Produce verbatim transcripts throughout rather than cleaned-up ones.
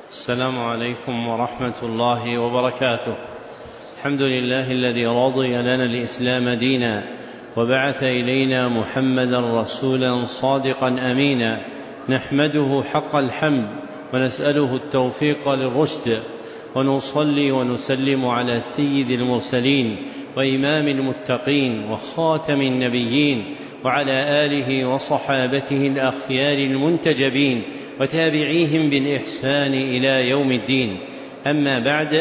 السلام عليكم ورحمة الله وبركاته. الحمد لله الذي رضي لنا الإسلام دينا وبعث إلينا محمدا رسولا صادقا أمينا، نحمده حق الحمد ونسأله التوفيق للرشد، ونصلي ونسلم على سيد المرسلين وإمام المتقين وخاتم النبيين وعلى آله وصحابته الأخيار المنتجبين وتابعيهم بالإحسان إلى يوم الدين. أما بعد،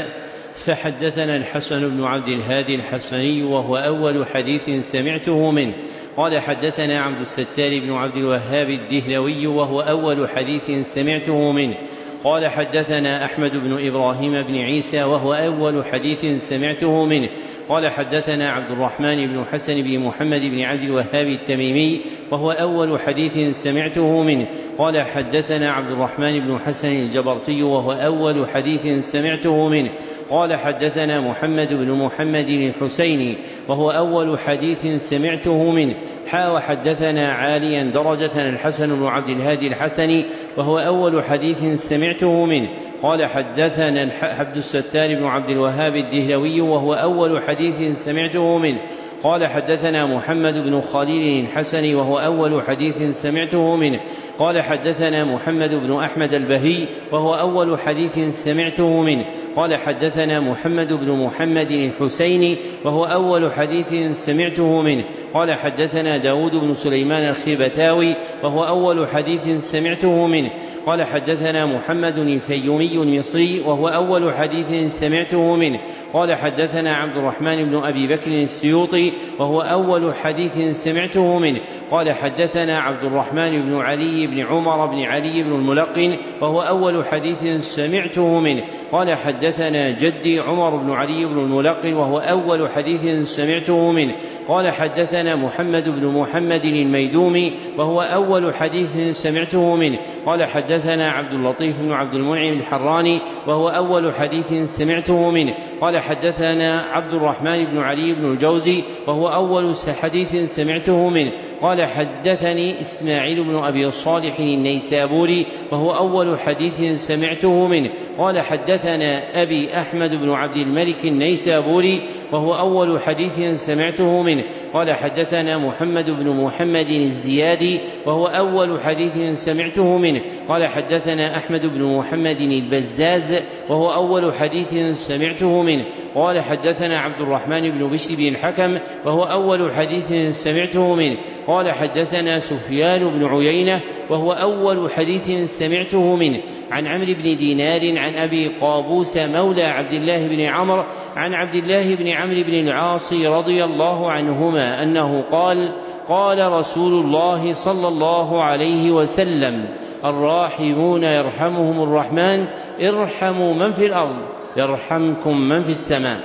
فحدثنا الحسن بن عبد الهادي الحسني وهو أول حديث سمعته منه قال حدثنا عبد الستار بن عبد الوهاب الدهلوي وهو أول حديث سمعته منه قال حدثنا أحمد بن إبراهيم بن عيسى وهو أول حديث سمعته منه قال حدثنا عبد الرحمن بن حسن بن محمد بن عبد الوهاب التميمي وهو أول حديث سمعته منه قال حدثنا عبد الرحمن بن حسن الجبرتي وهو أول حديث سمعته منه قال حدثنا محمد بن محمد الحسيني وهو أول حديث سمعته منه حا وحدثنا عاليا درجة الحسن بن عبد الهادي الحسني وهو أول حديث سمعته منه قال حدثنا عبد الستار بن عبد الوهاب الدهلوي وهو أول حديث سمعته منه قال حدثنا محمد بن خليل الحسني وهو أول حديث سمعته منه قال حدثنا محمد بن أحمد البهي وهو أول حديث سمعته منه قال حدثنا محمد بن محمد الحسيني وهو أول حديث سمعته منه قال حدثنا داود بن سليمان الخيبتاوي وهو أول حديث سمعته منه قال حدثنا محمد الفيومي المصري وهو أول حديث سمعته منه قال حدثنا عبد الرحمن بن أبي بكر السيوطي وهو أول حديث سمعته منه قال حدثنا عبد الرحمن بن علي بن عمر بن علي بن الملقن وهو أول حديث سمعته منه قال حدثنا جدي عمر بن علي بن الملقن وهو أول حديث سمعته منه قال حدثنا محمد بن محمد الميدومي وهو أول حديث سمعته منه قال حدثنا عبد اللطيف بن عبد المنعم الحراني وهو أول حديث سمعته منه قال حدثنا عبد الرحمن بن علي بن الجوزي وهو أول حديث سمعته منه قال حدثني إسماعيل بن أبي صالح النيسابوري وهو أول حديث سمعته منه قال حدثنا أبي أحمد بن عبد الملك النيسابوري وهو أول حديث سمعته منه قال حدثنا محمد بن محمد الزيادي وهو أول حديث سمعته منه قال حدثنا أحمد بن محمد البزاز وهو أول حديث سمعته منه قال حدثنا عبد الرحمن بن بشر بن الحكم وهو أول حديث سمعته منه قال حدثنا سفيان بن عيينة وهو أول حديث سمعته منه عن عمرو بن دينار عن أبي قابوس مولى عبد الله بن عمرو عن عبد الله بن عمرو بن العاص رضي الله عنهما أنه قال قال رسول الله صلى الله عليه وسلم الراحمون يرحمهم الرحمن ارحموا من في الأرض يرحمكم من في السماء.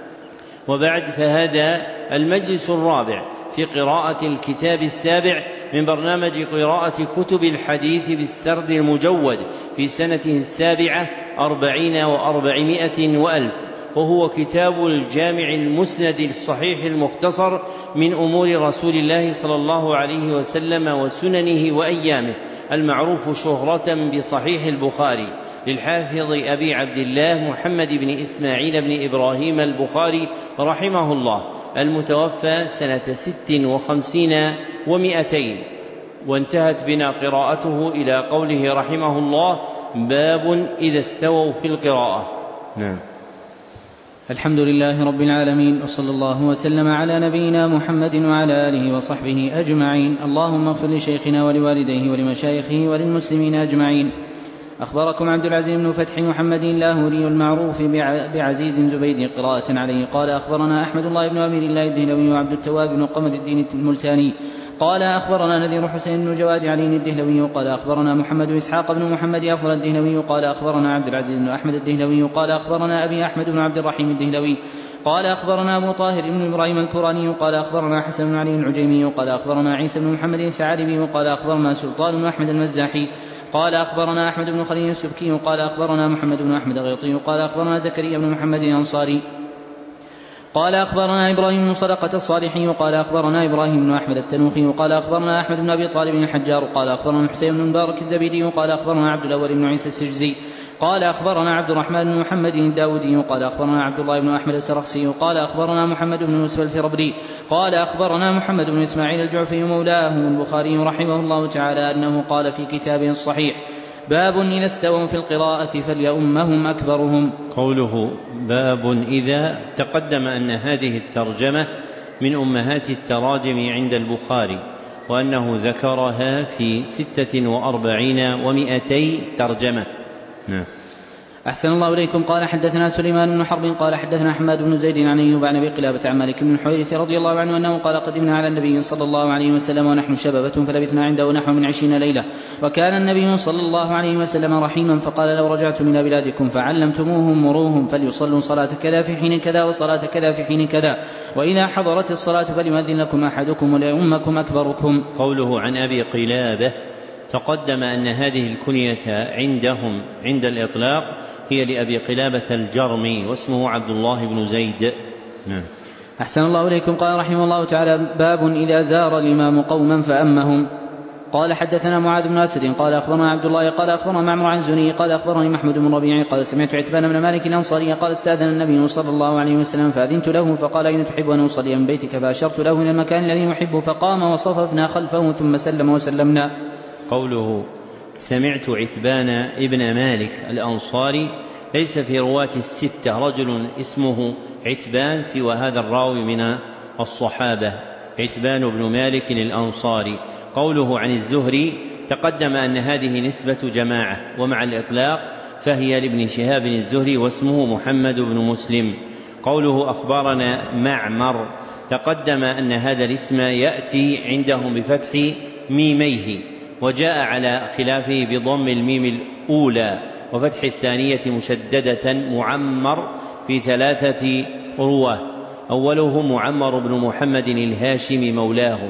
وبعد، فهذا المجلس الرابع في قراءة الكتاب السابع من برنامج قراءة كتب الحديث بالسرد المجود في سنة السابعة أربعين وأربعمائة وألف، وهو كتاب الجامع المسند الصحيح المختصر من أمور رسول الله صلى الله عليه وسلم وسننه وأيامه، المعروف شهرة بصحيح البخاري، للحافظ أبي عبد الله محمد بن إسماعيل بن إبراهيم البخاري رحمه الله، المتوفى سنة ست وخمسين ومائتين. وانتهت بنا قراءته إلى قوله رحمه الله باب إذا استووا في القراءة. نعم. الحمد لله رب العالمين، وصلى الله وسلم على نبينا محمد وعلى آله وصحبه أجمعين. اللهم اغفر لشيخنا ولوالديه ولمشايخه وللمسلمين أجمعين. أخبركم عبد العزيز بن فتح محمد اللاهوري المعروف بعزيز زبيد قراءة عليه قال أخبرنا أحمد الله بن أمير الله الدهلوي وعبد التواب بن قمر الدين الملتاني قال أخبرنا نذير حسين بن جواد علي الدهلوي قال أخبرنا محمد إسحاق بن محمد أفضل الدهلوي قال أخبرنا عبد العزيز بن أحمد الدهلوي قال أخبرنا أبي أحمد بن عبد الرحيم الدهلوي قال أخبرنا أبو طاهر بن إبراهيم الكراني قال أخبرنا حسن بن علي العجيمي قال أخبرنا عيسى بن محمد الثعالبي قال أخبرنا سلطان بن أحمد المزاحي قال أخبرنا أحمد بن خليل السبكي قال أخبرنا محمد بن أحمد الغيطي قال أخبرنا زكريا بن محمد الأنصاري قال أخبرنا إبراهيم بن صدقة الصالحي قال أخبرنا إبراهيم بن أحمد التنوخي قال أخبرنا أحمد بن أبي طالب الحجار قال أخبرنا حسين بن مبارك الزبيدي قال أخبرنا عبد الأول بن عيسى السجزي قال أخبرنا عبد الرحمن بن محمد الداودي قال أخبرنا عبد الله بن أحمد السرخسي قال أخبرنا محمد بن يوسف الفربري قال أخبرنا محمد بن إسماعيل الجعفي مولاه البخاري رحمه الله تعالى أنه قال في كتابه الصحيح: باب إذا استووا في القراءة فليؤمهم أكبرهم. قوله باب إذا، تقدم أن هذه الترجمة من أمهات التراجم عند البخاري، وأنه ذكرها في ستة وأربعين ومئتي ترجمة. نعم. أحسن الله إليكم. قال حدثنا سليمان بن حرب قال حدثنا حماد بن زيد عن أيوب عن أبي قلابة عن مالك بن الحويرث رضي الله عنه أنه قال: قدمنا على النبي صلى الله عليه وسلم ونحن شبابة فلبثنا عنده نحو من عشرين ليلة، وكان النبي صلى الله عليه وسلم رحيما، فقال: لو رجعتم إلى بلادكم فعلمتموهم مروهم فليصلوا صلاة كذا في حين كذا وصلاة كذا في حين كذا، وإذا حضرت الصلاة فليؤذن لكم أحدكم وليؤمكم أكبركم. قوله عن أبي قلابة، تقدم أن هذه الكنية عندهم عند الإطلاق هي لأبي قلابة الجرمي، واسمه عبد الله بن زيد. نعم. أحسن الله إليكم. قال رحمه الله تعالى: باب إذا زار الإمام قوما فأمهم. قال حدثنا معاذ بن أسد قال أخبرنا عبد الله قال أخبرنا معمر عن زني قال أخبرني محمود بن ربيع قال سمعت عتبان بن مالك الأنصاري قال: استأذن النبي صلى الله عليه وسلم فأذنت له، فقال: أين تحب أن أصلي من بيتك؟ فأشرت له إلى المكان الذي يحب، فقام وصففنا خلفه ثم سلم وسلمنا. قوله سمعت عتبان ابن مالك الأنصاري، ليس في رواة الستة رجل اسمه عتبان سوى هذا الراوي من الصحابة، عتبان بن مالك الأنصاري. قوله عن الزهري، تقدم أن هذه نسبة جماعة، ومع الإطلاق فهي لابن شهاب الزهري واسمه محمد بن مسلم. قوله أخبرنا معمر، تقدم أن هذا الاسم يأتي عندهم بفتح ميميه، وجاء على خلافه بضم الميم الأولى وفتح الثانية مشددة معمر في ثلاثة رواه، أوله معمر بن محمد الهاشمي مولاهم،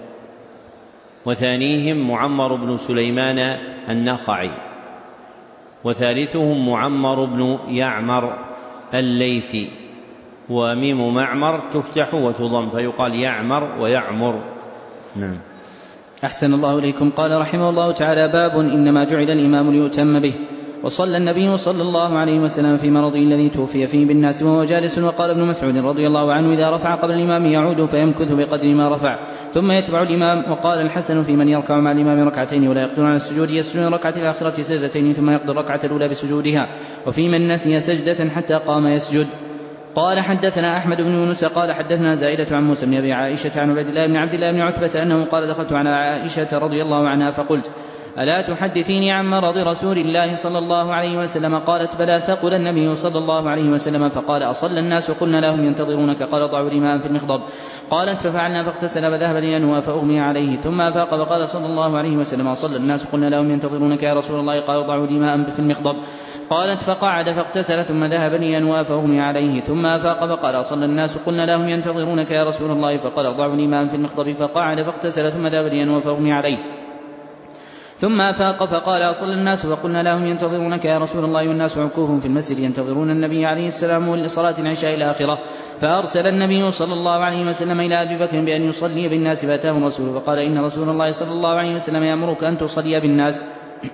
وثانيهم معمر بن سليمان النخعي، وثالثهم معمر بن يعمر الليثي، وميم معمر تفتح وتضم فيقال يعمر ويعمر. نعم. أحسن الله إليكم. قال رحمه الله تعالى: باب إنما جعل الإمام ليؤتم به. وصلى النبي صلى الله عليه وسلم في مرضه الذي توفي فيه بالناس وهو جالس، وقال ابن مسعود رضي الله عنه: إذا رفع قبل الإمام يعود فيمكث بقدر ما رفع ثم يتبع الإمام. وقال الحسن في من يركع مع الإمام ركعتين ولا يقدر على السجود يسجد الركعة الآخرة سجدتين ثم يقضي الركعة الأولى بسجودها، وفي من نسي سجدة حتى قام يسجد. قال حدثنا أحمد بن يونس قال حدثنا زائدة عن موسى بن أبي عائشة عن عبد الله بن عبد الله بن عتبة أنه قال: دخلت على عائشة رضي الله عنها فقلت: ألا تحدثيني عن مرض رسول الله صلى الله عليه وسلم؟ قالت: بلى. ثقل النبي صلى الله عليه وسلم فقال: أصلى الناس؟ قلنا لهم: ينتظرونك. قال: ضعوا الإمام في المخضب. قالت: ففعلنا فاغتسل فذهب لينوى فأغمي عليه، ثم أفاق فقال صلى الله عليه وسلم: أصلى الناس؟ قلنا لهم: ينتظرونك يا رسول الله. قال: ضعوا الإمام في المخضب. قالت: فقعد فاغتسل ثم ذهب لينوى فأغمي عليه، ثم أفاق فقال: أصلى الناس؟ قلنا لهم: ينتظرونك يا رسول الله. فقال: ضعوا الإمام في المخضب. فقعد فاغتسل ثم ذهب لينوى فأغمي عليه، ثم أفاق فقال: أصلى الناس؟ فقلنا لهم: ينتظرونك يا رسول الله. والناس عكوف في المسجد ينتظرون النبي عليه السلام لصلاة العشاء الآخرة. فأرسل النبي صلى الله عليه وسلم إلى أبي بكر بأن يصلي بالناس، فأتاه الرسول فقال: إن رسول الله صلى الله عليه وسلم يأمرك أن تصلي بالناس.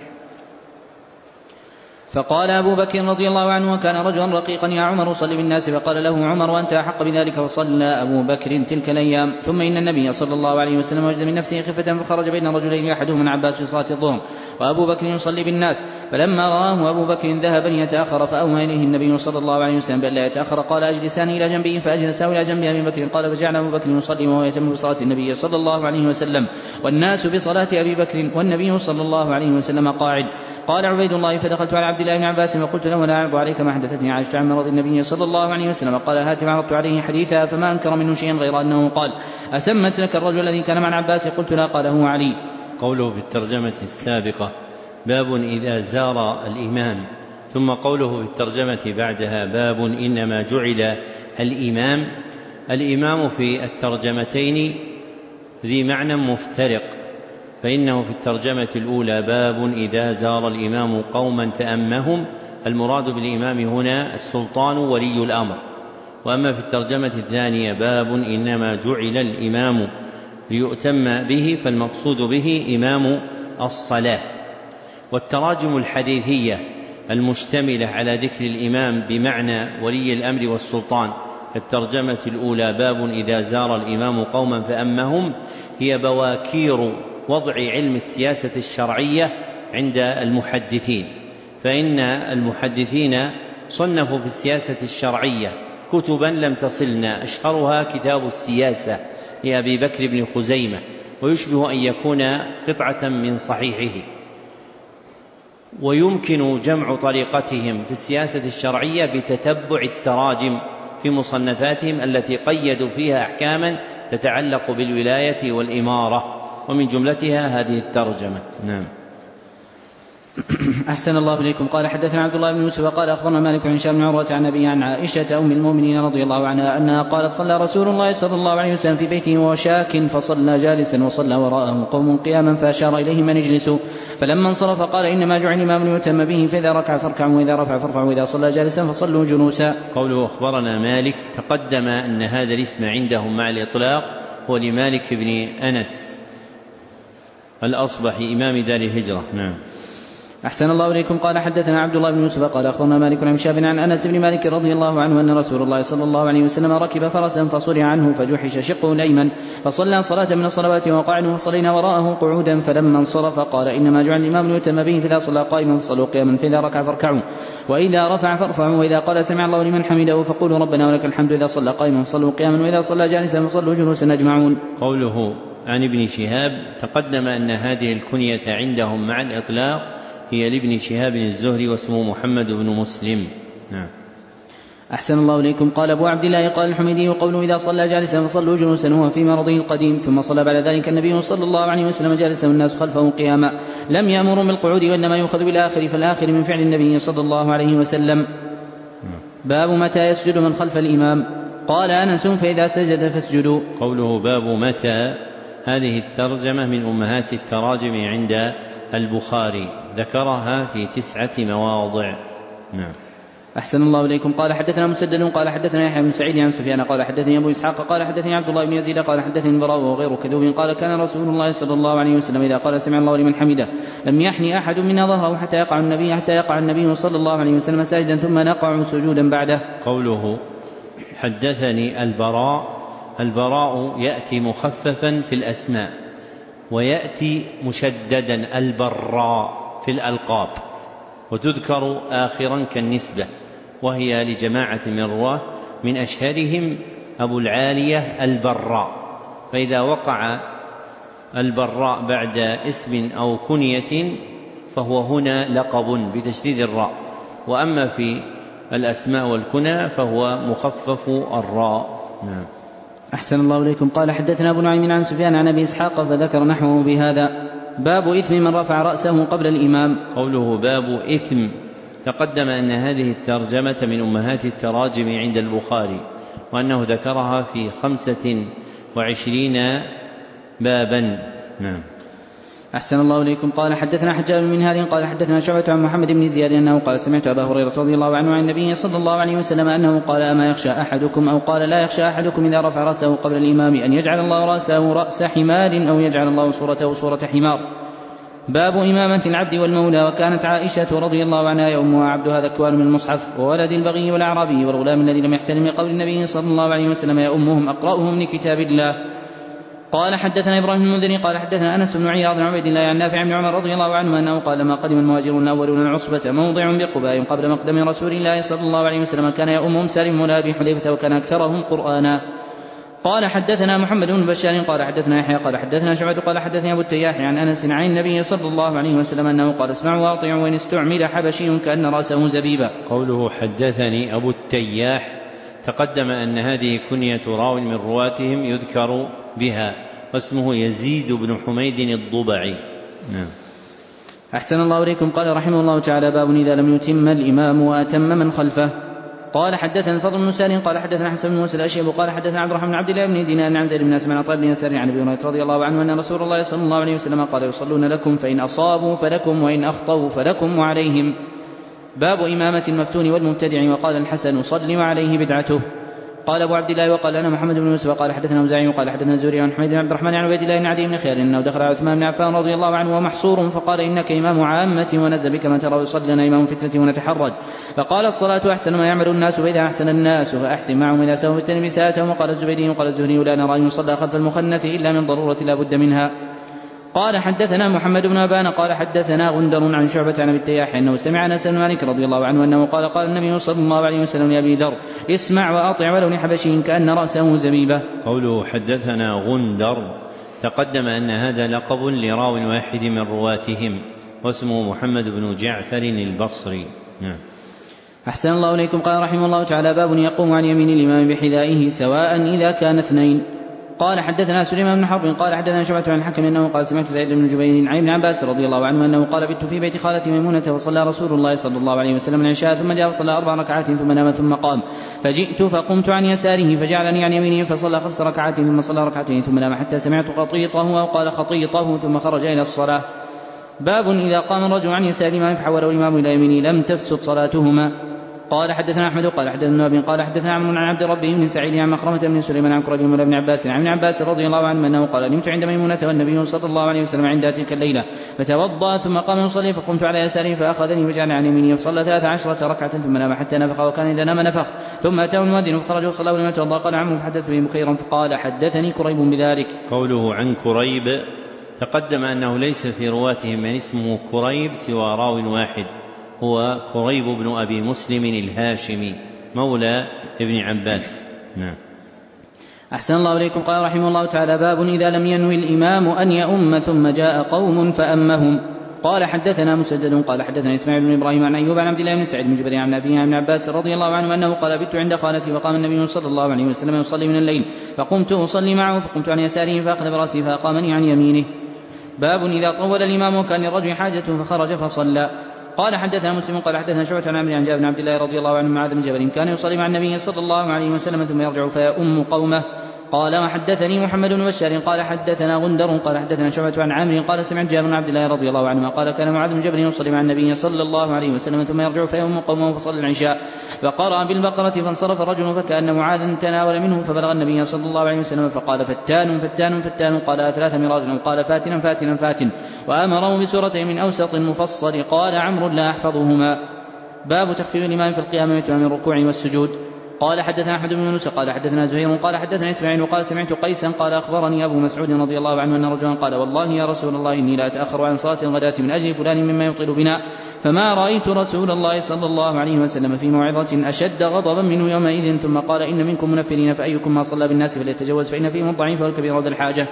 فقال أبو بكر رضي الله عنه: وكان رجلا رقيقا: يا عمر صل بالناس. فقال له عمر: وأنت أحق بذلك. فصلى أبو بكر تلك الأيام. ثم إن النبي صلى الله عليه وسلم وجد من نفسه خفة فخرج بين رجلين أحدهما من عباس في صلاة الظهر وأبو بكر يصلي بالناس، فلما رآه أبو بكر ذهب ليتأخر، فأومى إليه النبي صلى الله عليه وسلم بأن لا يتأخر. قال: أجلسان إلى جنبه، فأجلساه إلى جنب أبي بكر. قال: فجعل أبو بكر يصلي وهو يتم بصلاة النبي صلى الله عليه وسلم والناس بصلاة أبي بكر والنبي صلى الله عليه وسلم قاعد. قال عبيد الله: فدخلت على عبد الله بن عباس فقلت له: لا أعرف عليك ما حدثتني عائشة عن مرض النبي صلى الله عليه وسلم. قال: هات. عرضت عليه حديثا فما أنكر منه شيئا غير أنه قال: أسمت لك الرجل الذي كان مع عباس؟ قلت: لا. قال: هو علي. قوله في الترجمة السابقة: باب إذا زار الإمام، ثم قوله في الترجمة بعدها: باب إنما جعل الإمام. الإمام في الترجمتين ذي معنى مفترق، فإنه في الترجمة الأولى: باب إذا زار الإمام قوما فأمهم، المراد بالإمام هنا السلطان ولي الأمر. وأما في الترجمة الثانية: باب إنما جعل الإمام ليؤتم به، فالمقصود به إمام الصلاة. والتراجم الحديثية المشتملة على ذكر الإمام بمعنى ولي الأمر والسلطان كالترجمة الأولى باب إذا زار الإمام قوما فأمهم، هي بواكير وضع علم السياسة الشرعية عند المحدثين، فإن المحدثين صنفوا في السياسة الشرعية كتبا لم تصلنا، أشهرها كتاب السياسة لأبي بكر بن خزيمة، ويشبه أن يكون قطعة من صحيحه. ويمكن جمع طريقتهم في السياسة الشرعية بتتبع التراجم في مصنفاتهم التي قيدوا فيها أحكاما تتعلق بالولاية والإمارة، ومن جملتها هذه الترجمة. نعم. أحسن الله إليكم. قال حدثنا عبد الله بن يوسف قال أخبرنا مالك عن هشام بن عروة عن أبي عن عائشة أم المؤمنين رضي الله عنها أنها قالت صلى رسول الله صلى الله عليه وسلم في بيته وهو شاك فصلى جالسا وصلى وراءه قوم قياما فأشار إليهم أن اجلسوا، فلما انصرف قال إنما جعل الإمام ليؤتم به، فإذا ركع فاركعوا وإذا رفع فارفعوا وإذا صلى جالسا فصلوا جلوسا. قوله أخبرنا مالك تقدم أن هذا الاسم عندهم مع الإطلاق هو لمالك بن أنس الأصبحي إمام دار الهجرة. نعم. أحسن الله إليكم. قال حدثنا عبد الله بن يوسف قال أخبرنا مالك عن شاب عن أنس بن مالك رضي الله عنه أن رسول الله صلى الله عليه وسلم ركب فرسا فصرع عنه فجحش شقه الأيمن فصلى صلاة من الصلوات وقعد وصلينا وراءه قعودا، فلما انصرف قال إنما جعل الإمام ليؤتم به، فإذا صلى قائما فصلوا قياما، فإذا ركع فاركعوا وإذا رفع فارفعوا وإذا قال سمع الله لمن حمده فقولوا ربنا ولك الحمد، إذا صلى قائما فصلوا قياما وإذا صلى جالسا فصلوا جلوسا أجمعون. قوله عن ابن شهاب تقدم أن هذه الكنية عندهم مع الإطلاق هي لابن شهاب الزهري واسمه محمد بن مسلم. نعم. أحسن الله إليكم. قال أبو عبد الله قال الحميدي وقوله إذا صلى جالسا فصلوا جلوسا هو في مرضه القديم، ثم صلى بعد ذلك النبي صلى الله عليه وسلم جالسا والناس خلفه قياما، لم يأمروا بالقعود وإنما يؤخذ بالآخر، فالآخر من فعل النبي صلى الله عليه وسلم. باب متى يسجد من خلف الإمام. قال أنس فإذا سجد فاسجدوا. قوله باب متى هذه الترجمة من أمهات التراجم عند البخاري، ذكرها في تسعة مواضع. نعم. أحسن الله إليكم. قال حدثنا مسدد قال حدثنا يحيى بن سعيد عن سفيان قال حدثني أبو إسحاق قال حدثني عبد الله بن يزيد قال حدثني البراء وغير كذوب قال كان رسول الله صلى الله عليه وسلم إذا قال سمع الله لمن حمده لم يحني أحد منا ظهره حتى يقع النبي حتى يقع النبي صلى الله عليه وسلم ساجدا ثم نقع سجودا بعده. قوله حدثني البراء، البراء يأتي مخففا في الأسماء ويأتي مشددا البراء في الألقاب، وتذكر آخرا كالنسبة، وهي لجماعة من رواه من أشهرهم أبو العالية البراء، فإذا وقع البراء بعد اسم أو كنية فهو هنا لقب بتشديد الراء، وأما في الأسماء والكنى فهو مخفف الراء. نعم. أحسن الله إليكم. قال حدثنا أبو نعيم عن سفيان عن أبي إسحاق فذكر نحوه بهذا. باب إثم من رفع رأسه قبل الإمام. قوله باب إثم تقدم أن هذه الترجمة من أمهات التراجم عند البخاري، وأنه ذكرها في خمسة وعشرين بابا. نعم. أحسن الله إليكم. قال حدثنا حجاج بن منهار قال حدثنا شعبة عن محمد بن زياد أنه قال سمعت أبا هريرة رضي الله عنه عن النبي صلى الله عليه وسلم أنه قال أما يخشى أحدكم أو قال لا يخشى أحدكم إذا رفع رأسه قبل الإمام أن يجعل الله رأسه رأس حمار أو يجعل الله صورته صورة حمار. باب إمامة العبد والمولى. وكانت عائشة رضي الله عنها يؤمها عبدها ذكوان من المصحف وولد البغي والأعرابي والغلام الذي لم يحتلم قول النبي صلى الله عليه وسلم يؤمهم أقرأهم لكتاب الله. قال حدثنا إبراهيم المنذري قال حدثنا أنس بن عياض بن عبيد الله عن نافع بن عمر رضي الله عنه أنه قال ما قدم المهاجرون الأولون العصبة موضع بقباء قبل مقدم رسول الله صلى الله عليه وسلم كان يؤمهم سالم مولى أبي حذيفة وكان أكثرهم قرآنا. قال حدثنا محمد بن بشار قال حدثنا يحيى قال حدثنا شعبة قال حدثني أبو التياح عن أنس عن النبي صلى الله عليه وسلم أنه قال اسمعوا واطيعوا وإن استعمل حبشي كأن رأسه زبيبا. قوله حدثني أبو التياح تقدم أن هذه كنية راو من رواتهم يذكر بها، واسمه يزيد بن حميد الضبعي. نعم. أحسن الله إليكم. قال رحمه الله تعالى باب إذا لم يتم الإمام وأتم من خلفه. قال حدثنا الفضل بن سالم قال حدثنا حسن بن موسى الأشيب قال حدثنا عبد الرحمن بن عبد الله بن دينار عن زيد بن أسمع عن طيب بن يسار عن أبي هريرة رضي الله عنه أن رسول الله صلى الله عليه وسلم قال يصلون لكم فإن أصابوا فلكم وإن أخطأوا فلكم وعليهم. باب إمامة المفتون والمبتدع. وقال الحسن صل وعليه بدعته. قال أبو عبد الله وقال أنا محمد بن يوسف قال حدثنا أوزاعي وقال حدثنا الزهري عن حميد بن عبد الرحمن عن عبيد الله بن عدي بن خيار أنه دخل على عثمان بن عفان رضي الله عنه ومحصور فقال إنك إمام عامة ونزل بك ما ترى يصلي لنا إمام فتنة ونتحرج. فقال الصلاة أحسن ما يعمل الناس فإذا أحسن الناس فأحسن معهم إذا سووا فتن بساءتهم. وقال الزبيدي وقال الزهري لا نرى يصلى خلف المخنث إلا من ضرورة لا بد منها. قال حدثنا محمد بن أبان قال حدثنا غندر عن شعبة عن أبي التياح أنه سمع أنس بن مالك رضي الله عنه أنه قال قال النبي صلى الله عليه وسلم لأبي ذر اسمع وأطع ولو لحبشي كأن رأسه زبيبة. قوله حدثنا غندر تقدم أن هذا لقب لراو واحد من رواتهم واسمه محمد بن جعفر البصري. نعم. أحسن الله إليكم. قال رحمه الله تعالى باب يقوم عن يمين الإمام بحذائه سواء إذا كان اثنين. قال حدثنا سليمان بن حرب قال حدثنا شعبة عن الحكم أنه قال سمعت زيد بن جبير عن ابن عباس رضي الله عنه أنه قال بت في بيت خالتي ميمونة فصلى رسول الله صلى الله عليه وسلم العشاء ثم جاء فصلى أربع ركعات ثم نام ثم قام فجئت فقمت عن يساره فجعلني عن يمينه فصلى خمس ركعات ثم صلى ركعتين ثم نام حتى سمعت خطيطه أو قال خطيطه ثم خرج إلى الصلاة. باب إذا قام الرجل عن يسار الإمام فحوله الإمام إلى يمينه لم تفسد صلاتهما. قال حدثنا أحمد قال حدثنا ابن قال حدثنا عمرو عن عبد ربه بن سعيد عن مخرمة بن سليمان عن كريب بن ابن عباس عن ابن عباس رضي الله عنه أنه قال نمت عند ميمونة والنبي صلى الله عليه وسلم عند تلك الليلة فتوضأ ثم قام يصلي فقمت على يساره فأخذني وجعلني عن يمينه فصلى ثلاث عشرة ركعة ثم نام حتى نفخ وكان إذا نام نفخ ثم أتاه المؤذن فخرج وصلى ولم يتوضأ. قال عمرو فحدث به بكيرا فقال حدثني كريب بذلك. قوله عن كريب تقدم أنه ليس في رواتهم من اسمه كريب سوى راو واحد هو كريب بن أبي مسلم الهاشمي مولى ابن عباس. نعم. أحسن الله إليكم. قال رحمه الله تعالى باب إذا لم ينوي الإمام أن يؤم ثم جاء قوم فأمهم. قال حدثنا مسدد قال حدثنا إسماعيل بن إبراهيم عن أيوب عن عبد الله بن سعيد بن جبير عن أبيه عن عباس رضي الله عنه أنه قال بت عند خالتي وقام النبي صلى الله عليه وسلم يصلي من الليل فقمت أصلي معه فقمت عن يساره فأخذ برأسي فأقامني عن يمينه. باب إذا طول الإمام وكان للرجل حاجة فخرج فصلى. قال حدثنا مسلم قال حدثنا شعبة عن عمرو عن جابر بن عبد الله رضي الله عنه معاذ بن جبل كان يصلي مع النبي صلى الله عليه وسلم ثم يرجع فيؤم قومه. قال وحدثني محمد بن بشار قال حدثنا غندر قال حدثنا شعبة عن عمرو قال سمعت جابر بن عبد الله رضي الله عنه قال كان معاذ بن جبل يصلي مع النبي صلى الله عليه وسلم ثم يرجع فيؤم قومه فصلى العشاء فقرأ بالبقرة فانصرف الرجل فكأن معاذ تناول منه فبلغ النبي صلى الله عليه وسلم فقال فتان فتان فتان قال ثلاث مرات قال فاتنا فاتنا فاتن وأمره بسورة من أوسط المفصل. قال عمرو لا أحفظهما. باب تخفيف الإمام في القيام وإتمام الركوع والسجود. قال حدثنا أحمد بن يونس قال حدثنا زهير قال حدثنا إسماعيل وقال سمعت قيسا قال أخبرني أبو مسعود رضي الله عنه أن رجلا قال والله يا رسول الله إني لا أتأخر عن صلاة الغداة من أجل فلان مما يطيل بنا فما رأيت رسول الله صلى الله عليه وسلم في موعظة أشد غضبا منه يومئذ ثم قال إن منكم منفرين فأيكم ما صلى بالناس فليتجوز فإن فيهم الضعيف والكبير ذا الحاجة.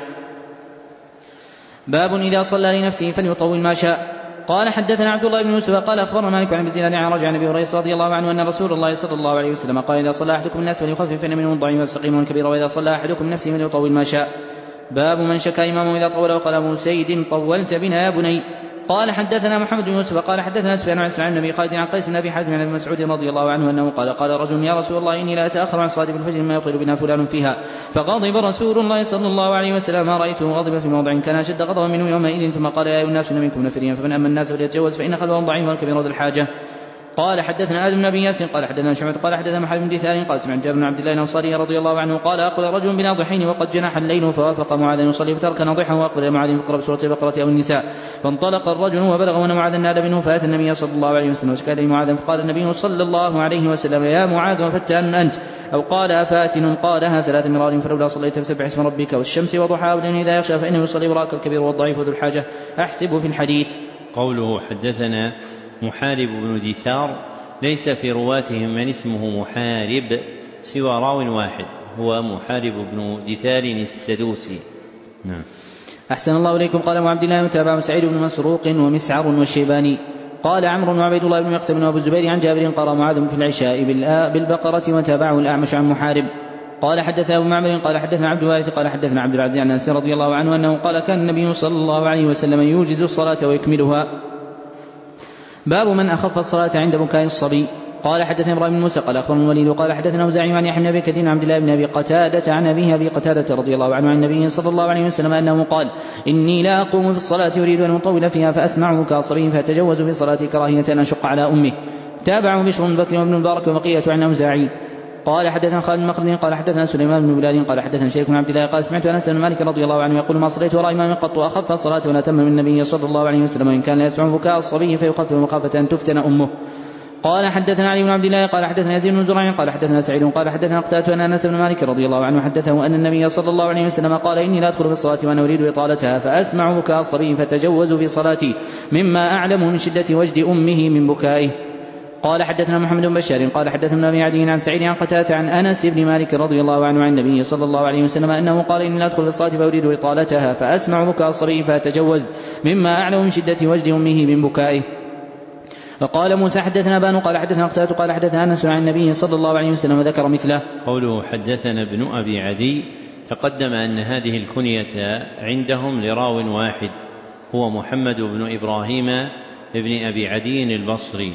باب إذا صلى لنفسه فليطول ما شاء. قال حدثنا عبد الله بن يوسف قال أخبرنا مالك عن زياد عن رجع عن أبي هريرة رضي الله عنه أن رسول الله صلى الله عليه وسلم قال إذا صلى أحدكم الناس فليخفف فإن منهم الضعيف والسقيم والكبير وإذا صلى أحدكم نفسه فليطول ما شاء. باب من شكى إمامه إذا طول وقال أبو سيد طولت بنا يا بني. قال حدثنا محمد بن يوسف قال حدثنا سفيان عن اسماعيل بن ابي خالد عن قيس بن ابي حازم عن ابي مسعود رضي الله عنه انه قال قال رجل يا رسول الله اني لا اتاخر عن صلاه الفجر ما يطيل بنا فلان فيها فغضب رسول الله صلى الله عليه وسلم ما رايته غضب في موضع كان اشد غضبا منه يومئذ ثم قال يا ايها الناس ان منكم نفرين فمن اما الناس فليتجوز فان خلوهم ضعيف والكبير ذو الحاجه. قال حدثنا آدم بن أبي ياسين قال حدثنا شعبة قال حدثنا محمد بن دثار قال سمعت جابر بن عبد الله الأنصاري رضي الله عنه قال أقبل رجل بناضحين وقد جنح الليل فوافق معاذا يصلي فترك ناضحا وأقبل معاذ فقرأ بسورة البقرة أو النساء فانطلق الرجل وبلغ وأن معاذا نال منه فأتى النبي صلى الله عليه وسلم وشكى إليه معاذا فقال النبي صلى الله عليه وسلم يا معاذ وفتان أنت أو قال أفاتن قالها ثلاث مرار فلولا صليت فسبح اسم ربك والشمس وضحاها والليل إذا يغشى فإنه يصلي وراك الكبير والضعيف وذو الحاجة أحسبه في الحديث. قوله حدثنا محارب بن دثار ليس في رواتهم من اسمه محارب سوى راو واحد هو محارب بن دثار السدوسي. نعم. أحسن الله إليكم. قال أبو عبد الله متابع سعيد بن مسروق ومسعر والشيباني قال عمرو وعبيد الله بن مقسم وابو الزبير عن جابر قرأ معاذ في العشاء بالبقرة وتابعه الأعمش عن محارب. قال حدثنا أبو معمر قال حدثنا عبد الوارث قال حدثنا عبد العزيز عن أنس رضي الله عنه أنه قال كان النبي صلى الله عليه وسلم يوجز الصلاة ويكملها. باب من أخف الصلاة عند بكاء الصبي. قال حدثنا إبراهيم بن موسى قال أخبرنا الوليد قال حدثنا أوزاعي عن يحيى بن أبي كثير عن عبد الله بن أبي قتادة عن أبيه أبي قتادة رضي الله عنه عن النبي صلى الله عليه وسلم أنه قال إني لا أقوم في الصلاة أريد أن أطول فيها فأسمع بكاء الصبي فأتجوز في صلاتي كراهية أن أشق على أمه. تابعه بشر بن بكر وابن المبارك وبقية عن أوزاعي. قال حدثنا خالد بن مخلد قال حدثنا سليمان بن بلال قال حدثنا شيخ بن عبد الله قال سمعت انس بن مالك رضي الله عنه يقول ما صليت وراء امام قط واخف الصلاه ولا تم من النبي صلى الله عليه وسلم وان كان لا يسمع بكاء الصبي فيخفف مخافه ان تفتن امه. قال حدثنا علي بن عبد الله قال حدثنا يزيد بن زرع قال حدثنا سعيد قال حدثنا قتادة ان انس بن مالك رضي الله عنه حدثه ان النبي صلى الله عليه وسلم قال اني لا ادخل في الصلاه وانا اريد اطالتها فاسمع بكاء الصبي فتجوز في صلاتي مما اعلم من شده وجد امه من بكائه. قال حدثنا محمد بن بشار قال حدثنا ابي عدي عن سعيد عن قتادة عن انس بن مالك رضي الله عنه عن النبي صلى الله عليه وسلم انه قال اني لا ادخل في الصلاه فاريد اطالتها فاسمع بكاء الصبي فاتجوز مما اعلم من شده وجد امه من بكائه. فقال موسى حدثنا بان قال حدثنا قتادة قال حدثنا انس عن النبي صلى الله عليه وسلم وذكر مثله. قوله حدثنا ابن ابي عدي تقدم ان هذه الكنية عندهم لراو واحد هو محمد بن ابراهيم ابن ابي عدي البصري.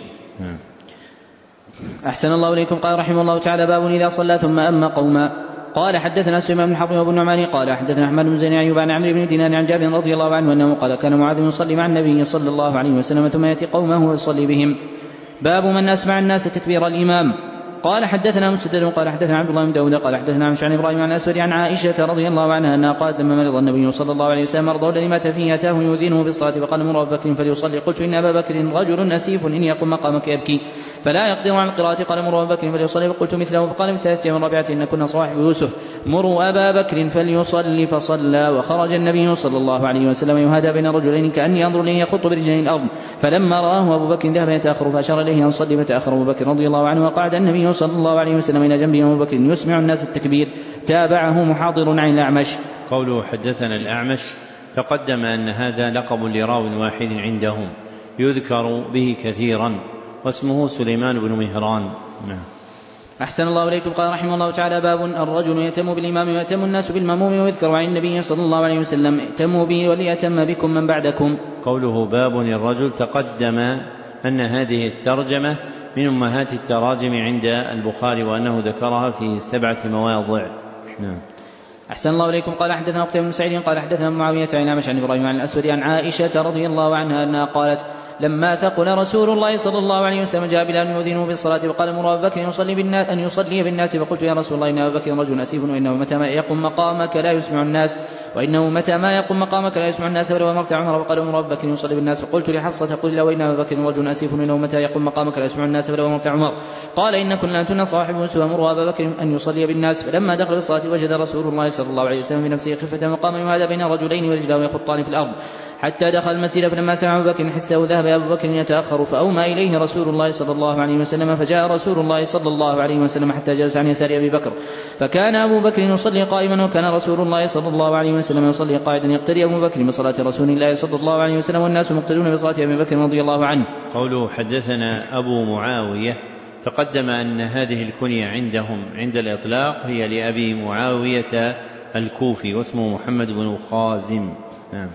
أحسن الله إليكم. قال رحمه الله تعالى باب إذا صلى ثم أما قوما. قال حدثنا سليمان بن حرب وابن النعمان قال حدثنا أحمد بن زيد أيوب عن عمرو بن دينار عن جابر رضي الله عنه أنه قال كان معاذ يصلي مع النبي صلى الله عليه وسلم ثم يأتي قومه ويصلي بهم. باب من أسمع الناس تكبير الإمام. قال حدثنا مسدد قال حدثنا عبد الله بن داود قال حدثنا عن إبراهيم عن الأسود عن عائشة رضي الله عنها أنها قالت لما مرض النبي صلى الله عليه وسلم مرضه الذي مات فيه أتاه يؤذنه بالصلاة فقال مر أبا بكر فليصلي. قلت إن أبا بكر رجل أسيف إن يقم مقامك يبكي فلا يقدر على القراءة قال مر أبا بكر فليصلي فقلت مثله فقال في الثالثة والرابعة إن كنا صواحب يوسف مروا أبا بكر فليصلي فصلى. وخرج النبي صلى الله عليه وسلم يهادى بين رجلين كأني أنظر إليه يخط برجلين الأرض فلما رآه أبو بكر ذهب يتأخر فأشار إليه أن صلي فتأخر أبو بكر رضي الله عنه وقعد النبي صلى الله عليه وسلم إلى جنبه أبو بكر يسمع الناس التكبير. تابعه محاضر عن الأعمش. قوله حدثنا الأعمش تقدم أن هذا لقب لراو واحد عندهم يذكر به كثيرا واسمه سليمان بن مهران. نعم. أحسن الله إليكم. قال رحمه الله تعالى باب الرجل يأتم بالإمام ويأتم الناس بالمأموم ويذكر عن النبي صلى الله عليه وسلم ائتموا بي وليأتم بكم من بعدكم. قوله باب الرجل تقدم أن هذه الترجمة من أمهات التراجم عند البخاري وأنه ذكرها في سبعة مواضع. نعم. أحسن الله إليكم. قال حدثنا قتيبة بن سعيد قال حدثنا معاوية عن الأعمش عن إبراهيم عن الأسود عن عائشة رضي الله عنها أنها قالت لما ثقل رسول الله صلى الله عليه وسلم جاء بلال يؤذنه بالصلاة وقال مر أبا بكر يصلي بالناس أن يصلي بالناس فقلت يا رسول الله إن أبا بكر رجل أسيف وإنه متى ما يقوم مقامك لا يسمع الناس وإنه متى ما يقوم مقامك لا يسمع الناس ولو أمرت عمر وقال مر أبا بكر يصلي بالناس فقلت لحفصة قل لا وإن أبا بكر رجل أسيف وإنه متى يقوم مقامك لا يسمع الناس ولو أمرت عمر قال إن كنا أنتن صاحب يوسف ومر أبا بكر أن يصلي بالناس. فلما دخل الصلاة وجد رسول الله صلى الله عليه وسلم بنفسه خفة مقام يهادى بين رجلين ورجلاه يخطان في الأرض حتى دخل المسجد فلما سمع أبو بكر حسه ذهب أبو بكر يتأخر فأومى إليه رسول الله صلى الله عليه وسلم فجاء رسول الله صلى الله عليه وسلم حتى جلس عن يسار أبي بكر فكان أبو بكر يصلي قائما وكان رسول الله صلى الله عليه وسلم يصلي قاعدا يقتدي أبو بكر بصلاة رسول الله صلى الله عليه وسلم والناس مقتدون بصلاة أبي بكر رضي الله عنه. قوله حدثنا أبو معاوية تقدم أن هذه الكنية عندهم عند الإطلاق هي لأبي معاوية الكوفي واسمه محمد بن خازم. نعم.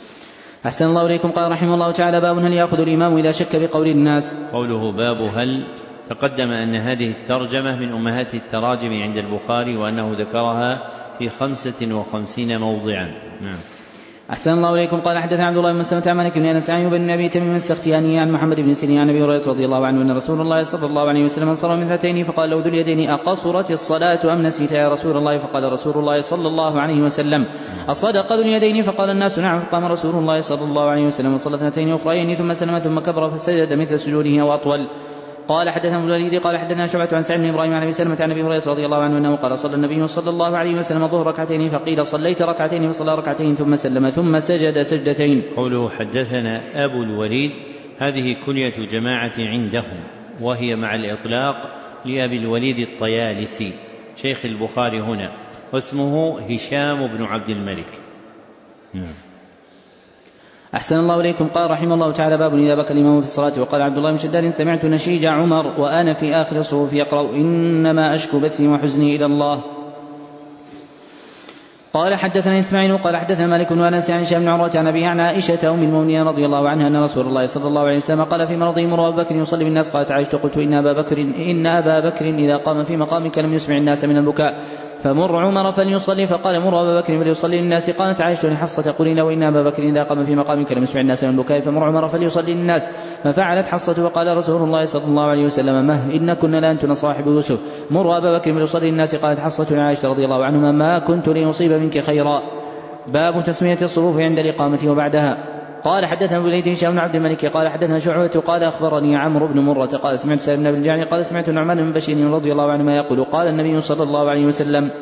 أحسن الله إليكم. قال رحمه الله تعالى باب هل يأخذ الإمام إذا شك بقول الناس. قوله باب هل تقدم أن هذه الترجمة من أمهات التراجم عند البخاري وأنه ذكرها في خمسة وخمسين موضعا. نعم. أحسن الله إليكم. قال حدثنا عبد الله بن مسلمة عن مالك بن أنس عن بن أبي تميم السختياني عن محمد بن سيرين عن أبي هريرة رضي الله عنه أن رسول الله صلى الله عليه وسلم انصرف من اثنتين فقال له ذو اليدين أقصرت الصلاة أم نسيت يا رسول الله فقال رسول الله صلى الله عليه وسلم أصدق ذو اليدين فقال الناس نعم فقام رسول الله صلى الله عليه وسلم وصلى اثنتين أخرين ثم سلم ثم كبر فسجد مثل سجوده أو أطول. قال حدثنا ابن الوليد قال حدثنا شعبة عن سعيد بن إبراهيم عن أبي سلمة عن أبي هريرة رضي الله عنه أنه قال صلى النبي صلى الله عليه وسلم الظهر ركعتين فقيل صليت ركعتين فصلى ركعتين ثم سلم ثم سجد سجدتين. قوله حدثنا أبو الوليد هذه كنية جماعة عندهم وهي مع الإطلاق لأبي الوليد الطيالسي شيخ البخاري هنا واسمه هشام بن عبد الملك. نعم. أحسن الله إليكم. قال رحمه الله تعالى باب إذا بكى الإمام في الصلاة. وقال عبد الله بن شداد سمعت نشيج عمر وأنا في آخر الصفوف يقرأ إنما أشكو بثي وحزني إلى الله. قال حدثنا إسماعيل قال حدثنا مالك وأنس عن هشام بن عروة عن أبي عن عائشة أم المؤمنين رضي الله عنها أن رسول الله صلى الله عليه وسلم قال في مرضه مر أبا بكر يصلي بالناس قالت عائشة قلت إن أبا بكر إن أبا بكر إذا قام في مقامك لم يسمع الناس من البكاء فمر عمر فليصلي، فقال مر أبا بكر فليصلي للناس. قالت عائشة لحفصة قولي لو إن أبا بكر إذا قام في مقامك لم يسمع الناس من البكاء فمر عمر فليصلي للناس. ففعلت حفصة وقال رسول الله صلى الله عليه وسلم مه إن كنا لأنتن صاحب يوسف مر أبا بكر فليصلي للناس. قالت حفصة لعائشة رضي الله عنهما ما كنت ليصيب منك خيرا. باب تسمية الصفوف عند الإقامة وبعدها. قال حدثنا ابو الوليد هشام بن عبد الملك قال حدثنا شعبة قال أخبرني عمرو بن مرة قال سمعت سالم بن الجعد قال سمعت النعمان بن بشير رضي الله عنهما يقول قال النبي صلى الله عليه وسلم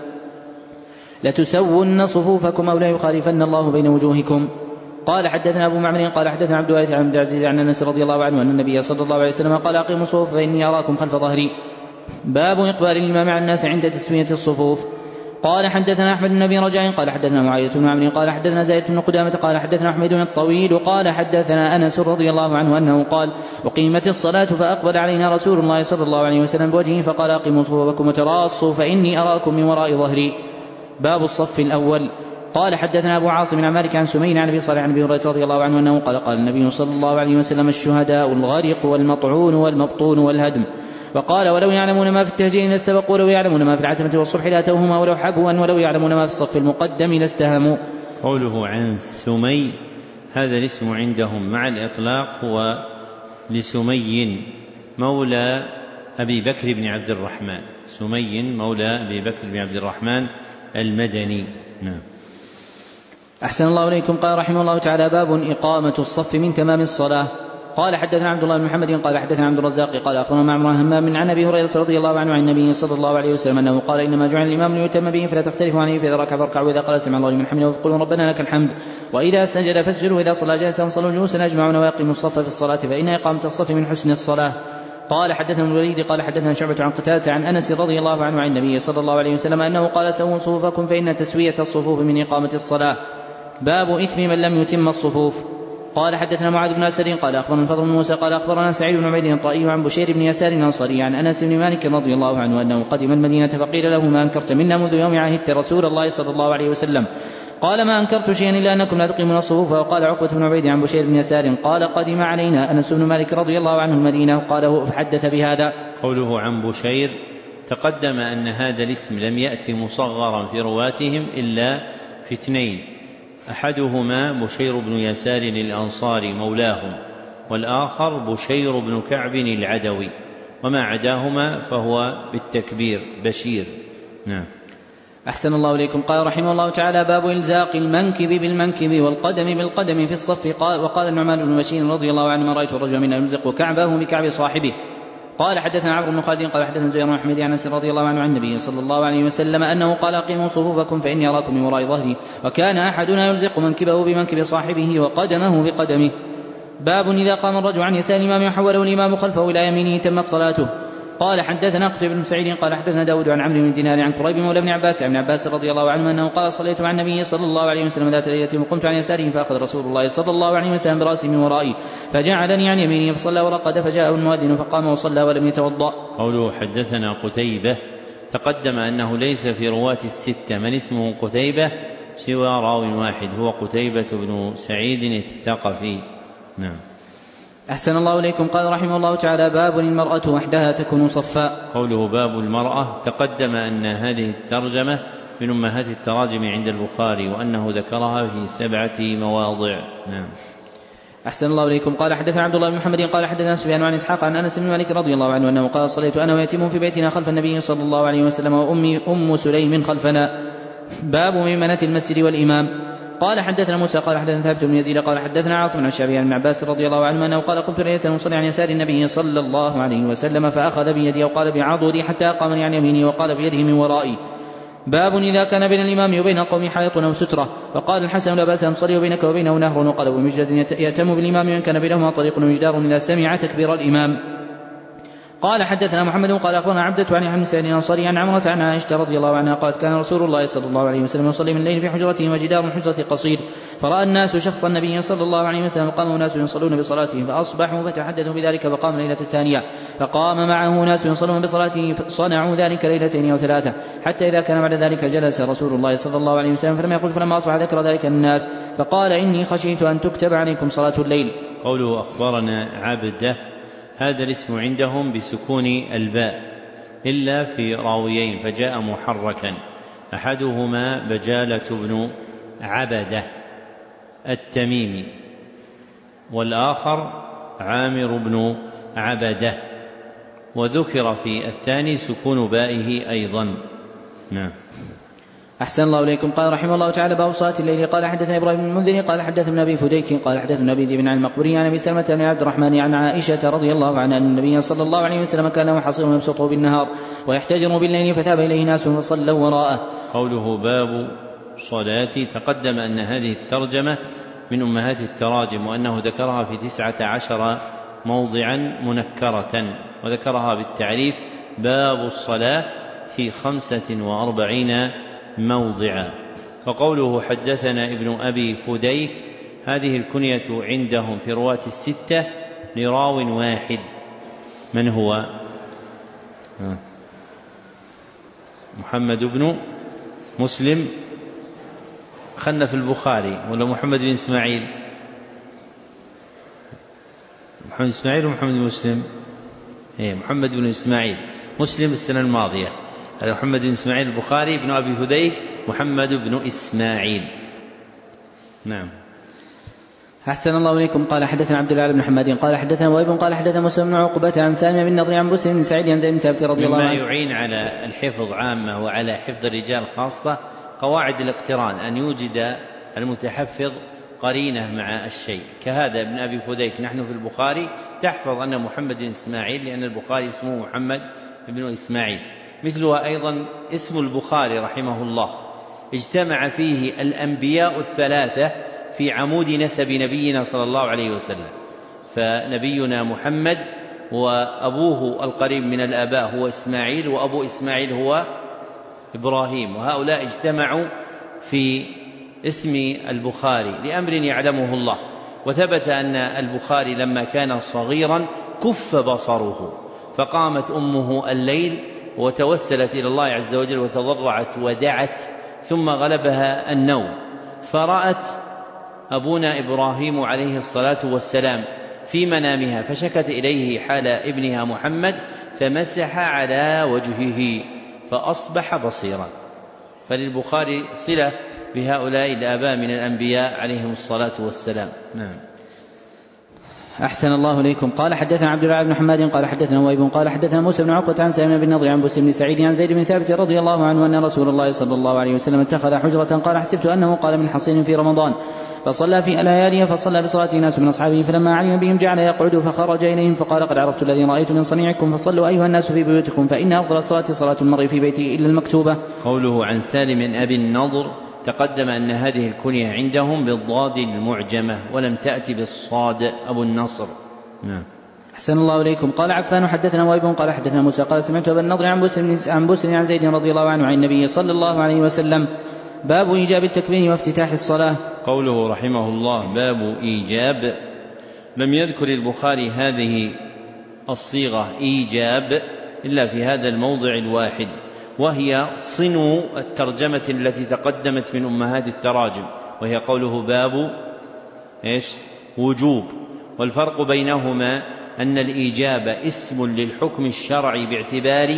لتسون صفوفكم أو لا يخالفن الله بين وجوهكم. قال حدثنا أبو معمر قال حدثنا عبد الوارث عن عبد العزيز عن أنس رضي الله عنه أن النبي صلى الله عليه وسلم قال أقيموا الصفوف فإني أراكم خلف ظهري. باب إقبال الإمام على الناس عند تسمية الصفوف. قال حدثنا أحمد بن أبي رجاء قال حدثنا معاوية بن عمرو قال حدثنا زيد بن قدامة قال حدثنا أحمد بن الطويل قال حدثنا أنس رضي الله عنه أنه قال أقيمت الصلاة فأقبل علينا رسول الله صلى الله عليه وسلم بوجهه فقال أقيموا صفوفكم وتراصوا فإني أراكم من وراء ظهري. باب الصف الأول. قال حدثنا أبو عاصم عن مالك عن سمين عن أبي صالح عن أبي هريرة رضي الله عنه أنه قال قال النبي صلى الله عليه وسلم الشهداء الغرق والمطعون والمبطون والهدم. وقال ولو يعلمون ما في التهجين لاستبقوا ولو يعلمون ما في العتمة والصبح لاتوهما ولو حبوا ولو يعلمون ما في الصف المقدم لاستهموا. قوله عن سمي هذا الاسم عندهم مع الإطلاق هو لسمي مولى أبي بكر بن عبد الرحمن سمي مولى أبي بكر بن عبد الرحمن المدني. نعم. أحسن الله إليكم. قال رحمه الله تعالى باب إقامة الصف من تمام الصلاة. قال حدثنا عبد الله بن محمد قال حدثنا عبد الرزاق قال أخبرنا معمر همام عن أبي هريرة رضي الله عنه عن النبي صلى الله عليه وسلم أنه قال إنما جعل الإمام ليؤتم به فلا تختلفوا عليه فإذا ركع فاركعوا وإذا قال سمع الله لمن حمده فقولوا ربنا لك الحمد وإذا سجد فاسجدوا وإذا صلى جالسا صلوا جلوسا أجمعون ويقيموا الصف في الصلاة فإن إقامة الصف من حسن الصلاة. قال حدثنا الوليد قال حدثنا شعبة عن قتادة عن أنس رضي الله عنه عن النبي صلى الله عليه وسلم أنه قال سووا صفوفكم فإن تسوية الصفوف من إقامة الصلاة. باب إثم من لم يتم الصفوف. قال حدثنا معاذ بن أسد قال أخبرنا الفضل بن موسى قال أخبرنا سعيد بن عبيد الطائي عن بشير بن يسار الأنصاري عن أنس بن مالك رضي الله عنه أنه قدم المدينة فقيل له ما أنكرت منا منذ يوم عهدت رسول الله صلى الله عليه وسلم. قال ما أنكرت شيئا إلا أنكم لا تقيمون الصفوف. وقال عقبة بن عبيد عن بشير بن يسار قال قدم علينا أنس بن مالك رضي الله عنه المدينة قال فحدث بهذا. قوله عن بشير تقدم أن هذا الاسم لم يأتي مصغرا في رواتهم إلا في اثنين أحدهما بشير بن يسار الأنصاري مولاهم والآخر بشير بن كعب العدوي وما عداهما فهو بالتكبير بشير. نعم. أحسن الله إليكم. قال رحمه الله تعالى باب إلزاق المنكب بالمنكب والقدم بالقدم في الصف. قال وقال النعمان بن بشير رضي الله عنه ما رأيت الرجل منا يلزق كعبه بكعب صاحبه. قال حدثنا عمرو بن خالد قال حدثنا زهير بن أحمد عن أنس رضي الله عنه عن النبي صلى الله عليه وسلم أنه قال أقيموا صفوفكم فإني أراكم من وراء ظهري وكان أحدنا يلزق منكبه بمنكب صاحبه وقدمه بقدمه. باب إذا قام الرجل عن يسار الإمام وحوله الإمام خلفه إلى يمينه تمت صلاته. قال حدثنا قتيبة بن سعيد قال حدثنا داود عن عمرو بن دينار عن قريب مولى ابن عباس عن عباس رضي الله عنه أنه قال صليت مع النبي صلى الله عليه وسلم ذات ليلة وقمت عن يساره فأخذ رسول الله صلى الله عليه وسلم برأسي من ورائي فجعلني عن يمينه فصلى ورقد فجاءه المؤذن فقام وصلى ولم يتوضأ. قوله حدثنا قتيبة تقدم أنه ليس في رواة الستة من اسمه قتيبة سوى راو واحد هو قتيبة بن سعيد الثقفي. نعم. أحسن الله إليكم. قال رحمه الله تعالى باب المرأة وحدها تكون صفاء. قوله باب المرأة تقدم أن هذه الترجمة من أمهات التراجم عند البخاري وأنه ذكرها في سبعة مواضع. نعم. أحسن الله إليكم. قال حدثنا عبد الله بن محمد قال حدثنا سفيان عن إسحاق عن أنس بن مالك رضي الله عنه أنه قال صليت أنا ويتيم في بيتنا خلف النبي صلى الله عليه وسلم وأمي أم سليم خلفنا. باب ميمنة المسجد والإمام. قال حدثنا موسى قال حدثنا ثابت بن يزيد قال حدثنا عاصم عن الشعبي عن عباس رضي الله عنه أنه قال قمت ليلة مصلي عن يسار النبي صلى الله عليه وسلم فأخذ بيدي وقال بعضدي حتى أقامني عن يميني وقال بيده من ورائي. باب إذا كان بين الإمام وبين القوم حائط أو سترة. وقال الحسن لا بأس أن تصلي بينك وبينه نهر. وقال ومجلس يأتم بالإمام وإن كان بينهما طريق ومجدار إذا سمع تكبير الإمام. قال حدثنا محمد قال أخبرنا عبدة عن عن سعيد الأنصاري عن عمرة عن عائشة رضي الله عنها قالت كان رسول الله صلى الله عليه وسلم يصلي من الليل في حجرته وجدار من حجرة قصير فرأى الناس شخص النبي صلى الله عليه وسلم قام ناس يصلون بصلاته فأصبحوا فتحدثوا بذلك فقام ليلة الثانية فقام معه ناس يصلون بصلاته صنعوا ذلك ليلتين أو ثلاثة حتى إذا كان بعد ذلك جلس رسول الله صلى الله عليه وسلم فلم يخرج فلما أصبح ذكر ذلك الناس فقال إني خشيت أن تكتب عليكم صلاة الليل. قوله أخبرنا عبده هذا الاسم عندهم بسكون الباء إلا في راويين فجاء محركا أحدهما بجالة بن عبدة التميمي، والآخر عامر بن عبدة، وذكر في الثاني سكون بائه أيضا. نعم. أحسن الله إليكم. قال رحمه الله تعالى: باب صلاة الليل. قال حدثنا إبراهيم بن المنذر قال حدثنا أبي فديك قال حدثنا أبي ذئب عن المقبري عن أبي سلمة بن عبد الرحمن عن عائشة رضي الله عنها أن النبي صلى الله عليه وسلم كان له حصير يبسطه بالنهار ويحتجر بالليل فثاب إليه ناس فصلوا وراءه. قوله باب صلاة، تقدم أن هذه الترجمة من أمهات التراجم، وأنه ذكرها في تسعة عشر موضعا منكرة، وذكرها بالتعريف باب الصلاة في خمسة وأربعين موضعا. فقوله حدثنا ابن أبي فديك، هذه الكنية عندهم في رواة الستة لراو واحد. من هو؟ محمد بن مسلم، خلنا في البخاري، ولا محمد بن إسماعيل؟ محمد بن إسماعيل ومحمد بن مسلم؟ إيه، محمد بن إسماعيل. مسلم السنة الماضية، هذا محمد بن إسماعيل البخاري. ابن أبي فديك محمد بن إسماعيل. نعم. أحسن الله إليكم. قال حدثنا عبد الله بن محمد قال حدثنا وهيب قال حدثنا مسلم بن عقبة عن سالم بن نضر عن بسر بن سعيد عن زيد بن ثابت رضي الله عنه. مما يعين على الحفظ عامة وعلى حفظ الرجال خاصة قواعد الاقتران، أن يوجد المتحفظ قرينة مع الشيء، كهذا ابن أبي فديك. نحن في البخاري تحفظ أن محمد بن إسماعيل، لأن البخاري اسمه محمد بن إسماعيل. مثلها أيضا اسم البخاري رحمه الله، اجتمع فيه الأنبياء الثلاثة في عمود نسب نبينا صلى الله عليه وسلم، فنبينا محمد وأبوه القريب من الآباء هو إسماعيل، وأبو إسماعيل هو إبراهيم، وهؤلاء اجتمعوا في اسم البخاري لأمر يعلمه الله. وثبت أن البخاري لما كان صغيرا كف بصره، فقامت أمه الليل وتوسلت إلى الله عز وجل وتضرعت ودعت، ثم غلبها النوم، فرأت أبونا إبراهيم عليه الصلاة والسلام في منامها، فشكت إليه حال ابنها محمد فمسح على وجهه فأصبح بصيرا. فللبخاري صلة بهؤلاء الآباء من الأنبياء عليهم الصلاة والسلام. نعم. أحسن الله إليكم. قال حدثنا عبد الله بن محمد قال حدثنا وهيب قال حدثنا موسى بن عقبة عن سالم بن نضر عن بسر بن سعيد عن زيد بن ثابت رضي الله عنه أن رسول الله صلى الله عليه وسلم اتخذ حجرة قال حسبت أنه قال من حصين في رمضان، فصلى في لياليه فصلى بصلاته ناس من أصحابه، فلما علم بهم جعل يقعد فخرج إليهم فقال قد عرفت الذي رأيت من صنيعكم، فصلوا أيها الناس في بيوتكم، فإن أفضل الصلاة صلاة المرء في بيته إلا المكتوبة. قوله عن سالم أبي النضر، تقدم أن هذه الكنية عندهم بالضاد المعجمة ولم تأتي بالصاد أبو النصر. نعم. أحسن الله إليكم. قال عفان حدثنا وهيب قال حدثنا موسى قال سمعت أبا النضر عن بسر عن بسر عن زيد رضي الله عنه عن النبي صلى الله عليه وسلم. باب إيجاب التكبير وافتتاح الصلاة. قوله رحمه الله باب إيجاب، لم يذكر البخاري هذه الصيغة إيجاب إلا في هذا الموضع الواحد، وهي صنو الترجمة التي تقدمت من أمهات التراجم، وهي قوله باب إيش؟ وجوب. والفرق بينهما أن الإيجاب اسم للحكم الشرعي باعتبار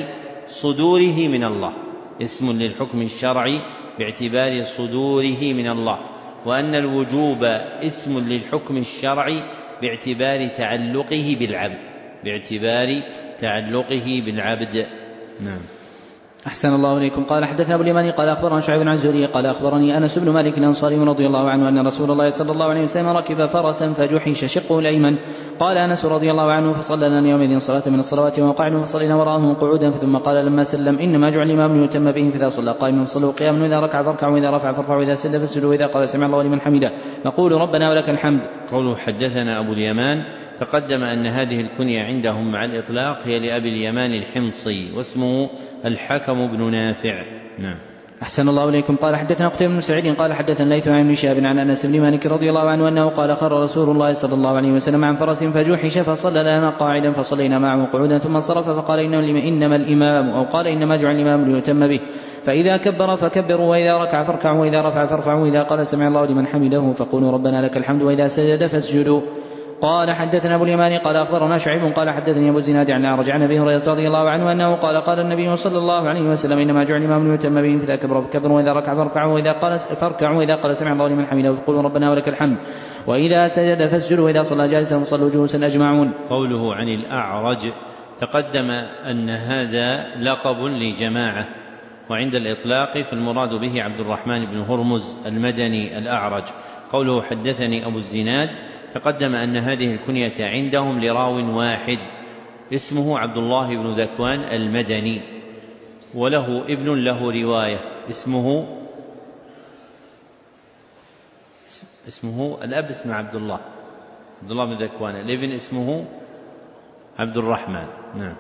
صدوره من الله، اسم للحكم الشرعي باعتبار صدوره من الله، وأن الوجوب اسم للحكم الشرعي باعتبار تعلقه بالعبد، باعتبار تعلقه بالعبد. نعم. أحسن الله إليكم. قال حدثنا أبو اليماني قال أخبرنا شعيب عن الزهري قال أخبرني أنس بن مالك الأنصاري رضي الله عنه أن رسول الله صلى الله عليه وسلم ركب فرسا فجحش شقه الأيمن. قال أنس رضي الله عنه فصلى لنا يومئذ صلاة من الصلوات وقعنا فصلينا وراءه قعودا، ثم قال لما سلم إنما جعل الإمام ليؤتم به، فإذا صلى قائما فصلوا قياما، وإذا ركع فاركعوا، وإذا رفع فارفعوا، وإذا سجد فاسجدوا، وإذا قال سمع الله لمن حمده فقولوا ربنا ولك الحمد. قوله حدثنا أبو اليمان، تقدم أن هذه الكنية عندهم مع الإطلاق هي لأبي اليمان الحمصي، واسمه الحكم بن نافع. نعم. أحسن الله إليكم. قال حدثنا قتيبة بن سعيد قال حدثنا الليث عن ابن شهاب عن أنس بن مالك رضي الله عنه أنه قال خر رسول الله صلى الله عليه وسلم عن فرس فجحش فصلى لنا قاعدا فصلينا معه قعودا، ثم انصرف فقال إنما الإمام، أو قال إنما جعل الإمام ليؤتم به، فإذا كبر فكبروا، وإذا ركع فاركعوا، وإذا رفع فارفعوا، وإذا قال سمع الله لمن حمده فقولوا ربنا لك الحمد، وإذا سجد فاسجدوا. قال حدثنا أبو اليماني قال أخبرنا شعيب قال حدثني أبو الزناد عن الأعرج عن أبي هريرة رضي الله عنه أنه قال قال النبي صلى الله عليه وسلم إنما جعل الإمام ليؤتم به فإذا كبر فكبروا وإذا ركع فاركعوا وإذا قال فاركعوا وإذا قال سمع الله لمن حمده فقولوا ربنا ولك الحمد وإذا سجد فاسجدوا وإذا صلى جالسا فصلوا جلوسا أجمعون. قوله عن الأعرج تقدم أن هذا لقب لجماعة، وعند الإطلاق فالمراد به عبد الرحمن بن هرمز المدني الأعرج. قوله حدثني أبو الزناد تقدم أن هذه الكنية عندهم لراو واحد اسمه عبد الله بن ذكوان المدني، وله ابن له رواية اسمه اسمه الأب اسمه عبد الله عبد الله بن ذكوان، الابن اسمه عبد الرحمن. نعم.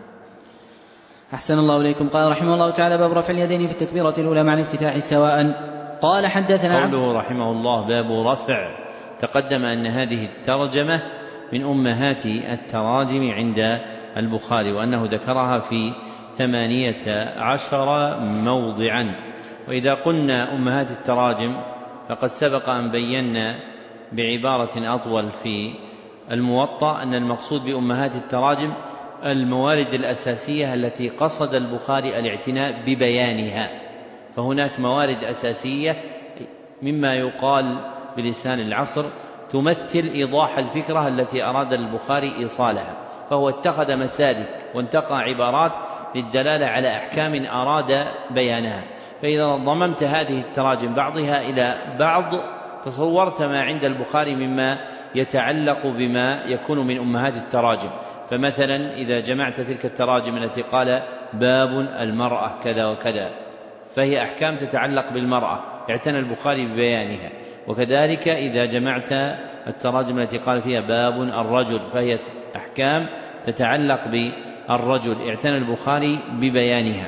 أحسن الله إليكم. قال رحمه الله تعالى باب رفع اليدين في التكبيرة الأولى مع الافتتاح سواء. قال حدثنا قوله رحمه الله باب رفع تقدم أن هذه الترجمة من أمهات التراجم عند البخاري، وأنه ذكرها في ثمانية عشر موضعا. وإذا قلنا أمهات التراجم فقد سبق أن بينا بعبارة أطول في الموطأ أن المقصود بأمهات التراجم الموارد الأساسية التي قصد البخاري الاعتناء ببيانها، فهناك موارد أساسية مما يقال بلسان العصر تمثل إيضاح الفكرة التي أراد البخاري إيصالها، فهو اتخذ مسالك وانتقى عبارات للدلالة على أحكام أراد بيانها. فإذا ضممت هذه التراجم بعضها إلى بعض تصورت ما عند البخاري مما يتعلق بما يكون من أمهات التراجم. فمثلا إذا جمعت تلك التراجم التي قال باب المرأة كذا وكذا فهي أحكام تتعلق بالمرأة اعتنى البخاري ببيانها، وكذلك إذا جمعت التراجم التي قال فيها باب الرجل فهي أحكام تتعلق بالرجل اعتنى البخاري ببيانها.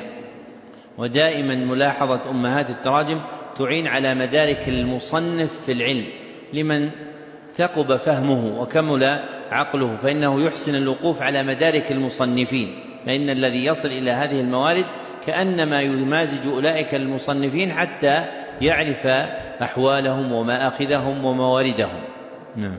ودائما ملاحظة أمهات التراجم تعين على مدارك المصنف في العلم لمن ثقب فهمه وكمل عقله، فإنه يحسن الوقوف على مدارك المصنفين، فإن الذي يصل إلى هذه الموارد كأنما يمازج أولئك المصنفين حتى يعرف أحوالهم ومآخذهم ومواردهم. نعم.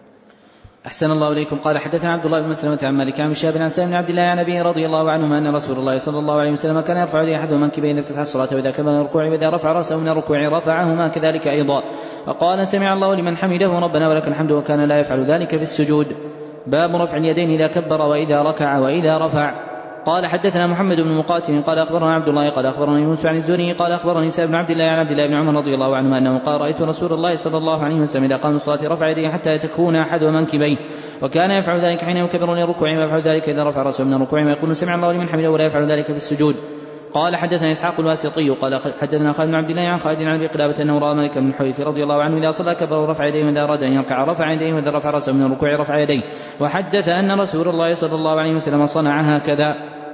أحسن الله إليكم. قال حدثنا عبد الله بن مسلمة عن مالك عن شهاب عن سالم بن عبد الله عن أبيه رضي الله عنهما أن رسول الله صلى الله عليه وسلم كان يرفع يديه أحد منكبيه إذا افتتح الصلاة وإذا كبر من الركوع وإذا رفع رأسه من الركوع رفعهما كذلك أيضا، وقال سمع الله لمن حمده ربنا ولك الحمد، وكان لا يفعل ذلك في السجود. باب رفع اليدين إذا كبر وإذا ركع وإذا رفع. قال حدثنا محمد بن مقاتل قال أخبرنا عبد الله قال أخبرني يونس عن الزهري قال أخبرني سالم بن عبد الله عن عبد الله بن عمر رضي الله عنهما أنه قال رأيت رسول الله صلى الله عليه وسلم إذا قام الصلاة رفع يديه حتى تكون أحد منكبيه، وكان يفعل ذلك حين يكبر للركوع ويفعل ذلك إذا رفع رأسه من الركوع ويقول سمع الله لمن حمده ولا يفعل ذلك في السجود. قال حدثنا إسحاق الواسطي قال حدثنا خالد بن عبد الله عن خالد عن أبي قلابة أنه رأى مالك بن الحويرث رضي الله عنه إذا صلى كبر ورفع يديه وإذا أراد أن يركع رفع يديه وإذا رفع رأسه من الركوع رفع يديه، وحدث أن رسول الله صلى الله عليه وسلم صنع هكذا.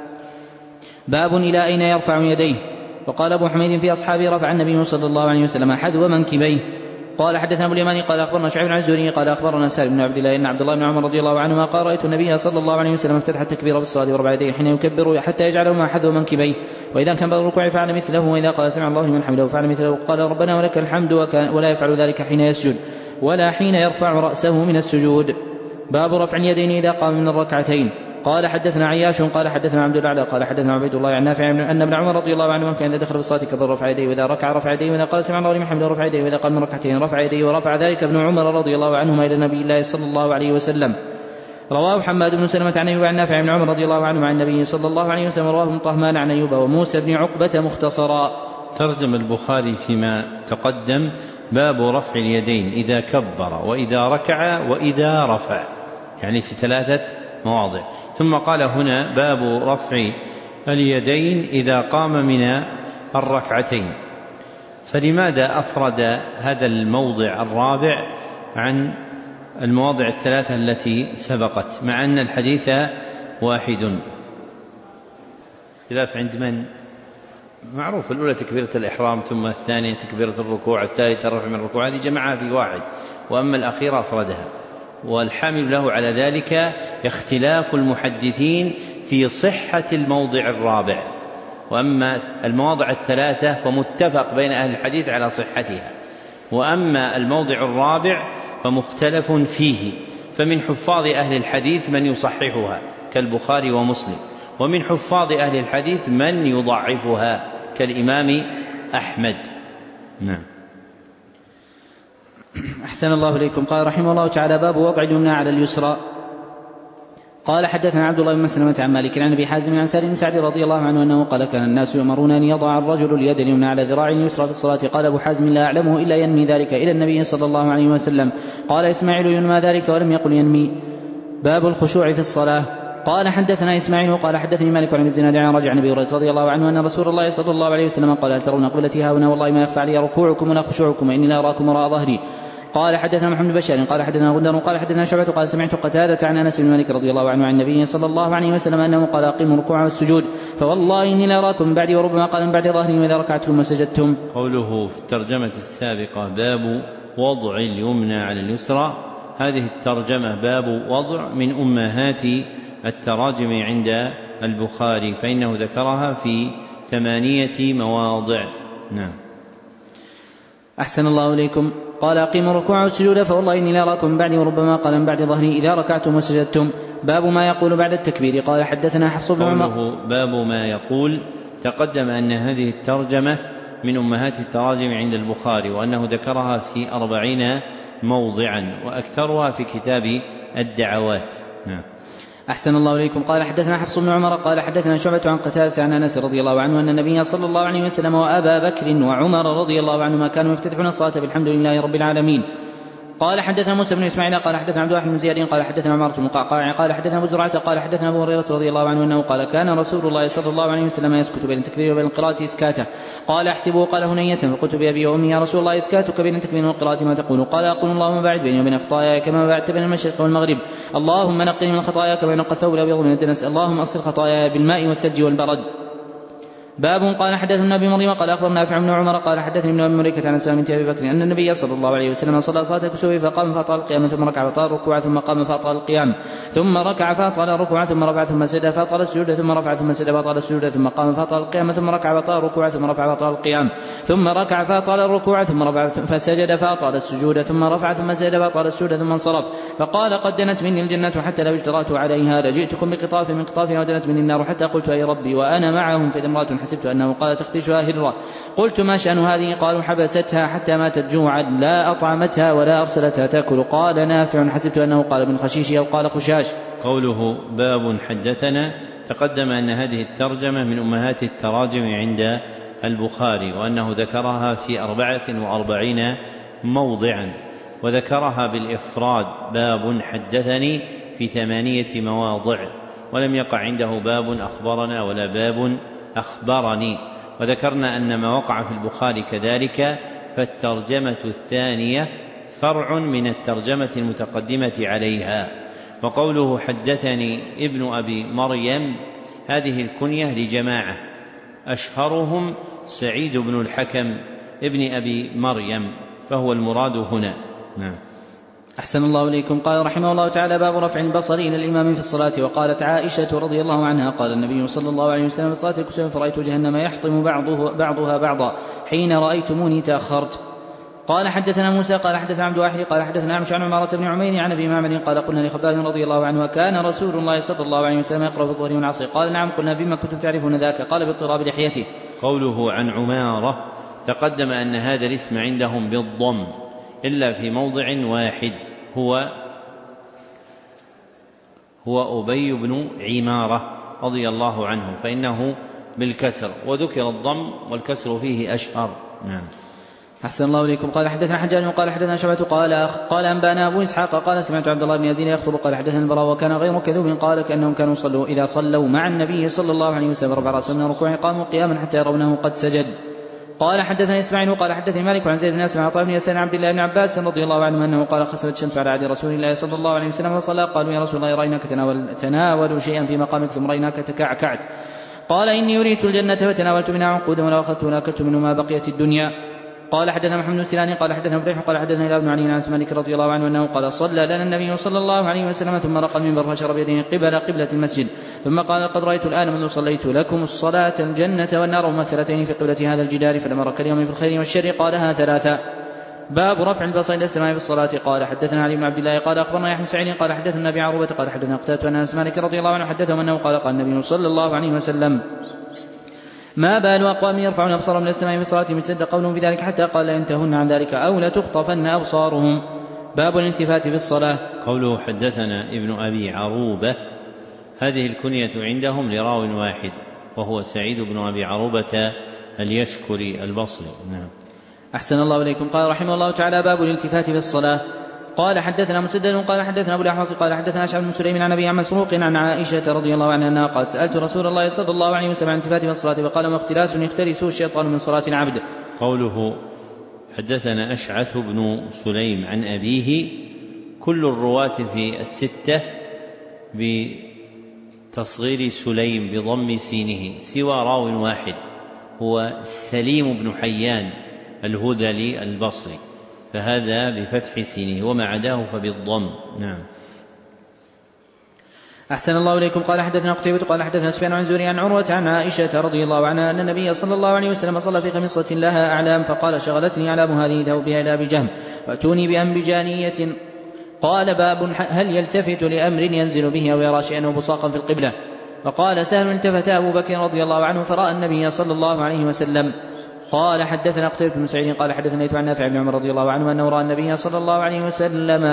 باب إلى أين يرفع يديه. وقال أبو حميد في أصحابه رفع النبي صلى الله عليه وسلم حذو منكبيه. قال حدثنا أبو اليماني قال أخبرنا شعيب عن الزهري قال أخبرنا سالم بن عبد الله أن عبد الله بن عمر رضي الله عنهما قال رأيت النبي صلى الله عليه وسلم افتتح التكبير بالصلاة ورفع يديه حين يكبر حتى يجعلهما حذو منكبيه، وإذا كان بالركوع فعل مثله، وإذا قال سمع الله لمن حمده فعل مثله، قال ربنا ولك الحمد، ولا يفعل ذلك حين يسجد ولا حين يرفع رأسه من السجود. باب رفع اليدين إذا قام من الركعتين. قال حدثنا عياش قال حدثنا عبد الأعلى قال حدثنا عبيد الله عن نافع أن ابن عمر رضي الله عنه كان إذا دخل في الصلاة كبر رفع يديه وإذا ركع رفع يديه وإذا قال سمع الله لمن حمده رفع يديه وإذا قام من ركعتين رفع يديه، ورفع ذلك ابن عمر رضي الله عنهما إلى النبي الله صلى الله عليه وسلم. رواه حماد بن سلمة عن أيوب عن نافع بن عمر رضي الله عنه عن النبي صلى الله عليه وسلم، رواه ابن طهمان عن أيوب وموسى بن عقبة مختصرا. ترجم البخاري فيما تقدم باب رفع اليدين إذا كبر وإذا ركع وإذا رفع، يعني في ثلاثة مواضع. ثم قال هنا باب رفع اليدين إذا قام من الركعتين. فلماذا أفرد هذا الموضع الرابع عن المواضع الثلاثة التي سبقت مع أن الحديث واحد؟ خلاف عند من؟ معروف الأولى تكبيرة الإحرام، ثم الثانية تكبيرة الركوع، الثالثة الرفع من الركوع، هذه جمعها في واحد، وأما الأخيرة أفردها. والحامل له على ذلك اختلاف المحدثين في صحة الموضع الرابع، وأما المواضع الثلاثة فمتفق بين أهل الحديث على صحتها، وأما الموضع الرابع فمختلف فيه، فمن حفاظ أهل الحديث من يصححها كالبخاري ومسلم، ومن حفاظ أهل الحديث من يضعفها كالإمام أحمد. نعم. أحسن الله إليكم. قال رحمه الله تعالى: باب وضع اليمنى على اليسرى. قال حدثنا عبد الله بن مسلمة عن مالك عن أبي حازم عن سالم بن سعد رضي الله عنه أنه قال: كان الناس يؤمرون أن يضع الرجل اليد اليمنى على ذراع اليسرى في الصلاة. قال أبو حازم: لا أعلمه إلا ينمي ذلك إلى النبي صلى الله عليه وسلم. قال إسماعيل: ينمى ذلك ولم يقل ينمي. باب الخشوع في الصلاة. قال حدثنا إسماعيل قال حدثني مالك عن الزناد عن رجع عن أبي هريرة رضي الله عنه أن رسول الله صلى الله عليه وسلم قال: هل ترون قبلتي هاهنا والله ما يخفى علي ركوعكم ولا خشوعكم وإني لا أراكم وراء ظهري. قال حدثنا محمد بن بشار قال حدثنا غندر قال حدثنا شعبة قال: سمعت قتادة عن أنس بن مالك رضي الله عنه عن النبي صلى الله عليه وسلم أنه قال: أقيموا الركوع والسجود فوالله إني لا أراكم من بعدي وربما قال من بعد ظهري وإذا ركعتم وسجدتم. قوله في الترجمة السابقة: باب وضع اليمنى على اليسرى، هذه الترجمة باب وضع من أمهات التراجم عند البخاري، فإنه ذكرها في ثمانية مواضع. نعم. أحسن الله إليكم. قال: أقيموا الركوع والسجود فوالله إني لا أراكم من بعدي وربما قال من بعد ظهري إذا ركعتم وسجدتم. باب ما يقول بعد التكبير. قال حدثنا حفص بن عمر. باب ما يقول. تقدم أن هذه الترجمة من أمهات التراجم عند البخاري، وأنه ذكرها في أربعين موضعا، وأكثرها في كتاب الدعوات. نعم. أحسن الله إليكم. قال حدثنا حفص بن عمر قال حدثنا شعبة عن قتادة عن أنس رضي الله عنه أن النبي صلى الله عليه وسلم وأبا بكر وعمر رضي الله عنهما كانوا يفتتحون الصلاة بالحمد لله رب العالمين. قال حدثنا موسى بن إسماعيل قال حدثنا عبد الواحد بن زياد قال حدثنا عمارة بن القعقاع قال حدثنا أبو زرعة قال حدثنا أبو هريرة رضي الله عنه أنه قال: كان رسول الله صلى الله عليه وسلم يسكت بين التكبير وبين القراءة إسكاتا. قال: أحسبه قال هنية. فقلت بأبي وأمي: يا رسول الله إسكاتك بين التكبير والقراءة ما تقول؟ قال: أقول: اللهم باعد بيني وبين خطاياي كما باعدت بين المشرق والمغرب، اللهم نقني من خطاياي كما ينقى الثوب الأبيض من الدنس، اللهم أصل خطاياي بالماء والثلج والبرد. باب قال حدثنا ابي مريم قال اخبرنا نافع بن عمر قال حدثني ابن ابي مليكه عن اسماء بنت ابي بكر ان النبي صلى الله عليه وسلم صلى صلاه الكسوف فقام فاطال القيام ثم ركع فاطال الركوع ثم قام فاطال القيام ثم ركع فاطال الركوع ثم رفع ثم سجد فاطال السجود ثم رفع ثم سجد فاطال السجود ثم قام فاطال القيام ثم ركع فاطال الركوع ثم رفع فاطال القيام ثم ركع فاطال الركوع ثم رفع فسجد فاطال السجود ثم رفع ثم سجد فاطال السجود ثم انصرف فقال: قد دنت مني الجنه حتى لو اجترأت عليها لجئتكم بقطاف من قطافها ودنت مني النار حتى قلت: اي ربي وانا معهم في امراه حسبت انه قال تختشها هرة. قلت: ما شأن هذه؟ قالوا: حبستها حتى ماتت جوعا لا أطعمتها ولا أرسلتها تأكل. قال نافع: حسبت أنه قال من خشيش أو قال خشاش. قوله باب حدثنا تقدم أن هذه الترجمة من أمهات التراجم عند البخاري، وأنه ذكرها في أربعة وأربعين موضعا، وذكرها بالإفراد باب حدثني في ثمانية مواضع، ولم يقع عنده باب أخبرنا ولا باب أخبرني. وذكرنا أن ما وقع في البخاري كذلك، فالترجمة الثانية فرع من الترجمة المتقدمة عليها. وقوله حدثني ابن أبي مريم هذه الكنية لجماعة أشهرهم سعيد بن الحكم ابن أبي مريم، فهو المراد هنا. نعم. أحسن الله إليكم. قال رحمه الله تعالى: باب رفع البصر إلى الإمام في الصلاة. وقالت عائشة رضي الله عنها: قال النبي صلى الله عليه وسلم في صلاة الكسوف: فرأيت جهنم يحطم بعضه بعضها بعضا حين رأيتموني تأخرت. قال حدثنا موسى قال حدثنا عبد الواحد قال حدثنا عمش عن عمارة بن عمير عن أبي معمر قال: قلنا لخباب رضي الله عنه: كان رسول الله صلى الله عليه وسلم يقرأ في الظهر والعصر؟ قال: نعم. قلنا: بما كنتم تعرفون ذاك؟ قال: باضطراب لحيته. قوله عن عمارة تقدم أن هذا الاسم عندهم بالضم إلا في موضع واحد، هو هو أبي بن عمارة رضي الله عنه، فإنه بالكسر، وذكر الضم والكسر فيه أشهر. نعم. أحسن الله إليكم. قال حدثنا حجاج قال حدثنا شعبة قال قال أنبانا أبو إسحاق قال: سمعت عبد الله بن يزيد يخطب قال حدثنا البراء وكان غير كذوب قال: كأنهم كانوا صلوا إذا صلوا مع النبي صلى الله عليه وسلم رفع رأسهم من ركوعه قاموا قياما حتى يرونه قد سجد. قال حدثني إسماعيل قال حدثني مالك عن زيد بن أسلم عن عطاء بن يسار عن عبد الله بن عباس رضي الله عنه أنه قال: خسفت الشمس على عهد رسول الله صلى الله عليه وسلم وصلى. قالوا: يا رسول الله رأيناك تناول, تناول شيئا في مقامك ثم رأيناك تكعكعت. قال: إني أريت الجنة فتناولت منها عنقودا ولا أخذت ولا أكلت منه ما بقيت الدنيا. قال حدثنا محمد بن سنان قال حدثنا فريح قال حدثنا إلى ابن علي عن مالك رضي الله عنه أنه قال: صلى لنا النبي صلى الله عليه وسلم ثم رقى المنبر فشرب يديه قبل قبلة المسجد ثم قال: قد رأيت الآن منذ صليت لكم الصلاة الجنة والنار ممثلتين في قبلة هذا الجدار، فلما ركى اليوم في الخير والشر قالها ثلاثة. باب رفع البصر إلى السماء في الصلاة. قال حدثنا علي بن عبد الله قال أخبرنا يحيى بن سعيد قال حدثنا أبي عروبة قال حدثنا قتادة أن أنس مالك رضي الله عنه حدثهم أنه قال قال النبي صلى الله عليه وسلم ما بال أقوام يرفعون أبصارهم إلى السماء في الصلاة امتد قولهم في ذلك حتى قال لا ينتهون عن ذلك أو لتخطفن أبصارهم. باب الالتفات في الصلاة. قوله حدثنا ابن أبي عروبة، هذه الكنية عندهم لراو واحد وهو سعيد بن أبي عروبة اليشكري البصري. نعم. أحسن الله إليكم. قال رحمه الله تعالى باب الالتفات في الصلاة. قال حدثنا مسدد قال حدثنا أبو الأحوص قال حدثنا أشعث بن سليم عن أبي عن مسروق عن عائشة رضي الله عنها أنها قالت سألت رسول الله صلى الله عليه وسلم عن الالتفات في الصلاة فقال ما اختلاس يختلسه الشيطان من صلاة العبد. قوله حدثنا أشعث بن سليم عن أبيه، كل الرواة في الستة بتصغير سليم بضم سينه سوى راو واحد هو سليم بن حيان الهذلي البصري، فهذا بفتح سينه وما عداه فبالضم. نعم. أحسن الله إليكم. قال حدثنا قتيبة قال حدثنا سفيان عن زهري عن عروة عن عائشة رضي الله عنها أن النبي صلى الله عليه وسلم صلى في خميصة لها أعلام فقال شغلتني أعلام هذه ذهب بها إلى أبي جهم وأتوني بأنبجانية. قال باب هل يلتفت لأمر ينزل به أو يرى شيئا بصاقا في القبلة. وقال سهل التفت أبو بكر رضي الله عنه فرأى النبي صلى الله عليه وسلم. قال حدثنا قتيبة بن سعيد قال حدثنا عن نافع بن عمر رضي الله عنه أنه رأى النبي صلى الله عليه وسلم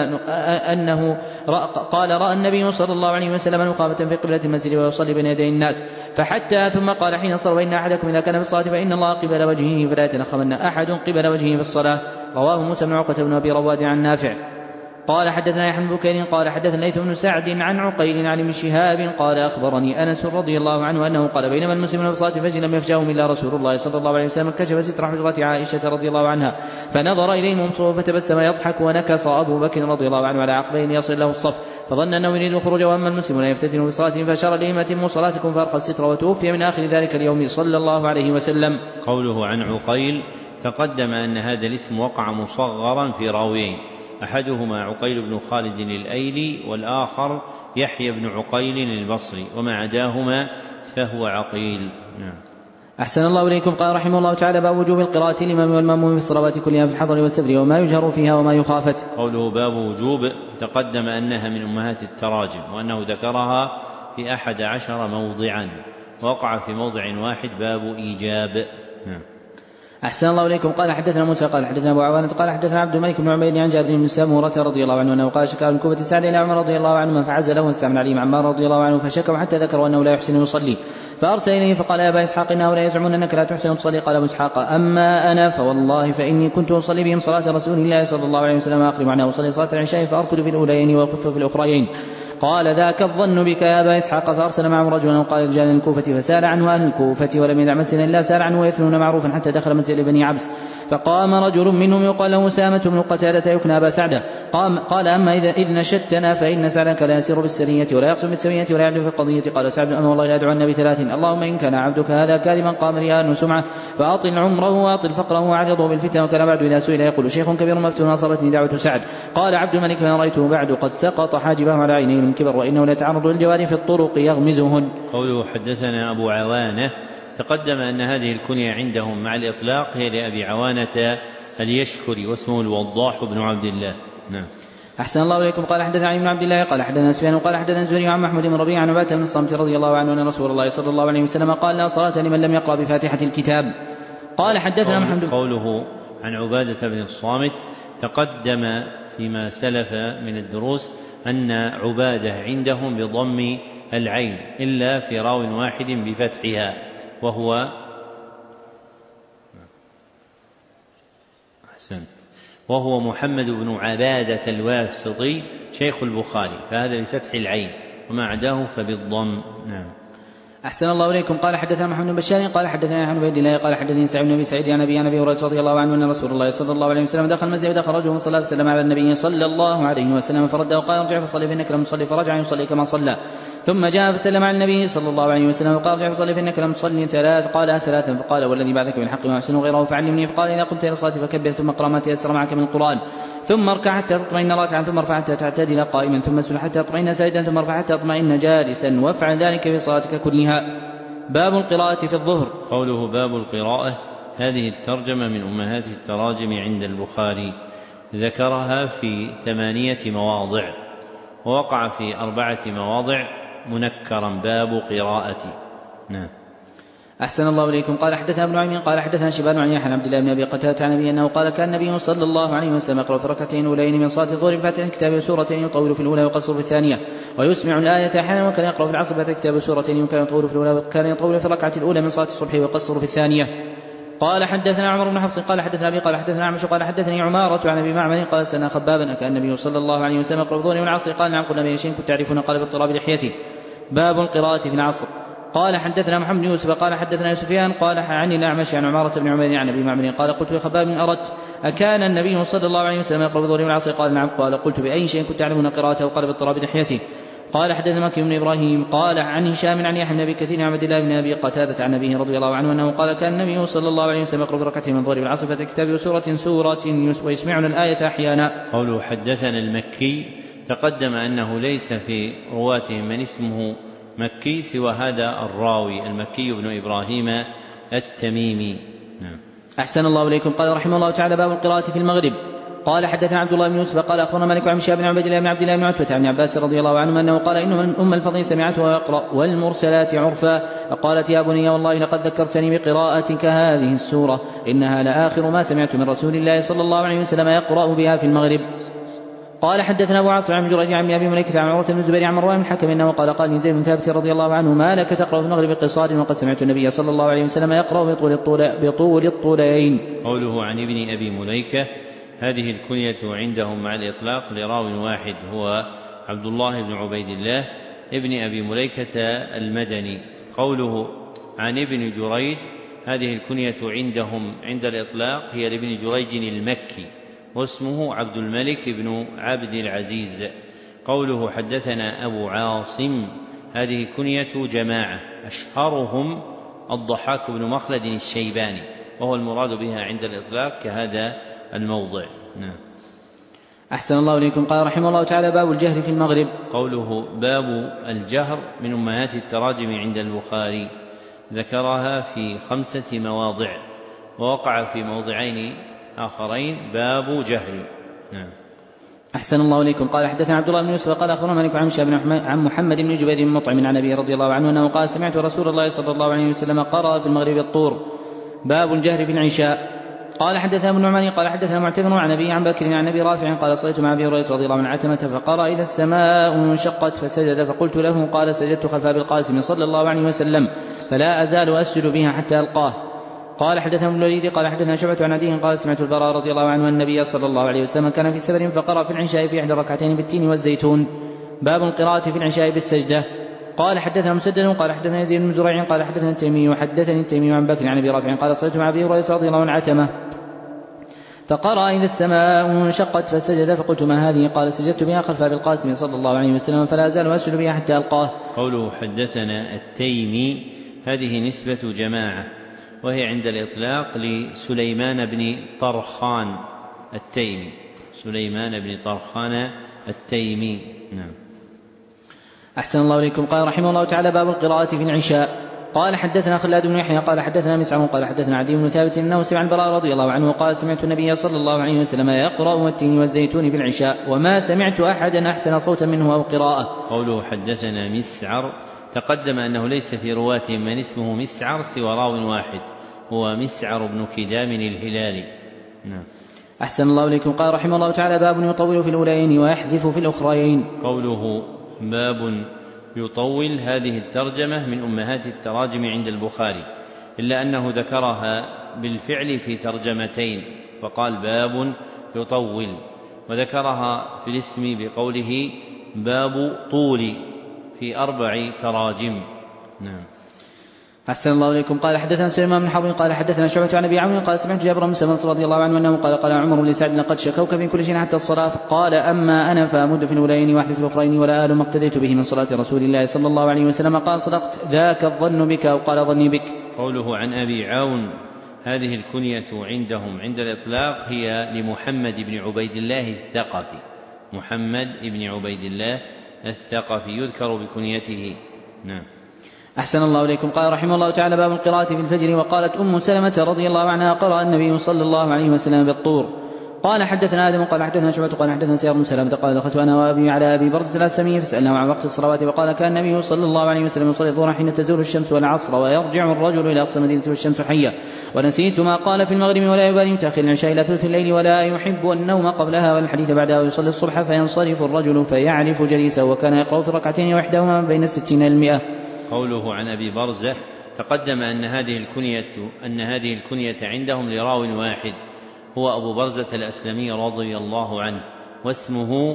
أنه رأى قال رأى النبي صلى الله عليه وسلم نقابة في قبلة المسجد ويصلي بين يدي الناس فحتى ثم قال حين صار وإن أحدكم إذا كان في الصلاة فإن الله قبل وجهه فلا يتنخمن أحد قبل وجهه في الصلاة. رواه موسى بن عقبة بن أبي رواد عن نافع. قال حدثنا يحيى بن بكير قال حدثنا ليث بن سعد عن عقيل عن ابن شهاب قال أخبرني أنس رضي الله عنه أنه قال بينما المسلمون في صلاة الفجر لم يفجأهم إلا رسول الله صلى الله عليه وسلم كشف ستر حجرة عائشة رضي الله عنها فنظر إليهم ومصروف فتبسم يضحك ونكص أبو بكر رضي الله عنه على عقبين يصل له الصف فظن أنه يريد الخروج وأما المسلمون يفتتنوا بصلاتهم فأشار إليهم أتموا صلاتكم فأرخى الستر وتوفي من آخر ذلك اليوم صلى الله عليه وسلم. قوله عن عقيل تقدم أن هذا الاسم وقع مصغرا في راويين، أحدهما عقيل بن خالد الأيلي والآخر يحيى بن عقيل البصري وما عداهما فهو عقيل. نعم. أحسن الله إليكم. قال رحمه الله تعالى باب وجوب القراءة للإمام والمأموم في الصلوات كلها في الحضر والسفر وما يجهر فيها وما يخافت. قوله باب وجوب تقدم أنها من أمهات التراجم وأنه ذكرها في أحد عشر موضعا وقع في موضع واحد باب إيجاب. نعم. أحسن الله إليكم. قال حدثنا موسى قال حدثنا أبو عوانة قال حدثنا عبد الملك بن عبيد عن جابر بن سمورة رضي الله عنه أنه قال شكا من كوفة سعد إلى عمر رضي الله عنه فعزله واستعمل عليه عمار رضي الله عنه فشكوا حتى ذكروا أنه لا يحسن يصلي فأرسل إليه فقال يا أبا إسحاق إن هؤلاء يزعمون أنك لا تحسن تصلي. قال أبو إسحاق أما أنا فوالله فإني كنت أصلي بهم صلاة رسول الله صلى الله عليه وسلم آخر معناه أصلي صلاة العشاء فأركض في الأوليين وأخف في الأخريين. قال ذاك الظن بك يا أبا إسحاق. فأرسل معه رجلا وقال رجال الكوفة فسال عنه أهل الكوفة ولم يدع مسجدا إلا سال عنه ويثنون معروفا حتى دخل مسجد بني عبس فقام رجل منهم يقال له سامة بن قتادة يكنى أبا سعدة قام قال أما إذا إذ نشدتنا فإن سعدك لا يسير بالسرية ولا يقصد بالسرية ولا يعدل في القضية. قال سعد أما والله لا أدعو بثلاث اللهم إن كان عبدك هذا كاذبا قام رياء وسمعة فأطل عمره وأطل فقره وعرضه بالفتن. وكان بعد إذا سئل يقول شيخ كبير مفتون أصابتني دعوة سعد. قال عبد الملك ما رأيته بعد قد سقط حاجبه على عينيه من كبر وإنه ليتعرض للجواري في الطرق يغمزهن. قوله حدثنا أبو عوانة تقدم أن هذه الكنية عندهم مع الإطلاق هي لأبي عوانة اليشكري واسمه الوضاح بن عبد الله. نعم. أحسن الله إليكم. قال حدثنا علي بن عبد الله قال حدثنا سفيان قال حدثنا زهري عن محمود بن ربيعة عن عبادة بن الصامت رضي الله عنه أن رسول الله صلى الله عليه وسلم قال لا صلاة لمن لم يقرأ بفاتحة الكتاب. قال حدثنا محمد. قوله عن عبادة بن الصامت تقدم فيما سلف من الدروس أن عبادة عندهم بضم العين إلا في راو واحد بفتحها وهو أحسن وهو محمد بن عبادة الواسطي شيخ البخاري فهذا بفتح العين وما عداه فبالضم. نعم. أحسن الله إليكم. قال حدثنا محمد بن بشار قال حدثنا عن عبيد الله قال حدثني سعيد بن أبي سعيد عن أبي عن أبي هريرة رضي الله عنه أن رسول الله صلى الله عليه وسلم دخل المسجد ودخل رجل صلى الله عليه وسلم على النبي صلى الله عليه وسلم فرد وقال ارجع فصلي فإنك لم تصلي فرجع يصلي كما صلى ثم جاء فسلم على النبي صلى الله عليه وسلم وقال ارجع فصلي فإنك لم تصلي ثلاث قال ثلاثا فقال والذي بعدك بالحق ما أحسن غيره فعلمني. فقال إذا قمت إلى الصلاة فكبر ثم اقرأ ما تيسر معك من القرآن ثم اركع حتى تطمئن راكعا ثم ارفع حتى تعتدل قائما ثم اسجد حتى تطمئن ساجدا ثم ارفع حتى تطمئن جالسا وافعل ذلك في صلاتك كلها. باب القراءة في الظهر. قوله باب القراءة هذه الترجمة من أمهات التراجم عند البخاري، ذكرها في ثمانية مواضع، ووقع في أربعة مواضع منكرا باب قراءة. نعم. أحسن الله إليكم. قال حدثنا ابن عمين قال حدثنا شبان عن يحيى عن عبد الله بن أبي قتادة عن أبي أنه قال كان النبي صلى الله عليه وسلم يقرأ في ركعتين أولين من صلاة الظهر بفاتحة الكتاب وسورتين يطول في الأولى ويقصر في الثانية ويسمع الآية أحيانا، وكان يقرأ في العصر بفاتحة الكتاب وسورتين وكان يطول في الأولى وكان يطول في الركعة الأولى من صلاة الصبح ويقصر في الثانية. قال حدثنا عمر بن حفص قال حدثنا أبي قال حدثنا أعمش قال حدثني عمارة عن أبي معمر قال سألنا خبابا أكان النبي صلى الله عليه وسلم يقرأ في الظهر والعصر؟ قال نعم. قلنا بأي شيء كنت تعرفون؟ قال باضطراب لحيته. باب القراءة في العصر. قال حدثنا محمد بن يوسف قال حدثنا سفيان قال عن الأعمش عن عمارة بن عمير عن أبي معمر قال قلت لخباب أردت أكان النبي صلى الله عليه وسلم يقرأ في الظهر والعصر؟ قال نعم. قال قلت بأي شيء كنت تعلمون قراءته؟ قال باضطراب لحيته. قال حدثنا مكي بن إبراهيم قال عن هشام عن يحيى بن أبي كثير عن عبد الله بن أبي قتادة عن أبيه رضي الله عنه أنه قال كان النبي صلى الله عليه وسلم يقرأ في ركعتين من الظهر والعصر في الكتاب وسورة سورة ويسمعنا الآية أحيانا. قوله حدثنا المكي تقدم أنه ليس في رواتهم من اسمه مكي سوى هذا الراوي المكي بن إبراهيم التميمي. نعم. أحسن الله إليكم. قال رحمه الله تعالى باب القراءة في المغرب. قال حدثنا عبد الله بن يوسف قال أخبرنا مالك عن شهاب بن عبد الله بن عبد الله بن عتبة عن عباس رضي الله عنه أنه قال إن أم الفضل سمعته يقرأ والمرسلات عرفا فقالت يا بني والله لقد ذكرتني بقراءتك هذه السورة إنها لآخر ما سمعت من رسول الله صلى الله عليه وسلم يقرأ بها في المغرب. قال حدثنا أبو عاصم عن جريج عن أبي مليكة عن عروة بن الزبير عن مروان بن الحكم أنه قال قال زيد بن ثابت رضي الله عنه ما لك تقرأ في المغرب قصار وقد سمعت النبي صلى الله عليه وسلم يقرأ بطول الطول بطول الطولين. قوله عن ابن أبي مليكة هذه الكنية عندهم مع الإطلاق لراو واحد هو عبد الله بن عبيد الله ابن أبي مليكة المدني. قوله عن ابن جريج هذه الكنية عندهم عند الإطلاق هي لابن جريج المكي واسمه عبد الملك بن عبد العزيز. قوله حدثنا أبو عاصم هذه كنية جماعة أشهرهم الضحاك بن مخلد الشيباني وهو المراد بها عند الإطلاق كهذا الموضع. نعم. أحسن الله إليكم. قال رحمه الله تعالى باب الجهر في المغرب. قوله باب الجهر من أمهات التراجم عند البخاري، ذكرها في خمسة مواضع ووقع في موضعين آخرين باب جهر. نعم. أحسن الله إليكم. قال حدثنا عبد الله بن يوسف قال أخبرنا مالك عن شهاب عن محمد بن جبير بن مطعم عن أبي رضي الله عنه أنه قال سمعت رسول الله صلى الله عليه وسلم قرأ في المغرب الطور. باب الجهر في العشاء. قال حدثنا ابن نعمان قال حدثنا معتمر عن أبي عن بكر عن أبي رافع قال صليت مع أبي هريرة رضي الله عنه عتمة فقرأ إذا السماء انشقت فسجد فقلت له قال سجدت خلف أبي القاسم صلى الله عليه وسلم فلا أزال أسجد بها حتى ألقاه. قال حدثنا ابن الوليد قال حدثنا شعبة عن عدي قال سمعت البراء رضي الله عنه النبي صلى الله عليه وسلم كان في سفر فقرأ في العشاء في إحدى الركعتين بالتين والزيتون. باب القراءة في العشاء بالسجدة. قال حدثنا مسدد قال حدثنا يزيد بن زريع قال حدثنا التيمي وحدثني التيمي عن بكر عن أبي رافع قال صليت مع أبي هريرة رضي الله عنه عتمة فقرأ إذا السماء انشقت فسجد فقلت ما هذه؟ قال سجدت بها خلف أبي القاسم صلى الله عليه وسلم فلا أزال أسجد بها حتى ألقاه. قوله حدثنا التيمي هذه نسبة جماعة وهي عند الإطلاق لسليمان بن طرخان التيمي سليمان بن طرخان التيمي. نعم. أحسن الله إليكم. قال رحمه الله تعالى باب القراءة في العشاء. قال حدثنا خلاد بن يحيى قال حدثنا مسعر قال حدثنا عدي بن ثابت انه سمع البراء رضي الله عنه قال سمعت النبي صلى الله عليه وسلم يقرأ والتين والزيتون في العشاء وما سمعت أحدا أحسن صوتا منه أو قراءة. قوله حدثنا مسعر تقدم أنه ليس في رواتهم من اسمه مسعر سوى راو واحد هو مسعر بن كدام الهلالي. نعم. أحسن الله إليكم. قال رحمه الله تعالى باب يطول في الأولين ويحذف في الأخرين. قوله باب يطول هذه الترجمة من أمهات التراجم عند البخاري إلا أنه ذكرها بالفعل في ترجمتين فقال باب يطول وذكرها في الاسم بقوله باب طول في أربع تراجم. نعم. أحسن الله إليكم. قال حدثنا سليمان بن حرب قال حدثنا شعبة عن أبي عمرو قال سمعت جابر بن سمرة رضي الله عنه أنه قال قال عمر بن سعد لقد شكوك في كل شيء حتى الصلاة قال أما أنا فأمد في الأولين وأحذف في الأخرين ولا آل ما اقتديت به من صلاة رسول الله صلى الله عليه وسلم قال صدقت ذاك الظن بك أو قال ظني بك. قوله عن أبي عون هذه الكنية عندهم عند الإطلاق هي لمحمد بن عبيد الله الثقفي محمد بن عبيد الله الثقفي يذكر بكنيته. نعم. أحسن الله إليكم. قال رحمه الله تعالى: باب القراءة في الفجر. وقالت أم سلمة رضي الله عنها: قرأ النبي صلى الله عليه وسلم بالطور. قال حدثنا آدم قال حدثنا شعبة قال حدثنا سيار بن سلمة قال دخلت أنا وأبي على أبي برزة الأسلمي فسألناه عن وقت الصلوات وقال: كان النبي صلى الله عليه وسلم يصلي الظهر حين تزول الشمس والعصر ويرجع الرجل إلى أقصى المدينة والشمس حية. ونسيت ما قال في المغرب ولا يبالي متأخر العشاء إلى ثلث الليل ولا يحب النوم قبلها والحديث بعدها ويصلي الصبح فينصرف الرجل فيعرف جليسه وكان يقرأ في الركعتين وحدهما بين الستين المئة. قوله عن أبي برزة تقدم أن هذه الكنية أن هذه الكنية عندهم لراو واحد هو أبو برزة الأسلمي رضي الله عنه واسمه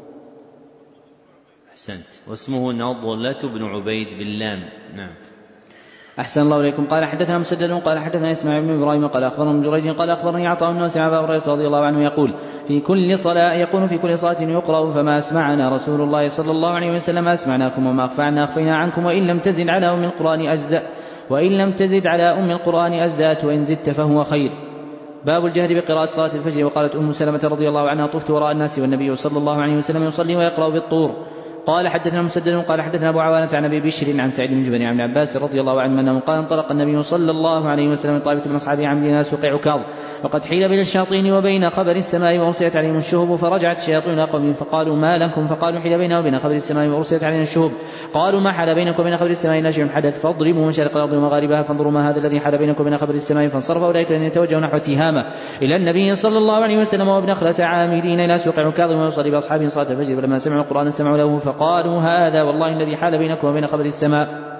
أحسنت واسمه نضلة بن عبيد باللام. نعم. أحسن الله إليكم. قال حدثنا مسدد قال حدثنا إسماعيل بن إبراهيم قال أخبرنا ابن جريج قال أخبرني عطاء بن واسع أبا هريرة رضي الله عنه يقول في كل صلاة يقول في كل صلاة يقرأ فما أسمعنا رسول الله صلى الله عليه وسلم أسمعناكم وما أخفى عنا أخفينا عنكم وإن لم تزد على أم القرآن أجزأ وإن لم تزد على أم القرآن أجزأت وإن زدت فهو خير. باب الجهر بقراءة صلاة الفجر. وقالت أم سلمة رضي الله عنها: طفت وراء الناس والنبي صلى الله عليه وسلم يصلي ويقرأ بالطور. قال حدثنا مسدد قال حدثنا أبو عوانة عن أبي بشر عن سعيد بن جبير عن عباس رضي الله عنه أنه قال: انطلق النبي صلى الله عليه وسلم من طائفة من أصحابه عن ناس وقع عكاظ وقد حيل بين الشياطين وبين خبر السماء وأرسلت عليهم الشهب فرجعت الشياطين إلى قومهم فقالوا: ما لكم؟ فقالوا: حيل بيننا وبين خبر السماء وأرسلت علينا الشهب. قالوا: ما حال بينك وبين خبر السماء إلا شيء حدث فاضربوا مشارق الأرض ومغاربها فانظروا ما هذا الذي حال بينك وبين خبر السماء. فانصرف أولئك الذين توجهوا نحو تهامة إلى النبي صلى الله عليه وسلم وابن خلة عامدين إلى سوق عكاظ ويصلي بأصحابه صلاة الفجر فلما سمعوا القرآن استمعوا له فقالوا: هذا والله الذي حال بينكم وبين خبر السماء.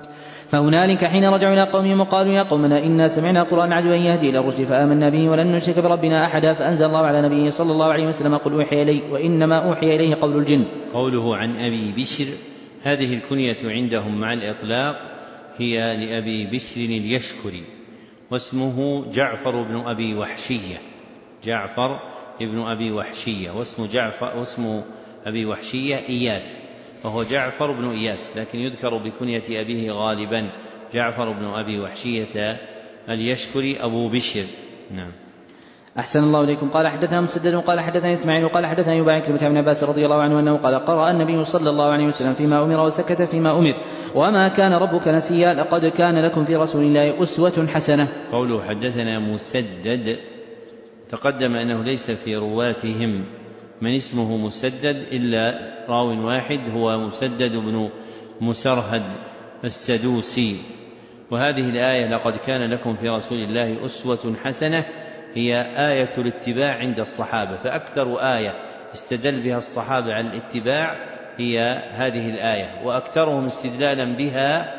فهنالك حين رجعوا إلى قومهم وقالوا: يا قومنا إنا سمعنا قرآن عجبا يهدي إلى الرشد فآمنا به ولن نشرك بربنا أحدا. فأنزل الله على نبيه صلى الله عليه وسلم: قل أوحي إلي وإنما أوحي إليه قول الجن. قوله عن أبي بشر هذه الكنية عندهم مع الإطلاق هي لأبي بشر اليشكري واسمه جعفر بن أبي وحشية جعفر بن أبي وحشية واسم جعفر واسم أبي وحشية إياس وهو جعفر بن إياس لكن يذكر بكنية أبيه غالبا جعفر بن أبي وحشية اليشكري أبو بشر. نعم. أحسن الله إليكم. قال حدثنا مسدد قال حدثنا إسماعيل قال حدثنا يباع كلمة ابن عباس رضي الله عنه أنه قال: قرأ النبي صلى الله عليه وسلم فيما أمر وسكت فيما أمر وما كان ربك نسيا لقد كان لكم في رسول الله أسوة حسنة. قوله حدثنا مسدد تقدم أنه ليس في رواتهم من اسمه مسدد إلا راو واحد هو مسدد بن مسرهد السدوسي. وهذه الآية لقد كان لكم في رسول الله أسوة حسنة هي آية الاتباع عند الصحابة فأكثر آية استدل بها الصحابة على الاتباع هي هذه الآية وأكثرهم استدلالا بها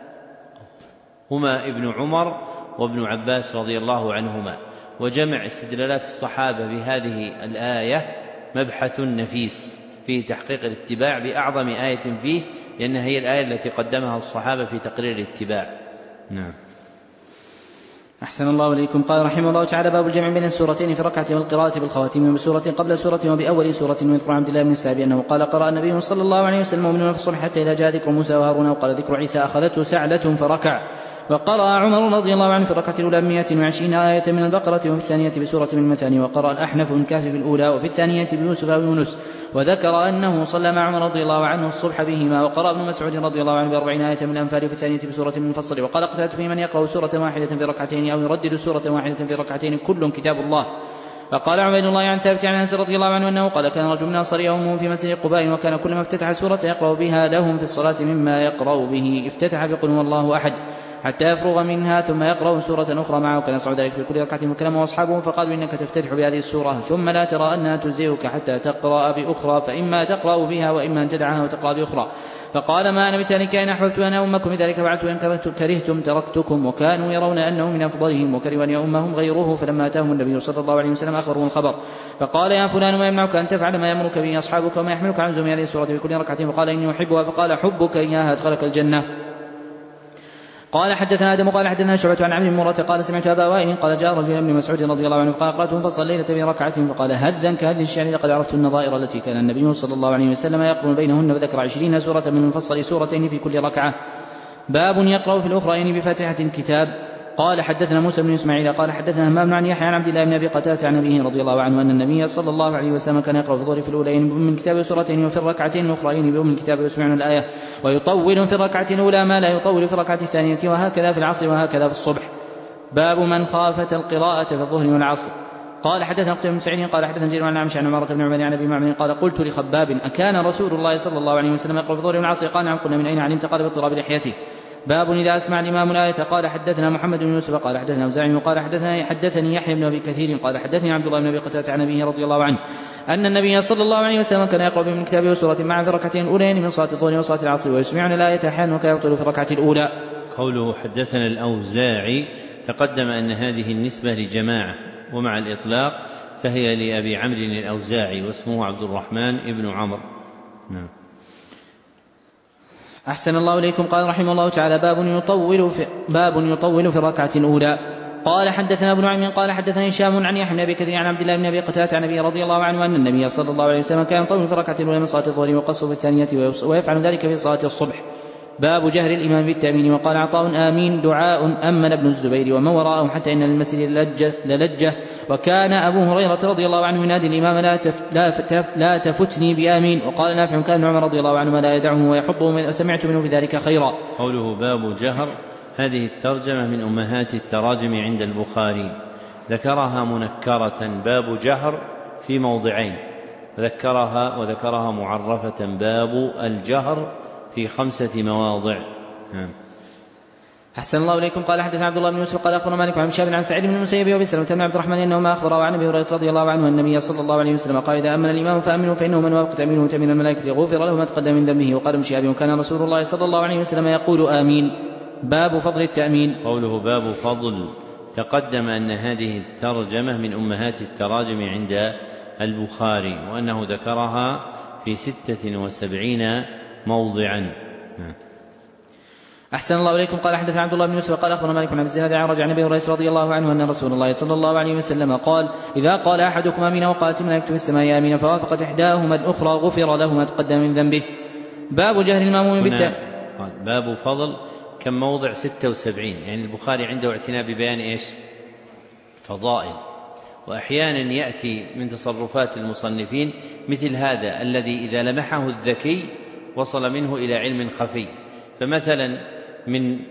هما ابن عمر وابن عباس رضي الله عنهما. وجمع استدلالات الصحابة بهذه الآية مبحث نفيس في تحقيق الاتباع بأعظم آية فيه لأنها هي الآية التي قدمها الصحابة في تقرير الاتباع. نعم. أحسن الله إليكم. قال رحمه الله تعالى: باب الجمع بين السورتين في ركعة والقراءة بالخواتيم بسورة قبل سورة وبأول سورة. ويذكر عبد الله بن السعبي أنه قال: قرأ النبي صلى الله عليه وسلم مؤمنون في الصبح حتى إذا جاء ذكر موسى وهارون وقال ذكر عيسى أخذته سعلة فركع. وقرأ عمر رضي الله عنه في الركعة الأولى مئة وعشرين آية من البقرة وفي الثانية بسورة من المثاني. وقرأ الأحنف من كهف في الأولى وفي الثانية بيوسف ويونس. وذكر أنه صلى مع عمر رضي الله عنه الصبح بهما. وقرأ ابن مسعود رضي الله عنه بأربعين آية من الأنفال وفي الثانية بسورة من المفصل. وقال قتادة في من يقرأ سورة واحدة في ركعتين أو يردد سورة واحدة في ركعتين كل كتاب الله. فقال عبيد الله عن ثابت عن أنس رضي الله عنه أنه قال: كان رجل من أنصار يوم في مسجد قباء وكان كلما افتتح سورة يقرأ بها لهم في الصلاة مما يقرأ به افتتح بقل هو الله أحد حتى يفرغ منها ثم يقرأ سورة أخرى معه كان يصعد ذلك في كل ركعة. وكلمه أصحابه فقالوا: إنك تفتتح بهذه السورة ثم لا ترى أنها تجزئك حتى تقرأ بأخرى فإما تقرأ بها وإما أن تدعها وتقرأ بأخرى. فقال: ما أنا بتارك إن أحببت أن أمكم ذلك فعلت وإن كرهتم تركتكم. وكانوا يرون أنه من أفضلهم وكرهوا أن يؤمهم غيره. فلما أتاهم النبي صلى الله عليه وسلم أخبروا الخبر فقال: يا فلان ما يمنعك أن تفعل ما يأمرك به أصحابك وما يحملك عن لزوم هذه السورة في كل ركعة؟ فقال: إني أحبها. فقال: حبك إياها أدخلك الجنة. قال حدثنا آدم قال حدثنا شعبة عن عمرو بن مرة قال: سمعت أبا وائل قال: جاء رجل ابن مسعود رضي الله عنه فقال: قرأت فصل ليلة في ركعة فقال: هذا كهذه الشعر لقد عرفت النظائر التي كان النبي صلى الله عليه وسلم يقرن بينهن وذكر عشرين سورة من المفصل سورتين في كل ركعة. باب يقرأ في الأخرين بفاتحة الكتاب. قال حدثنا موسى بن إسماعيل قال حدثنا همام عن يحيى عن عبد الله بن أبي قتادة عن أبيه رضي الله عنه أن النبي صلى الله عليه وسلم كان يقرأ في الظهر في الأولين بأم الكتاب وسورتين وفي الركعتين الأخرين بأم الكتاب ويسمعون الآية ويطول في الركعة الأولى ما لا يطول في الركعة الثانية وهكذا في العصر وهكذا في الصبح. باب من خافت القراءة في الظهر والعصر. قال حدثنا قتيبة بن سعيد قال حدثنا جرير عن عمش عن عمارة بن عمر عن أبي معمر قال قلت لخباب أكان رسول الله صلى الله عليه وسلم يقرأ في الظهر والعصر؟ قال نعم. قلنا من أين علمت؟ قال باضطراب لحيته. باب إذا أسمع الإمام الآية. قال حدثنا محمد بن يوسف قال حدثنا أوزاعي وقال حدثنا حدثني يحيى بن أبي كثير قال حدثني عبد الله بن أبي قتادة عن أبيه رضي الله عنه أن النبي صلى الله عليه وسلم كان يقرأ من كتاب وسورة معا في الركعتين الأولين من صلاة الظهر وصلاة العصر ويسمعون الآية أحيانا وكان يبطل في الركعة الأولى. قوله حدثنا الأوزاعي تقدم أن هذه النسبة لجماعة، ومع الإطلاق فهي لأبي عمرو الأوزاعي واسمه عبد الرحمن ابن عمرو. نعم. أحسن الله إليكم. قال رحمه الله تعالى باب يطول في, باب يطول في الركعة الأولى. قال حدثنا ابن نعيم قال حدثنا هشام عن يحيى بن أبي كثير عن عبد الله بن أبي قتادة عن أبي رضي الله عنه أن النبي صلى الله عليه وسلم كان يطول في الركعة الأولى من صلاة الظهر ويقصر في الثانية ويفعل ذلك في صلاة الصبح. باب جهر الإمام بالتأمين. وقال عطاء آمين دعاء أمن ابن الزبير ومن وراءه حتى إن المسجد للجة, للجة وكان أبو هريرة رضي الله عنه ينادي الإمام لا, تف لا, تف لا تفتني بآمين. وقال نافع كان عمر رضي الله عنه لا يدعه ويحضه سمعت منه في ذلك خيرا. قوله باب جهر هذه الترجمة من أمهات التراجم عند البخاري، ذكرها منكرة باب جهر في موضعين، ذكرها وذكرها معرفة باب الجهر في خمسة مواضع. أحسن الله إليكم. قال حدثنا عبد الله بن يوسف قال أخبرنا مالك عن شاب عن سعيد بن المسيب وبسلمة بن عبد الرحمن أنهما أخبروا عن أبي هريرة رضي الله عنه أن النبي صلى الله عليه وسلم قال إذا أمن الإمام فأمنوا فإنه من وافق تأمينه تأمين الملائكة غفر له ما تقدم من ذنبه. وقال ابن شهاب وكان رسول الله صلى الله عليه وسلم يقول آمين. باب فضل التأمين. قوله باب فضل تقدم أن هذه الترجمة من أمهات التراجم عند البخاري وأنه ذكرها في ستة وسبعين موضعا. أحسن الله إليكم. قال حدثنا عبد الله بن يوسف قال أخبرنا مالك بن عبد الزناد عن رجع عن أبي هريرة رضي الله عنه أن رسول الله صلى الله عليه وسلم قال إذا قال أحدكم آمين وقالت الملائكة في السماء آمين فوافقت إحداهما الأخرى غفر له ما تقدم من ذنبه. باب جهل المأموم بالتأمين. باب فضل كم موضع؟ ستة وسبعين. يعني البخاري عنده اعتناء ببيان إيش؟ فضائل. وأحيانا يأتي من تصرفات المصنفين مثل هذا الذي إذا لمحه الذكي وصل منه إلى علم خفي. فمثلا من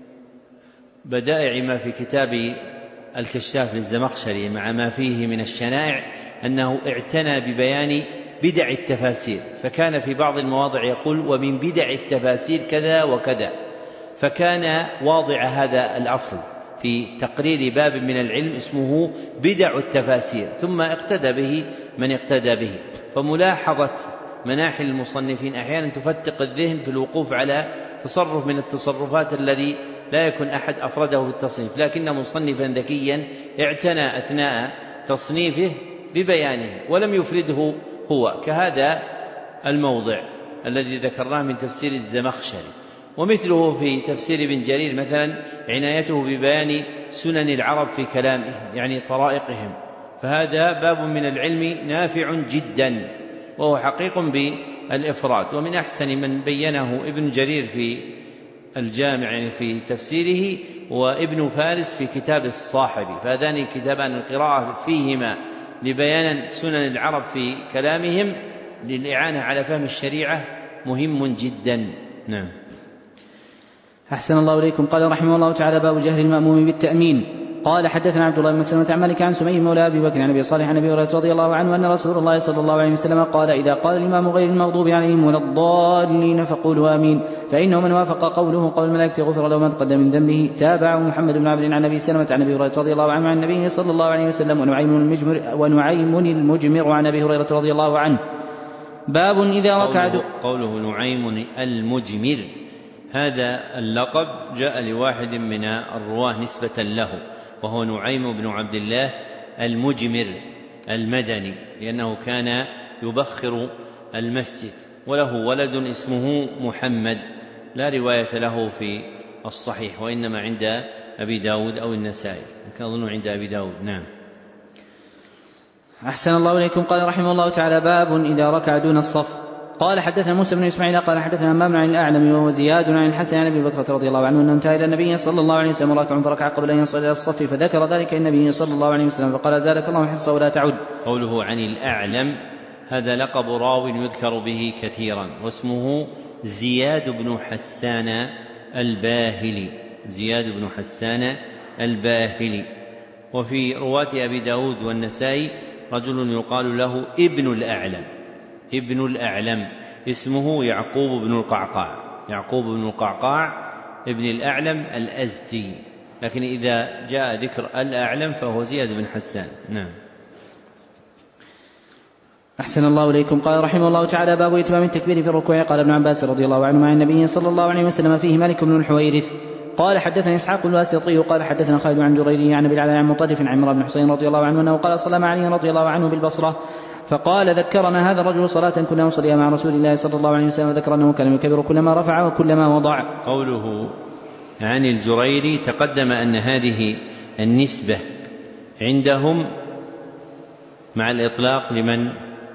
بدائع ما في كتاب الكشاف للزمخشري مع ما فيه من الشنائع أنه اعتنى ببيان بدع التفاسير، فكان في بعض المواضع يقول ومن بدع التفاسير كذا وكذا، فكان واضع هذا الأصل في تقرير باب من العلم اسمه بدع التفاسير، ثم اقتدى به من اقتدى به. فملاحظة مناحل المصنفين أحيانا تفتق الذهن في الوقوف على تصرف من التصرفات الذي لا يكون أحد أفرده بالتصنيف، لكن مصنفا ذكيا اعتنى أثناء تصنيفه ببيانه ولم يفرده هو، كهذا الموضع الذي ذكرناه من تفسير الزمخشري. ومثله في تفسير ابن جرير مثلا عنايته ببيان سنن العرب في كلامهم يعني طرائقهم، فهذا باب من العلم نافع جدا وهو حقيق بالإفراد. ومن أحسن من بينه ابن جرير في الجامع يعني في تفسيره وابن فارس في كتاب الصاحبي، فهذان كتابان القراءة فيهما لبيان سنن العرب في كلامهم للإعانة على فهم الشريعة مهم جدا. نعم. أحسن الله إليكم. قال رحمه الله تعالى باب جهل المأموم بالتأمين. قال حدثنا عبد الله بن مسلمة عن مالك عن سمي مولى أبي بكر عن أبي صالح عن أبي هريرة رضي الله عنه أن رسول الله صلى الله عليه وسلم قال إذا قال الإمام غير المغضوب عليهم ولا الضالين فقولوا آمين فإنه من وافق قوله قول الملائكة غفر له ما تقدم من ذنبه. تابعه محمد بن عبد عن أبي سلمة عن أبي هريرة رضي الله عنه عن النبي صلى الله عليه وسلم ونعيم المجمر, ونعيم المجمر عن أبي هريرة رضي الله عنه. باب إذا ركع قوله, قوله نعيم المجمر هذا اللقب جاء لواحد من الرواه نسبة له وهو نعيم بن عبد الله المجمر المدني، لأنه كان يبخر المسجد، وله ولد اسمه محمد لا رواية له في الصحيح وإنما عند أبي داود أو النسائي، كان أظن عند أبي داود. نعم. أحسن الله إليكم. قال رحمه الله تعالى باب إذا ركع دون الصف. قال حدثنا موسى بن إسماعيل قال حدثنا همام عن الأعلم وهو زياد عن الحسن عن أبي بكرة رضي الله عنه أنه انتهى إلى النبي صلى الله عليه وسلم راكع فركع قبل أن يصل إلى الصف فذكر ذلك النبي صلى الله عليه وسلم فقال زادك الله حرصا ولا تعد. قوله عن الأعلم هذا لقب راو يذكر به كثيرا واسمه زياد بن حسان الباهلي، زياد بن حسان الباهلي. وفي رواة أبي داود والنسائي رجل يقال له ابن الأعلم، ابن الأعلم اسمه يعقوب بن القعقاع، يعقوب بن القعقاع ابن الأعلم الأزدي، لكن إذا جاء ذكر الأعلم فهو زياد بن حسان. نعم. أحسن الله إليكم. قال رحمه الله تعالى باب إتمام التكبير في الركوع. قال ابن عباس رضي الله عنه مع النبي صلى الله عليه وسلم فيه مالك بن الحويرث قال حدثنا إسحاق الواسطي قال حدثنا خالد عن جريري عن أبي العلاء عن مطرف عن عمران بن حسين رضي الله عنه أنه قال صلى مع علي رضي الله عنه بالبصرة فقال ذكرنا هذا الرجل صلاة كنا نصليها مع رسول الله صلى الله عليه وسلم وذكر أنه كان يكبر كلما رفع وكلما وضع. قوله عن الجريري تقدم أن هذه النسبة عندهم مع الإطلاق لمن؟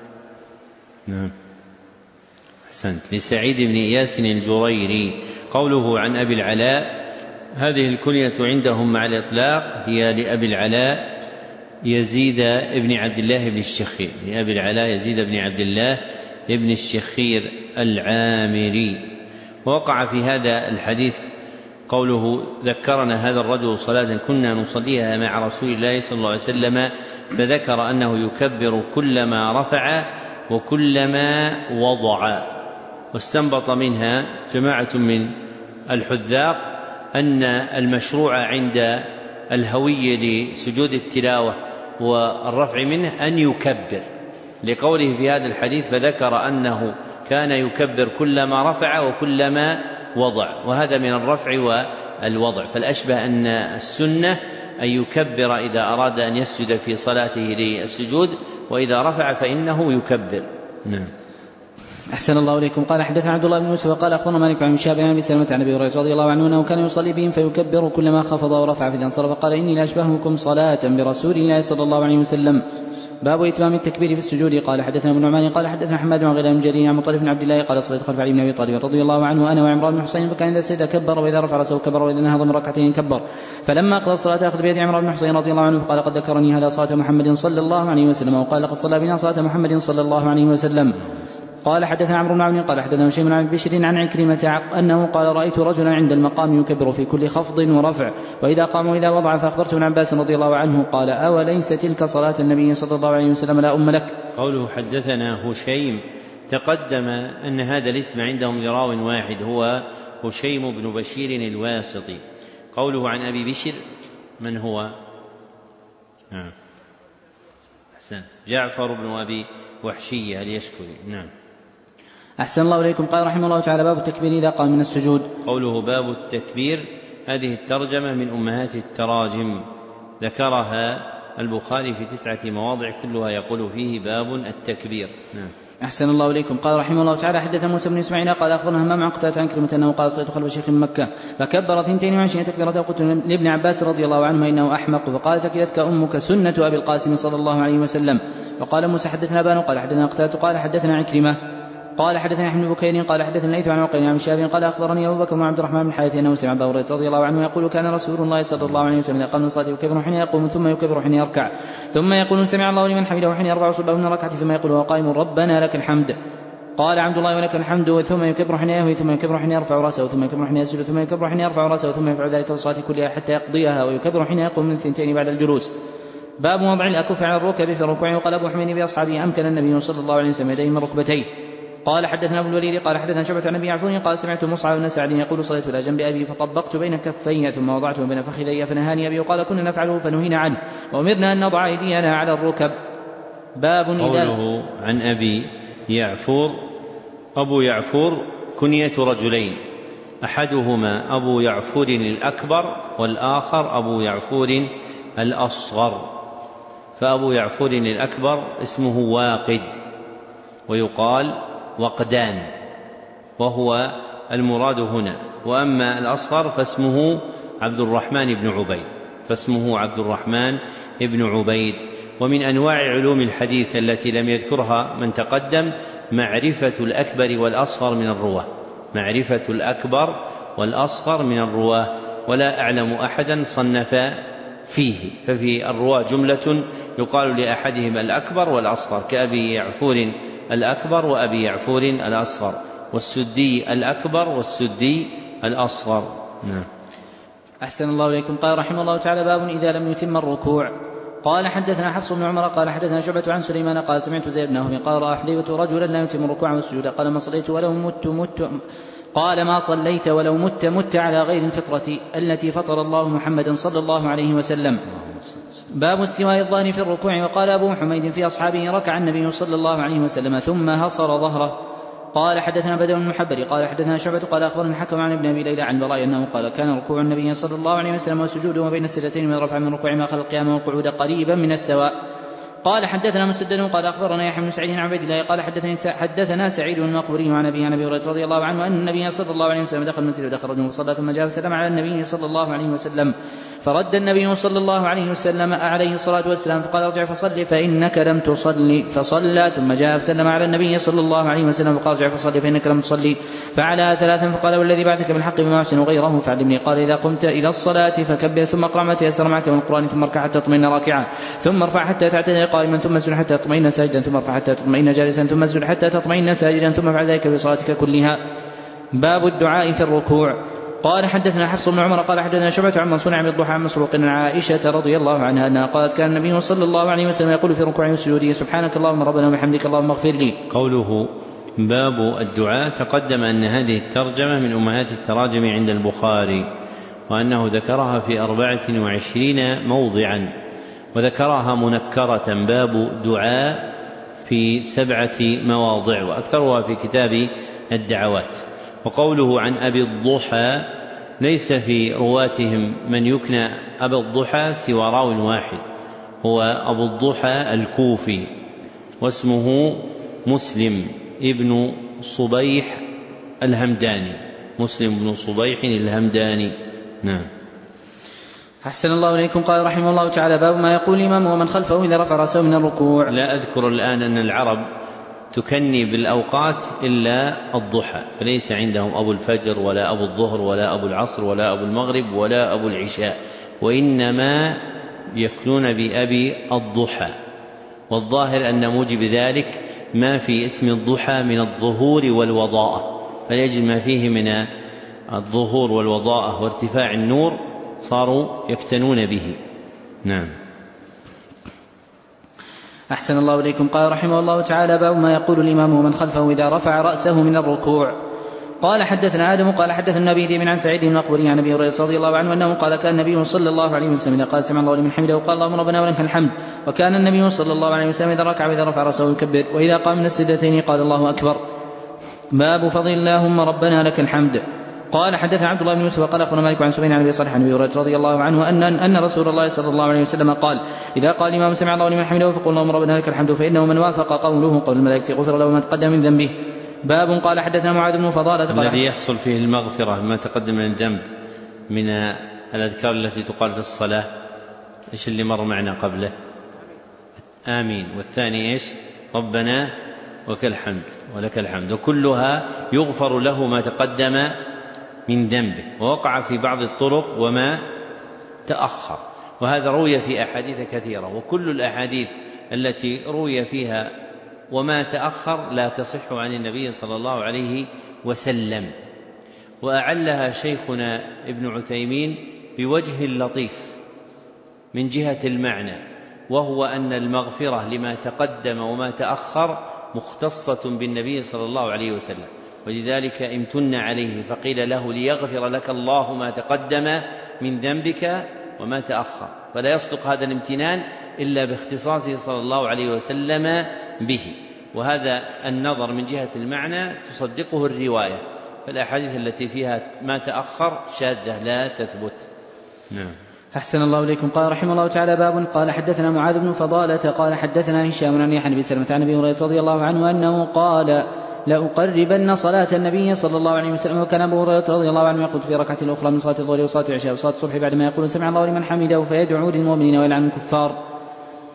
نعم أحسنت، لسعيد بن إياس الجريري. قوله عن أبي العلاء هذه الكنية عندهم مع الإطلاق هي لأبي العلاء يزيد بن عبد الله بن الشخير، لأبي العلاء يزيد بن عبد الله بن الشخير العامري. ووقع في هذا الحديث قوله ذكرنا هذا الرجل صلاة كنا نصليها مع رسول الله صلى الله عليه وسلم فذكر أنه يكبر كلما رفع وكلما وضع. واستنبط منها جماعة من الحذاق أن المشروع عند الهوي لسجود التلاوة والرفع منه أن يكبر، لقوله في هذا الحديث فذكر أنه كان يكبر كلما رفع وكلما وضع، وهذا من الرفع والوضع. فالأشبه أن السنة أن يكبر إذا أراد أن يسجد في صلاته للسجود، وإذا رفع فإنه يكبر. نعم. أحسن الله إليكم. قال حدثنا عبد الله بن يوسف قال أخبرنا مالك عن شاب عن أبي سلمة عن أبي هريرة رضي الله عنه أنه كان يصلي بهم فيكبر كلما خفض ورفع فإذا انصرف قال إني لأشبهكم صلاة برسول الله صلى الله عليه وسلم. باب إتمام التكبير في السجود. قال حدثنا ابن نعمان قال حدثنا حماد عن غيلان بن جرير عن مطرف بن عبد الله قال صليت خلف علي بن أبي طالب رضي الله عنه أنا وعمران بن حسين فكان إذا سجد كبر وإذا رفع رأسه كبر وإذا نهض من ركعتين كبر. فلما قضى الصلاة أخذ بيد عمران بن حسين رضي الله عنه فقال قد ذكرني هذا صلاة محمد صلى الله عليه وسلم، وقال لقد صلى بنا صلاة محمد صلى الله عليه وسلم. قال حدثنا عمرو بن عون قال حدثنا هشام عن بشر عن عكرمة أنه قال رأيت رجلا عند المقام يكبر في كل خفض ورفع وإذا قام وإذا وضع، فأخبرت ابن عباس رضي الله عنه قال أوليس تلك صلاة النبي صلى الله عليه وسلم لا أم لك. قوله حدثنا هشيم تقدم أن هذا الاسم عندهم لراو واحد هو هشيم بن بشير الواسطي. قوله عن أبي بشر من هو؟ نعم أحسن، جعفر بن أبي وحشية اليشكري. نعم. أحسن الله إليكم. قال رحمه الله تعالى باب التكبير إذا قام من السجود. قوله باب التكبير هذه الترجمة من أمهات التراجم، ذكرها البخاري في تسعة مواضع كلها يقول فيه باب التكبير. نعم. أحسن الله إليكم. قال رحمه الله تعالى حدث موسى بن إسماعيل قال أخبرنا همام عن قتادة عن كلمة أنه قال صليت خلف شيخ من مكة فكبر اثنتين وعشرين تكبيرة وقلت لابن عباس رضي الله عنه إنه أحمق فقال ثكلتك أمك سنة أبي القاسم صلى الله عليه وسلم. وقال موسى حدثنا بان قال حدثنا قتادة قال حدثنا عكرمة قال حدثنا أحمد بن بكير قال حدثنا ليث عن عقيل عن شاب قال أخبرني أبو بكر بن عبد الرحمن بن حارث أنه سمع أبا هريرة رضي الله عنه يقول كان رسول الله صلى الله عليه وسلم قام من الصلاة يكبر حين يقوم ثم يكبر حين يركع ثم يقول سمع الله لمن حمده حين يرفع صلبه من ركعته ثم يقول وقائم ربنا لك الحمد. قال عبد الله ولك الحمد ثم يكبر حين يهوي ثم يكبر حين يرفع رأسه ثم يكبر حين يسجد ثم يكبر حين يرفع رأسه ثم يفعل ذلك في الصلاة كلها حتى يقضيها ويكبر حين يقوم من الثنتين بعد الجلوس. باب وضع الأكف على الركب في الركوع. وقال أبو حميد بأصحابه أمكن النبي صلى الله عليه وسلم يديه من ركبتيه. قال حدثنا أبو الوليد قال حدثنا شعبة عن أبي عفون قال سمعت مصعب بن سعد يقول صليت إلى جنب أبي فطبقت بين كفي ثم وضعت بين فخذي فنهاني أبي وقال كنا نفعله فنهينا عنه وأمرنا أن نضع أيدينا على الركب. باب قوله عن أبي يعفور. أبو يعفور كنية رجلين، أحدهما أبو يعفور الأكبر والآخر أبو يعفور الأصغر. فأبو يعفور الأكبر اسمه واقد ويقال وقدان وهو المراد هنا، وأما الأصغر فاسمه عبد الرحمن بن عبيد فاسمه عبد الرحمن بن عبيد. ومن أنواع علوم الحديث التي لم يذكرها من تقدم معرفة الأكبر والأصغر من الرواه، معرفة الأكبر والأصغر من الرواه، ولا أعلم أحدا صنف فيه. ففي الرواه جملة يقال لأحدهم الأكبر والأصغر، كأبي يعفور الأكبر وأبي يعفور الأصغر، والسدي الأكبر والسدي الأصغر. نعم. أحسن الله إليكم. قال رحمه الله تعالى: باب إذا لم يتم الركوع. قال حدثنا حفص بن عمر قال حدثنا شعبة عن سليمان قال سمعت زيد بن وهب قال رأى حذيفة رجلا لا يتم الركوع والسجود قال ما صليت ولو مت مت قال ما صليت ولو مت مت على غير الفطرة التي فطر الله محمدا صلى الله عليه وسلم. باب استواء الظهر في الركوع. وقال أبو حميد في أصحابه: ركع النبي صلى الله عليه وسلم ثم هصر ظهره. قال حدثنا بدر بن المحبر قال حدثنا شعبة قال أخبرنا الحكم عن ابن أبي ليلى عن براء أنه قال: كان ركوع النبي صلى الله عليه وسلم وسجوده وبين السجدتين من رفع من ركوع ما خلق القيام والقعود قريبا من السواء. قال حدثنا مسدد قال أخبرنا يحيى بن سعيد عن عبيد الله قال حدثني حدثنا سعيد المقبوري عن أبي عن أبي هريرة رضي الله عنه أن النبي صلى الله عليه وسلم دخل المسجد ودخل رجل فصلى ثم جاء وسلم على النبي صلى الله عليه وسلم فرد النبي صلى الله عليه وسلم عليه الصلاة والسلام فقال: ارجع فصلي فإنك لم تصلي، فصلى ثم جاء وسلم على النبي صلى الله عليه وسلم فقال: ارجع فصلي فإنك لم تصلي، فعلى ثلاثا فقال: والذي بعثك بالحق بما أحسن غيره فعلمني. قال: إذا قمت إلى الصلاة فكبر ثم اقرأ ما تيسر معك من القرآن ثم اركع حتى تطمئن راكعا ثم ارفع حتى تعتدل قائما ثم اسجد حتى تطمئن ساجدا ثم ارفع حتى تطمئن جالسا ثم اسجد حتى تطمئن ساجدا ثم افعل ذلك بصلاتك كلها. باب الدعاء في الركوع. قال حدثنا حفص بن عمر قال حدثنا شعبة عن منصور عن الضحى عن مسروق عن عائشة رضي الله عنها أنها قالت: كان النبي صلى الله عليه وسلم يقول في ركوعه وسجوده: سبحانك اللهم ربنا وبحمدك اللهم اغفر لي. قوله باب الدعاء تقدم أن هذه الترجمة من أمهات التراجم عند البخاري، وأنه ذكرها في أربعة وعشرين موضعا، وذكرها منكرة باب دعاء في سبعة مواضع، وأكثرها في كتاب الدعوات. وقوله عن أبي الضحى ليس في رواتهم من يكنى أبي الضحى سوى راو واحد، هو أبو الضحى الكوفي، واسمه مسلم ابن صبيح الهمداني، مسلم بن صبيح الهمداني. نعم. أحسن الله إليكم. قال رحمه الله تعالى: باب ما يقول الإمام ومن خلفه إذا رفع رأسه من الركوع. لا أذكر الآن أن العرب تكني بالأوقات إلا الضحى، فليس عندهم أبو الفجر ولا أبو الظهر ولا أبو العصر ولا أبو المغرب ولا أبو العشاء، وإنما يكنون بأبي الضحى. والظاهر أن موجب ذلك ما في اسم الضحى من الظهور والوضاءة، فليجد ما فيه من الظهور والوضاءة وارتفاع النور صاروا يكتنون به. نعم. أحسن الله إليكم. قال رحمه الله تعالى: باب ما يقول الإمام ومن خلفه إذا رفع رأسه من الركوع. قال حدثنا آدم قال حدثنا أبي ذئب عن سعيد بن المقبوري عن أبي هريرة رضي الله عنه أنه قال: كان النبي صلى الله عليه وسلم قال: سمع الله لمن حمده وقال: اللهم ربنا ولك الحمد. وكان النبي صلى الله عليه وسلم إذا ركع وإذا رفع رأسه يكبر، وإذا قام من السجدتين قال: الله أكبر. باب فضل اللهم ربنا لك الحمد. قال حدثنا عبد الله بن يوسف قال أخبرنا مالك عن سفيان عن أبي صالح عن أبي هريرة رضي الله عنه أن أن رسول الله صلى الله عليه وسلم قال: إذا قال الإمام سمع الله لمن حمده فقل اللهم ربنا لك الحمد، فإنه من وافق قوله قول الملائكة غفر له ما تقدم من ذنبه. باب قال حدثنا معاذ بن فضالة الذي يحصل فيه المغفرة ما تقدم من الذنب من الأذكار التي تقال في الصلاة، إيش اللي مر معنا قبله؟ آمين. والثاني إيش؟ ربنا ولك الحمد ولك الحمد، وكلها يغفر له ما تقدم من ذنبه، ووقع في بعض الطرق وما تأخر، وهذا روي في أحاديث كثيرة، وكل الأحاديث التي روي فيها وما تأخر لا تصح عن النبي صلى الله عليه وسلم. وأعلها شيخنا ابن عثيمين بوجه لطيف من جهة المعنى، وهو أن المغفرة لما تقدم وما تأخر مختصة بالنبي صلى الله عليه وسلم، ولذلك امتن عليه فقيل له: ليغفر لك الله ما تقدم من ذنبك وما تأخر. فلا يصدق هذا الامتنان إلا باختصاصه صلى الله عليه وسلم به، وهذا النظر من جهة المعنى تصدقه الرواية، فالأحاديث التي فيها ما تأخر شاذة لا تثبت. نعم. أحسن الله إليكم. قال رحمه الله تعالى: باب قال حدثنا معاذ بن فضالة قال حدثنا هشام عن يحيى بن سلمة عن أبي هريرة رضي الله عنه أنه قال: لأقربن صلاة النبي صلى الله عليه وسلم. وكان أبو هريرة رضي الله عنه يقول في ركعة الأخرى من صلاة الظهر وصلاة العشاء وصلاة الصبح بعدما يقول سمع الله لمن حمده فيدعو للمؤمنين ويلعن الكفار.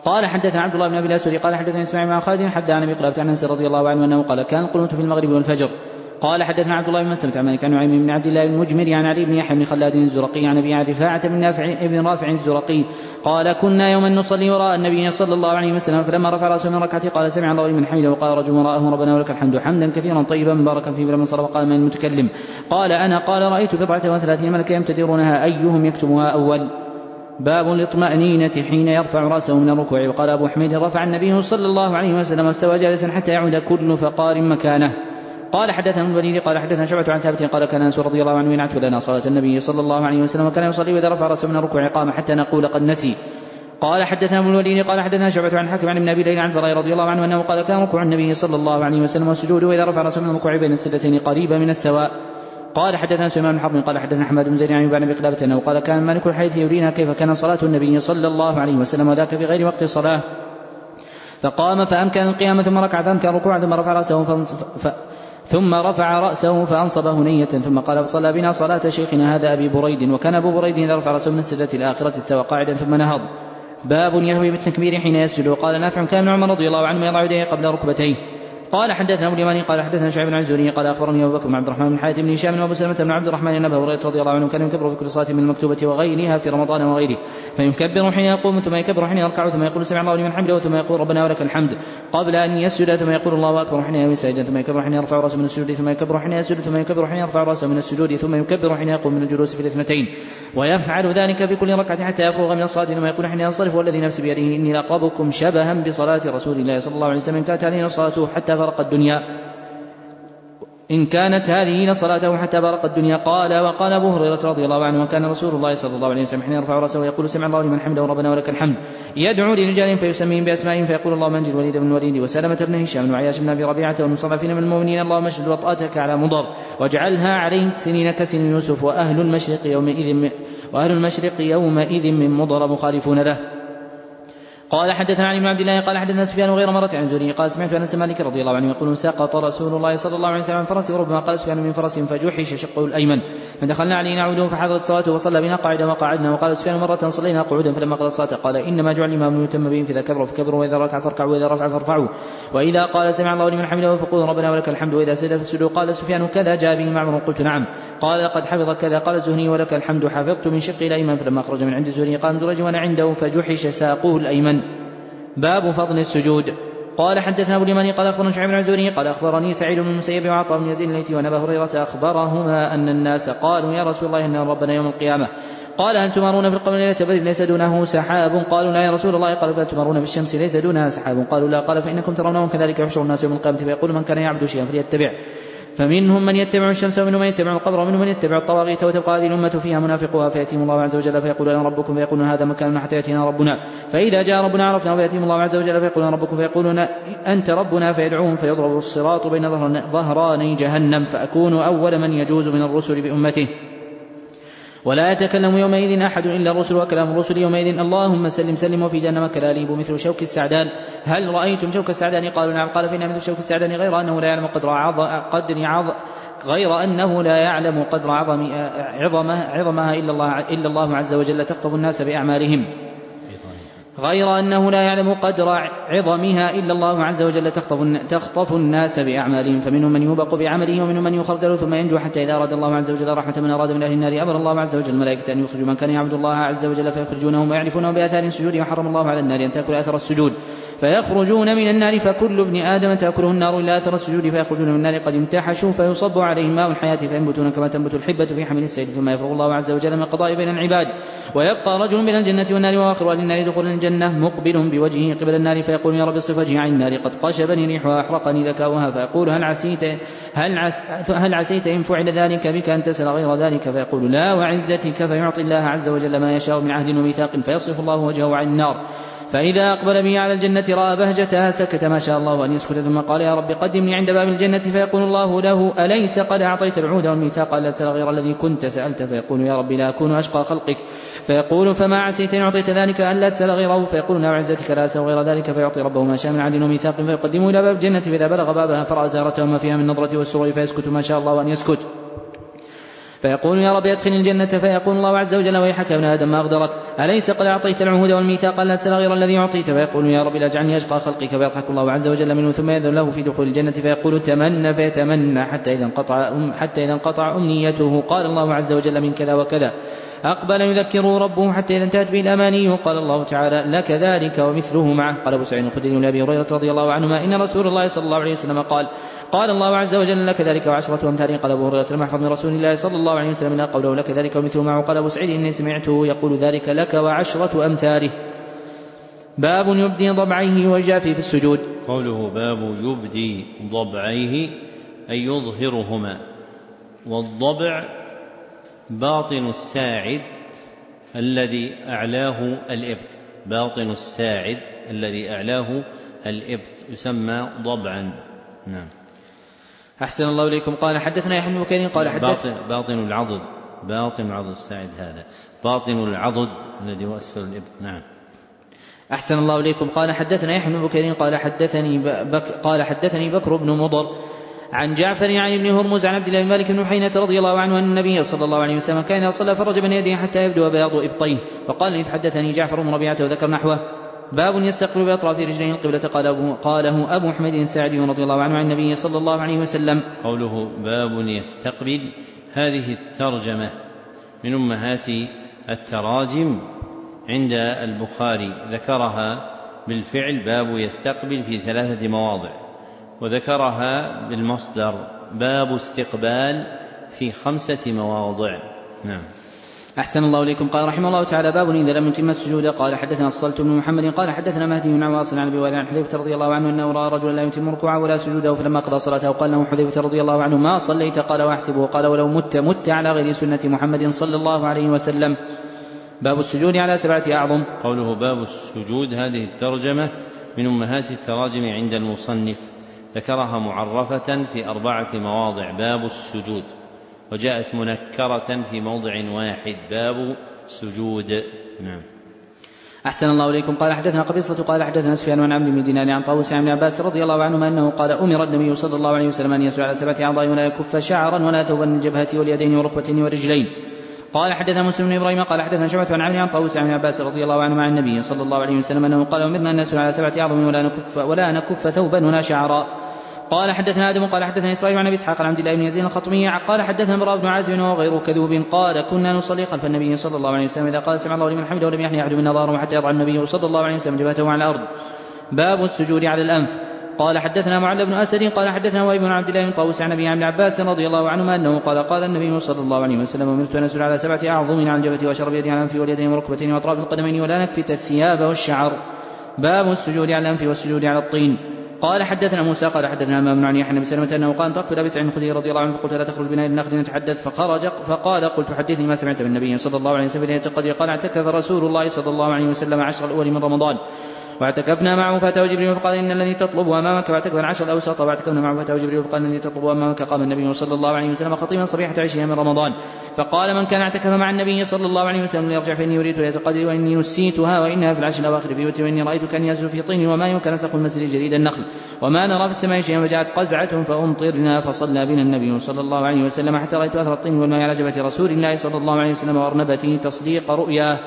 قال حدثنا عبد الله بن أبي الأسود قال حدثنا إسماعيل بن خالد حدثنا عن أبي قلابة عن أنس رضي الله عنه أنه قال كان القنوت في المغرب والفجر. قال حدثنا عبد الله بن مسلمة عن مالك عن نعيم بن عبد الله المجمر عن علي بن يحيى بن خلاد الزرقي عن أبي رفاعة بن نافع بن رافع الزرقي قال كنا يوما نصلي وراء النبي صلى الله عليه وسلم فلما رفع رأسه من ركعته قال سمع الله لمن حمده وقال رجل وراءه ربنا ولك الحمد حمدا كثيرا طيبا مباركا فيه بلا صرف. قال من المتكلم؟ قال أنا. قال رأيت بضعة وثلاثين ملكا يمتدرونها أيهم يكتبها أول. باب الاطمأنينة حين يرفع رأسه من الركوع. وقال أبو حميد رفع النبي صلى الله عليه وسلم واستوى جالسا حتى يعود كل فقار مكانه. قال حدثنا الوليد قال حدثنا شعبة عن ثابت قال كان أنس رضي الله عنه ينعت لنا صلاة النبي صلى الله عليه وسلم وكان يصلي وإذا رفع رأسه من الركوع قام حتى نقول قد نسي. قال حدثنا ابن الوليد قال حدثنا شعبة عن حكم عن ابن أبي ليلى عن البراء رضي الله عنه أنه قال كان ركوع النبي صلى الله عليه وسلم وسجوده وإذا رفع رأسه من الركوع بين السجدتين قريبا من السواء. قال حدثنا سليمان بن حرب قال حدثنا حماد بن زيد عن ابي قلابة انه قال كان مالك الحديث يرينا كيف كان صلاة النبي صلى الله عليه وسلم وذاك في غير وقت الصلاة فقام فأمكن القيامة ثم ركع فأمكن الركوع ثم رفع رأسه ف... ثم رفع رأسه فأنصب هنية ثم قال فصلى بنا صلاة شيخنا هذا أبي بريد. وكان أبو بريد إذا رفع رأسه من السجدة الآخرة استوى قاعدا ثم نهض. باب يهوي بالتكبير حين يسجد. وقال نافع كان ابن عمر رضي الله عنه يضع يديه قبل ركبتيه. قال حدثنا ابو اليماني قال حدثنا شعيب بن الزهري قال اخبرني ابو بكر بن عبد الرحمن بن حاتم بن هشام وابو سلمة بن عبد الرحمن ان ابا هريرة رضي الله عنه كان يكبر في كل صلاة من المكتوبة وغيرها في رمضان وغيره فيكبر حين يقوم ثم يكبر حين يركع ثم يقول سمع الله لمن حمده ثم يقول ربنا ولك الحمد قبل ان يسجد ثم يقول الله اكبر حين يهوي ساجدا ثم يكبر حين يرفع راسه من السجود ثم يكبر حين يسجد ثم يكبر حين يرفع راسه من السجود ثم يكبر حين يقوم من الجلوس في الاثنتين ويفعل ذلك في كل ركعة حتى يفرغ من الصلاة ثم يقول حين ينصرف والذي نفسي بيده اني لاقربكم شبها بصلاة رسول الله صلى الله عليه وسلم كانت هذه صلاته حتى فرق الدنيا إن كانت هذه صلاته حتى برق الدنيا. قال وقال أبو هريرة رضي الله عنه وكان رسول الله صلى الله عليه وسلم حين يرفع رأسه ويقول سمع الله لمن حمده ربنا ولك الحمد يدعو لرجال فيسميهم بأسمائهم فيقول اللهم انجي الوليد بن الوليد وسلمة بن هشام وعياش بن أبي ربيعة والمستضعفين من المؤمنين اللهم اشدد وطأتك على مضر واجعلها عليهم سنين كسن يوسف وأهل المشرق يومئذ وأهل المشرق يومئذ من مضر مخالفون له. قال حدثنا علي بن عبد الله قال حدثنا سفيان غير مرة عن زهري قال سمعت أنس مالك رضي الله عنه يقول سقط رسول الله صلى الله عليه وسلم عن فرسه وربما قال سفيان من فرس فجحش شقه الأيمن فدخلنا عليه نعوده فحضرت صلاته وصلى بنا قاعدا وقعدنا وقال سفيان مرة صلينا قعودا فلما قضى الصلاة قال إنما جعل الإمام يتم بهم فإذا كبروا فكبروا وإذا ركع فاركعوا وإذا رفع فارفعوا وإذا قال سمع الله لمن حمده فقولوا ربنا ولك الحمد وإذا سجد فاسجدوا. قال سفيان كذا جاء به معمر قلت نعم. قال لقد حفظ كذا. قال الزهري ولك الحمد حفظت من شقه الأيمن فلما خرج من عند الزهري قام درج وانا عنده فجحش ساقه الأيمن. باب فضل السجود. قال حدثنا ابو اليماني قال اخبرنا شعيب بن الزهري قال اخبرني سعيد بن المسيب وعطاء بن يزيد الليثي وابا هريره اخبرهما ان الناس قالوا يا رسول الله ان ربنا يوم القيامه قال هل تمارون في القمر ليله بدر ليس دونه سحاب قالوا لا يا رسول الله قال فهل تمارون في الشمس ليس دونها سحاب قالوا لا قال فانكم ترونهم كذلك يحشر الناس يوم القيامه فيقول من كان يعبد شيئا فليتبع فمنهم من يتبع الشمس ومنهم من يتبع القبر ومنهم من يتبع الطواغيت وتبقى هذه الأمة فيها منافقها فيأتيهم الله عز وجل فيقول أنا ربكم فيقولون هذا مكاننا حتى يأتينا ربنا فإذا جاء ربنا عرفنا فيأتيهم الله عز وجل فيقولون ربكم فيقولون أنت ربنا فيدعوهم فيضرب الصراط بين ظهراني جهنم فأكون أول من يجوز من الرسل بأمته ولا يتكلم يومئذ أحد إلا الرسل وكلام الرسل يومئذ اللهم سلم سلم وفي جهنم كلاليب مثل شوك السعدان هل رأيتم شوك السعدان قالوا نعم قال فإنها مثل شوك السعدان غير أنه لا يعلم قدر عظ قدر عظ غير أنه لا يعلم قدر عظم عظمها, عظمها إلا الله, إلا الله عز وجل تخطف الناس بأعمالهم غير أنه لا يعلم قدر عظمها إلا الله عز وجل تخطف, تخطف الناس بأعمالهم فمنهم من يوبق بعمله ومنهم من يخردل ثم ينجو حتى إذا أراد الله عز وجل رحمة من أراد من أهل النار أمر الله عز وجل الملائكة أن يخرجوا من كان يعبد الله عز وجل فيخرجونهم ويعرفونه بآثار السجود وحرم الله على النار أن تأكل أثر السجود فيخرجون من النار فكل ابن آدم تأكله النار إلا أثر السجود فيخرجون من النار قد امتحشوا فيصب عليهم ماء الحياة فينبتون كما تنبت الحبة في حمل السيل ثم يفرغ الله عز وجل من القضاء بين العباد ويبقى رجل بين الجنة والنار وآخر أهل النار دخول الجنة مقبل بوجهه قبل النار فيقول يا رب اصرف وجهي عن النار قد قشبني ريحها أحرقني ذكاؤها فيقول هل عسيت هل, عس هل عسيت إن فعل ذلك بك أن تسأل غير ذلك فيقول لا وعزتك فيعطي الله عز وجل ما يشاء من عهد وميثاق فيصرف الله وجهه عن النار فإذا أقبل به على الجنة رأى بهجتها سكت ما شاء الله أن يسكت ثم قال يا رب قدمني عند باب الجنة فيقول الله له أليس قد أعطيت العهد والميثاق ألا تسأل غير الذي كنت سألت فيقول يا رب لا أكون أشقى خلقك فيقول فما عسيت إن أعطيت ذلك ألا تسأل غيره فيقول لا وعزتك لا أسأل غير ذلك فيعطي ربه ما شاء من عهد وميثاق فيقدمه إلى باب الجنة فإذا بلغ بابها فرأى زهرته وما فيها من نظرة والسرور فيسكت ما شاء الله أن يسكت فيقول يا رب ادخلني الجنة، فيقول الله عز وجل ويحك ابن آدم ما أغدرك، أليس قد أعطيت العهود والميثاق لا تسأل غير الذي أعطيت؟ فيقول يا رب لا تجعلني أشقى خلقك، فيضحك الله عز وجل منه ثم يأذن له في دخول الجنة، فيقول تمنى فيتمنى حتى إذا انقطع, أم حتى إذا انقطع أمنيته قال الله عز وجل من كذا وكذا، أقبل يذكره ربه حتى إذا انتهت به الأماني قال الله تعالى لك ذلك ومثله معه. قال أبو سعيد الخدري لأبي هريرة رضي الله عنهما إن رسول الله صلى الله عليه وسلم قال قال الله عز وجل لك ذلك وعشرة أمثاله. قال أبو هريرة لم أحفظ من رسول الله صلى الله عليه وسلم إلا قوله لك ذلك ومثله معه. قال أبو سعيد إني سمعته يقول ذلك لك وعشرة أمثاله. باب يبدي ضبعيه وجافي في السجود. قوله باب يبدي ضبعيه أي يظهرهما، والضبع باطن الساعد الذي أعلاه الإبط، باطن الساعد الذي أعلاه الإبط يسمى ضبعا. نعم. أحسن الله إليكم. قال حدثنا يحيى بن بكير قال حدث باطن, باطن العضد، باطن العضد الساعد هذا باطن العضد الذي هو أسفل الإبط. نعم. أحسن الله إليكم. قال حدثنا يحيى بن بكير قال حدثني بك قال حدثني بكر بن مضر عن جعفر عن ابن هرمز عن عبد الله بن مالك بن حينة رضي الله عنه أن النبي صلى الله عليه وسلم كان إذا صلى فرج بين يديه حتى يبدو بياض إبطيه. وقال إذ حدثني جعفر بن ربيعة وذكر نحوه. باب يستقبل بأطراف رجليه القبلة. قال أبو قاله أبو حميد الساعدي رضي الله عنه عن النبي صلى الله عليه وسلم. قوله باب يستقبل، هذه الترجمة من أمهات التراجم عند البخاري، ذكرها بالفعل باب يستقبل في ثلاثة مواضع، وذكرها بالمصدر باب استقبال في خمسة مواضع. نعم. أحسن الله إليكم. قال رحمه الله تعالى باب إذا لم يتم السجود. قال حدثنا الصلت بن محمد قال حدثنا مهدي بن عواص عن أبي وائل عن حذيفة رضي الله عنه أنه رأى رجلا لا يتم ركوعه ولا سجوده، فلما قضى صلاته قال له حذيفة رضي الله عنه ما صليت؟ قال وأحسبه. قال ولو مت مت على غير سنة محمد صلى الله عليه وسلم. باب السجود على سبعة أعظم. قوله باب السجود، هذه الترجمة من أمهات التراجم عند المصنف، ذكرها معرفة في أربعة مواضع باب السجود، وجاءت منكرة في موضع واحد باب سجود. نعم. أحسن الله إليكم. قال حدثنا قبيصة قال حدثنا سفيان عن عمرو بن دينار عن طاووس عن ابن عباس رضي الله عنهما أنه قال أمر النبي صلى الله عليه وسلم أن يسجد على سبعة أعضاء ولا يكف شعرا ولا ثوبا من الجبهة واليدين والركبتين والرجلين. قال حدثنا مسلم بن إبراهيم قال حدثنا شعبة عن عمرو عن طاووس عن ابن عباس رضي الله عنهما عن النبي صلى الله عليه وسلم أنه قال أمرنا أن نسجد على سبعة أعظم ولا نكف ولا نكف ثوبا ولا شعرا. قال حدثنا آدم قال حدثنا إسرائيل عن أبي إسحاق عن عبد الله بن يزيد الخطمي قال حدثنا براء بن عازب وغير كذوب قال كنا نصلي خلف النبي صلى الله عليه وسلم إذا قال سمع الله لمن حمده ولم يحن أحد منا ظهره حتى يضع النبي صلى الله عليه وسلم جبهته على الأرض. باب السجود على الأنف. قال حدثنا معل بن أسد قال حدثنا وهيب بن عبد الله بن طاووس عن أبي عن عباس رضي الله عنهما أنه قال قال النبي صلى الله عليه وسلم أمرت أن أسجد على سبعة أعظم على الجبهة وأشرب يدي على الأنف واليدين والركبتين وأطراف القدمين ولا نكفت الثياب والشعر. باب السجود على الأنف والسجود على الطين. قال حدثنا موسى قال حدثنا امام عن يحيى بن سلمة انه قال انطلقت الى ابي سعيد الخدري رضي الله عنه فقلت لا تخرج بنا الى النخل نتحدث فخرج فقال قلت حدثني ما سمعت من النبي صلى الله عليه وسلم في ليله القدر. قال اعتكف رسول الله صلى الله عليه وسلم عشر الاول من رمضان واعتكفنا معه فاتاه جبريل فقال ان الذي تطلب امامك واعتكف العشر الاوسط واعتكفنا معه فاتاه جبريل فقال الذي تطلب امامك. قام النبي صلى الله عليه وسلم خطيبا صبيحه عشرين من رمضان فقال من كان اعتكف مع النبي صلى الله عليه وسلم ليرجع فاني اريد ليله القدر واني نسيتها وانها في العشر الاواخر في وتر واني رايت كان ينزل في طين وما يمكن نسق المسجد جريد النخل وما نرى في السماء شيئا فجاءت قزعه فامطرنا فصلى بنا النبي صلى الله عليه وسلم حتى رايت اثر الطين والماء على جبهه رسول الله صلى الله عليه وسلم وارنبته تصديق رؤياه.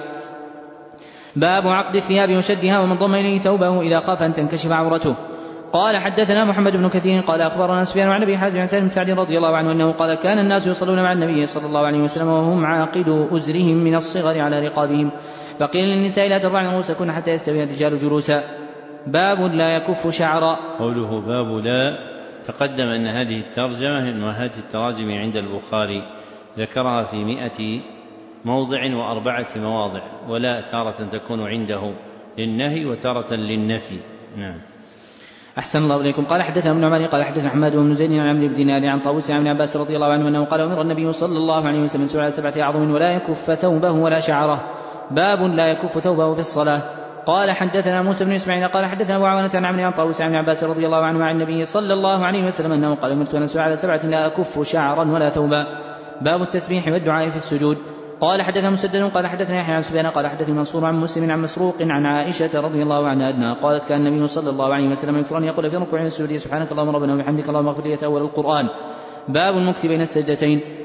باب عقد الثياب وشدها ومن ضم إليه ثوبه إذا خاف أن تنكشف عورته. قال حدثنا محمد بن كثير قال أخبرنا سفيان عن أبي حازم عن سالم بن سعد رضي الله عنه أنه قال كان الناس يصلون مع النبي صلى الله عليه وسلم وهم عاقدوا أزرهم من الصغر على رقابهم فقيل للنساء لا ترفعن رؤوسكن حتى يستوي الرجال جلوسا. باب لا يكف شعرا. قوله باب لا تقدم أن هذه الترجمة من أمهات التراجم عند البخاري، ذكرها في مئة موضع وأربعة مواضع، ولا تارة تكون عنده للنهي وتارة للنفي. نعم. أحسن الله إليكم. قال حدثنا ابن عمر قال حدثنا حماد بن زيد عن عمرو بن دينار عن طاووس عن ابن عباس رضي الله عنه أنه قال أمر النبي صلى الله عليه وسلم سجود على سبعة أعظم ولا يكف ثوبه ولا شعره. باب لا يكف ثوبه في الصلاة. قال حدثنا موسى بن إسماعيل قال حدثنا أبو عوانة عن عمرو عن طاووس عن ابن عباس رضي الله عنه عن النبي صلى الله عليه وسلم أنه قال أمرت أن أسجد على سبعة لا أكف شعرا ولا ثوبا. باب التسبيح والدعاء في السجود. قال حدثنا مسدد قال حدثنا يحيى عن سفيان قال حدثني منصور عن مسلم عن مسروق عن عائشة رضي الله عنها أنها قالت كان النبي صلى الله عليه وسلم يكثر أن يقول في ركوعه السجود سبحانك اللهم ربنا وبحمدك اللهم اغفر لي أول القرآن. باب المكث بين السجدتين.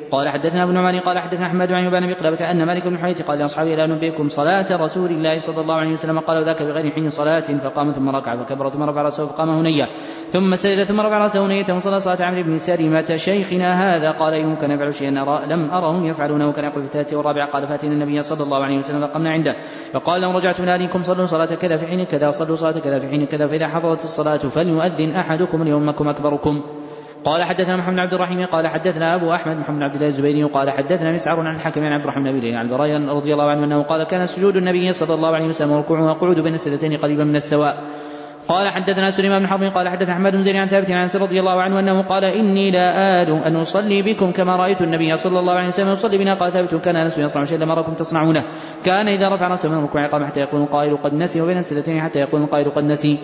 قال حدثنا ابن عمر قال حدثنا أحمد عن يبان بقلبة أن مالك بن الحويرث قال لأصحابه لا ننبئكم صلاة رسول الله صلى الله عليه وسلم؟ قالوا ذاك بغير حين صلاة. فقام ثم ركع فكبر ثم رفع رأسه فقام هنية ثم سجد ثم رفع رأسه هنية وصلى صلاة عمرو بن سلمة شيخنا هذا. قال أيهم كان يفعل شيئا أرى لم أرهم يفعلونه؟ كان يقول في الثالثة والرابعة. قال فاتنا النبي صلى الله عليه وسلم فقمنا عنده فقال لو رجعتم لأهلكم صلوا صلاة كذا في حين كذا صلوا صلاة كذا في حين كذا فإذا حضرت الصلاة فليؤذن أحدكم ليؤمكم أكبركم. قال حدثنا محمد بن عبد الرحيم قال حدثنا أبو أحمد محمد بن عبد الله الزبيري قال حدثنا مسعر عن الحكم عن عبد الرحمن بن أبي عن البراء رضي الله عنه أنه قال كان سجود النبي صلى الله عليه وسلم وركوعه وقعود بين السجدتين قريبا من السواء. قال حدثنا سليمان بن حرب قال حدثنا أحمد بن زيد عن ثابت عن أنس رضي الله عنه أنه قال إني لا آل أن أصلي بكم كما رأيت النبي صلى الله عليه وسلم يصلي بنا. قال ثابت كان أنس يصنع شيئا لم أركم تصنعونه. كان إذا رفع رأسه من الركوع قام حتى يقول القائل قد نسي وبين السجدتين حتى يقول القائل قد نسي.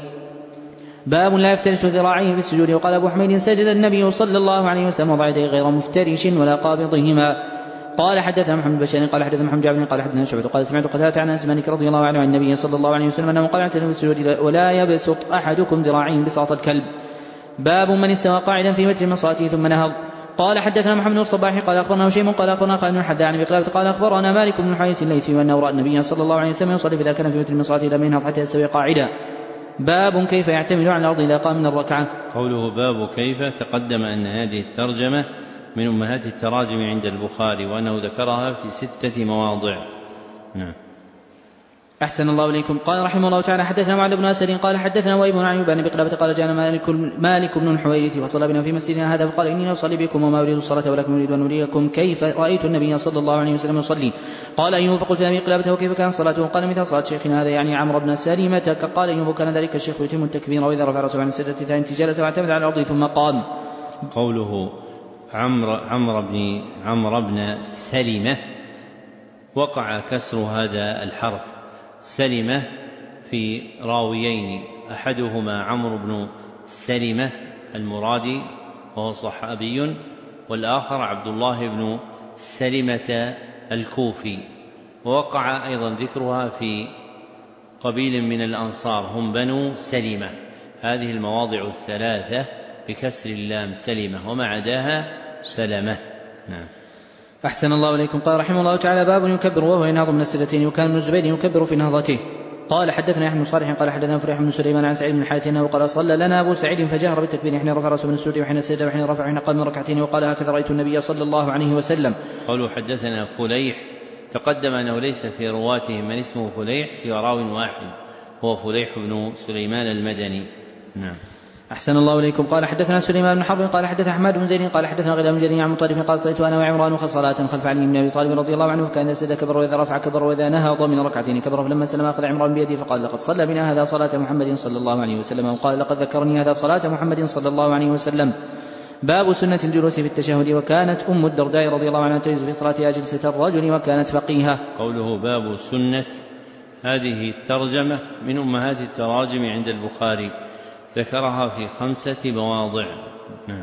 باب لا يفترش ذراعيه في السجود. وقال أبو حميد سجد النبي صلى الله عليه وسلم وضع يديه غير مفترش ولا قابضهما. قال حدثنا محمد بن بشار قال حدثنا محمد جابر قال حدثنا شعبة قال سمعت قتادة عن أنس مالك رضي الله عنه عن النبي صلى الله عليه وسلم أنه قال اعتدلوا في السجود ولا يبسط أحدكم ذراعيه بساط الكلب. باب من استوى قاعدا في متر من صلاته ثم نهض. قال حدثنا محمد بن الصباح قال أخبرنا هشيم قال أخبرنا خالد بن الحذاء عن بقلابة قال أخبرنا مالك بن الحويرث الليثي وأنه رأى النبي صلى الله عليه وسلم يصلي فإذا كان في متر من صلاته لم ينهض حتى يستوي قاعدا. باب كيف يعتمد على الأرض إذا قام من الركعة. قوله باب كيف تقدم أن هذه الترجمة من أمهات التراجم عند البخاري وأنه ذكرها في ستة مواضع. نعم. أحسن الله إليكم. قال رحمه الله تعالى حدثنا معاذ بن أسد قال حدثنا وابن عن يبان بقلابة قال جاءنا مالك, مالك بن الحويرث وصلى بنا في مسجدنا هذا فقال إني أصلي بكم وما أريد الصلاة ولكن أريد أن أريكم كيف رأيت النبي صلى الله عليه وسلم يصلي. قال أيوب فقلت أبي قلابته وكيف كان صلاته؟ قال مثل صلاة شيخنا هذا يعني عمرو بن سلمة. قال أيوب كان ذلك الشيخ يتم التكبير وإذا رفع رأسه عن السجدة الثانية جلس واعتمد على الأرض ثم قام. قوله عمرو عمرو بن عمرو بن سلمة وقع كسر هذا الحرف سلمة في راويين أحدهما عمرو بن سلمة المرادي وهو صحابي والآخر عبد الله بن سلمة الكوفي. ووقع أيضا ذكرها في قبيل من الأنصار هم بنو سلمة. هذه المواضع الثلاثة بكسر اللام سلمة وما عداها سلمة. نعم. أحسن الله إليكم. قال رحمه الله تعالى باب يكبر وهو ينهض من السجدتين وكان ابن الزبير يكبر في نهضته. قال حدثنا يحيى بن صالح قال حدثنا فريح بن سليمان عن سعيد بن الحارث انه قال صلى لنا ابو سعيد فجهر بالتكبير حين رفع راسه من السجود وحين سجد وحين رفع وحين قام من ركعتين وقال هكذا رايت النبي صلى الله عليه وسلم. قالوا حدثنا فليح تقدم انه ليس في رواته من اسمه فليح سوى راو واحد هو فليح بن سليمان المدني. نعم. أحسن الله إليكم. قال حدثنا سليمان بن حرب قال حدث أحمد بن زيد قال حدثنا غير بن جرير عن مطرف قال صليت أنا وعمران صلاة خلف علي بن أبي طالب رضي الله عنه فكان إذا سجد كبر وإذا رفع كبر وإذا نهض من ركعتين كبر. فلما سلم أخذ عمران بيده فقال لقد صلى بنا هذا صلاة محمد صلى الله عليه وسلم. وقال لقد ذكرني هذا صلاة محمد صلى الله عليه وسلم. باب سنة الجلوس في التشهد. وكانت أم الدرداء رضي الله عنها تجلس في صلاتها جلسة الرجل وكانت فقيهة. قوله باب سنة هذه الترجمة من أمهات التراجم عند البخاري ذكرها في خمسة مواضع. نعم.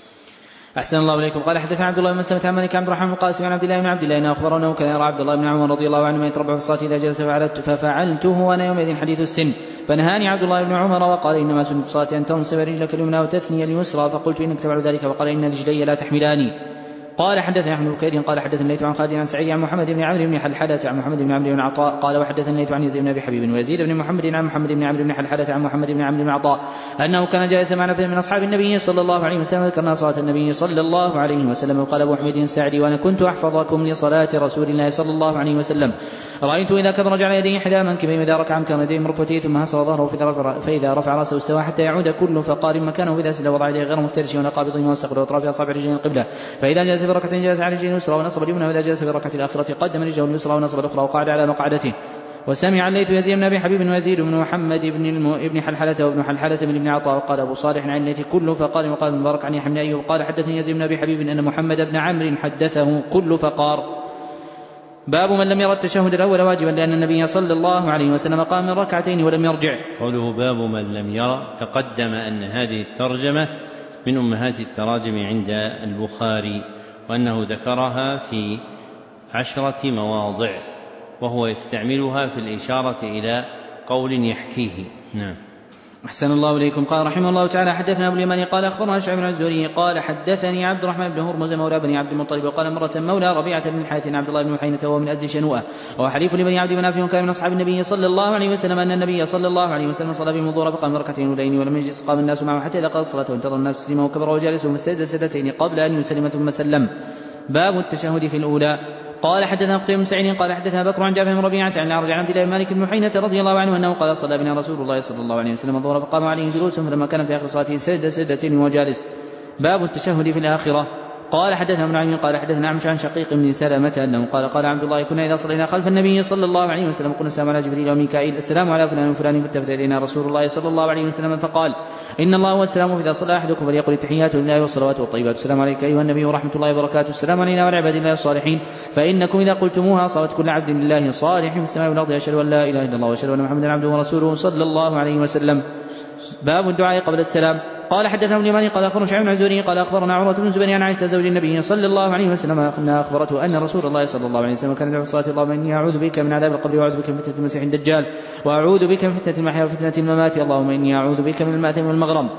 أحسن الله إليكم. قال حدثنا عبد الله بن مسلمة عن مالك عبد الرحمن بن القاسم عن عبد الله بن عبد الله أنه أخبره أنه كان يرى عبد الله بن عمر رضي الله عنهما يتربع في الصلاة إذا جلس ففعلته وأنا يومئذ حديث السن فنهاني عبد الله بن عمر وقال إنما سنة الصلاة أن تنصب رجلك اليمنى وتثني اليسرى فقلت إنك تفعل ذلك فقال إن رجلي لا تحملاني. قال حدثنا أحمد بن بكير قال حدثنا الليث عن خالد عن سعيد عن محمد بن عمرو بن حلحلة عن محمد بن عمرو بن عطاء قال وحدثنا الليث عن يزيد بن أبي حبيب ويزيد بن محمد عن محمد بن عمرو بن حلحلة عن محمد بن عمرو بن عطاء أنه كان جالسا مع نفر من أصحاب النبي صلى الله عليه وسلم ذكرنا صلاة النبي صلى الله عليه وسلم. وقال أبو حميد الساعدي وأنا كنت أحفظكم لصلاة رسول الله صلى الله عليه وسلم رأيت إذا كبر جعل يديه حذاء منكبيه وإذا ركع أمكن يديه من ركبتيه ثم هسر ظهره فإذا رفع رأسه استوى حتى يعود كل فقار مكانه وإذا سجد وضع يديه غير مفترش ولا قابض واستقبل وأطراف أصابع رجلين القبلة فإذا جلس في ركعة جلس على رجله اليسرى ونصب اليمنى وإذا جلس في الركعة الآخرة قدم رجله اليسرى ونصب الأخرى وقعد على مقعدته. وسمع الليث يزيد بن أبي حبيب ويزيد بن محمد بن ابن حلحلة وابن حلحلة بن ابن عطاء. وقال أبو صالح عن الليث كل فقار وقال مبارك عن يحيى بن أيوب قال حدثني يزيد بن أبي حبيب أن محمد بن عمرو حدثه كل فقار. باب من لم يرى التشهد الأول واجبا لأن النبي صلى الله عليه وسلم قام من ركعتين ولم يرجع. قوله باب من لم يرى تقدم أن هذه الترجمة من أمهات التراجم عند البخاري وأنه ذكرها في عشرة مواضع وهو يستعملها في الإشارة إلى قول يحكيه. نعم. أحسن الله إليكم. قال رحمه الله تعالى حدثنا أبو اليماني قال أخبرنا شعيب بن الزهري قال حدثني عبد الرحمن بن هرمز مولى بني عبد المطلب وقال مرة مولى ربيعة بن الحارث عبد الله بن محينة وهو من أزد شنوءة وهو حليف لبني عبد مناف وكان من أصحاب النبي صلى الله عليه وسلم أن النبي صلى الله عليه وسلم صلى بهم الظهر فقام ركعتين أولين ولم يجلس قام الناس معه حتى إذا قضى الصلاة وانتظر الناس تسليما وكبر وجالسهم فسجد سجدتين قبل أن يسلم ثم سلم. باب التشهد في الأولى. قال حدثنا قتيبة بن سعيد قال حدثنا بكر عن جعفر بن ربيعة عن الأعرج عن عبد الله بن مالك بن محينة رضي الله عنه أنه قال صلى بنا رسول الله صلى الله عليه وسلم الظهر فقام عليه جلوس فلما كان في آخر صلاته سجد سجدتين وجالس. باب التشهد في الآخرة. قال حدثنا ابن عمي قال حدثنا عمش عن شقيق بن سلمة أنه قال قال عبد الله كنا إذا صلينا خلف النبي صلى الله عليه وسلم قلنا السلام على جبريل وميكائيل السلام على فلان وفلان فالتفت إلينا رسول الله صلى الله عليه وسلم فقال إن الله والسلام فإذا صلى أحدكم فليقل التحيات لله والصلوات والطيبات السلام عليك أيها النبي ورحمة الله وبركاته السلام علينا وعلى عباد الله الصالحين فإنكم إذا قلتموها صارت كل عبد لله صالح في السماء والأرض أشهد أن لا إله إلا الله وأشهد أن محمدا عبده ورسوله صلى الله عليه وسلم. باب الدعاء قبل السلام. قال حدثنا ابن اليماني قال أخبرنا شعيب بن الزهري قال أخبرنا عروة بن الزبير عن عائشة زوج النبي صلى الله عليه وسلم أنها أخبرته أن رسول الله صلى الله عليه وسلم كان يدعو الصلاة اللهم إني أعوذ بك من عذاب القبر وأعوذ بك من فتنة المسيح الدجال وأعوذ بك من فتنة المحيا وفتنة الممات اللهم إني أعوذ بك من المأثم والمغرم.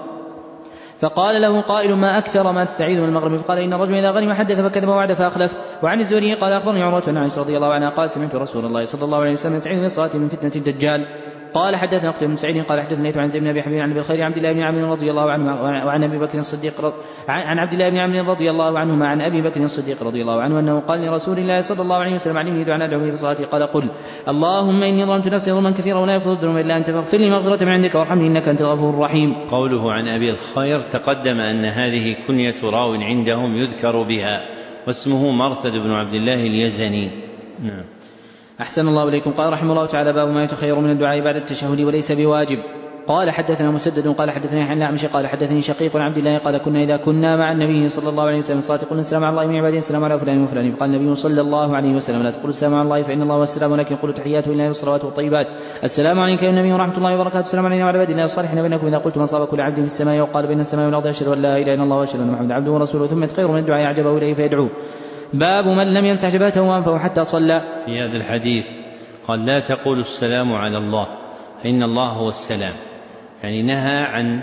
فقال له قائل ما أكثر ما تستعيذ من المغرم فقال إن الرجل إذا غنم حدث فكذب ووعد فأخلف. وعن الزهري قال أخبرني عروة بن عائشة رضي الله عنها قال سمعت رسول الله صلى الله عليه وسلم يستعيذ من الصلاة من فتنة الدجال. قال حدثنا قتيبة بن سعيد قال حدثنا عن زيد بن ابي حبيب عن ابي الخير عبد الله بن عمرو رضي الله عنه وعن ابي بكر الصديق عن عبد الله بن عمرو رضي الله عنهما عن ابي بكر الصديق رضي الله عنه انه قال لرسول الله صلى الله عليه وسلم علمني دعاء ادعو به في صلاتي قال قل اللهم اني ظلمت نفسي ظلما كثيرا ولا يغفر الذنوب الا انت فاغفر لي مغفرة من عندك وارحمني انك انت الغفور الرحيم. قوله عن ابي الخير تقدم ان هذه كنية راو عندهم يذكر بها واسمه مرثد بن عبد الله اليزني. نعم. أحسن الله إليكم. قال رحمه الله تعالى باب ما يتخير من الدعاء بعد التشهد وليس بواجب. قال حدثنا مسدد قال حدثني عن الأعمش قال حدثني شقيق عن عبد الله قال كنا إذا كنا مع النبي صلى الله عليه وسلم صلاة قلنا السلام على الله من عباده السلام على فلان وفلان فقال النبي صلى الله عليه وسلم لا تقولوا السلام على الله فإن الله والسلام ولكن قولوا تحياته لله والصلوات والطيبات السلام عليك يا النبي ورحمة الله وبركاته السلام علينا وعلى عباد الله الصالحين بينكم إذا قلتم أصاب كل عبد في السماء وقال بين السماء والأرض أشهد أن لا إله إلا الله وأشهد أن محمدا عبده ورسوله ثم يتخير من الدعاء أعجبه إليه فيدعوه. باب من لم يمسح جبهته وأنفه حتى صلى. في هذا الحديث قال لا تقولوا السلام على الله فإن الله هو السلام يعني نهى عن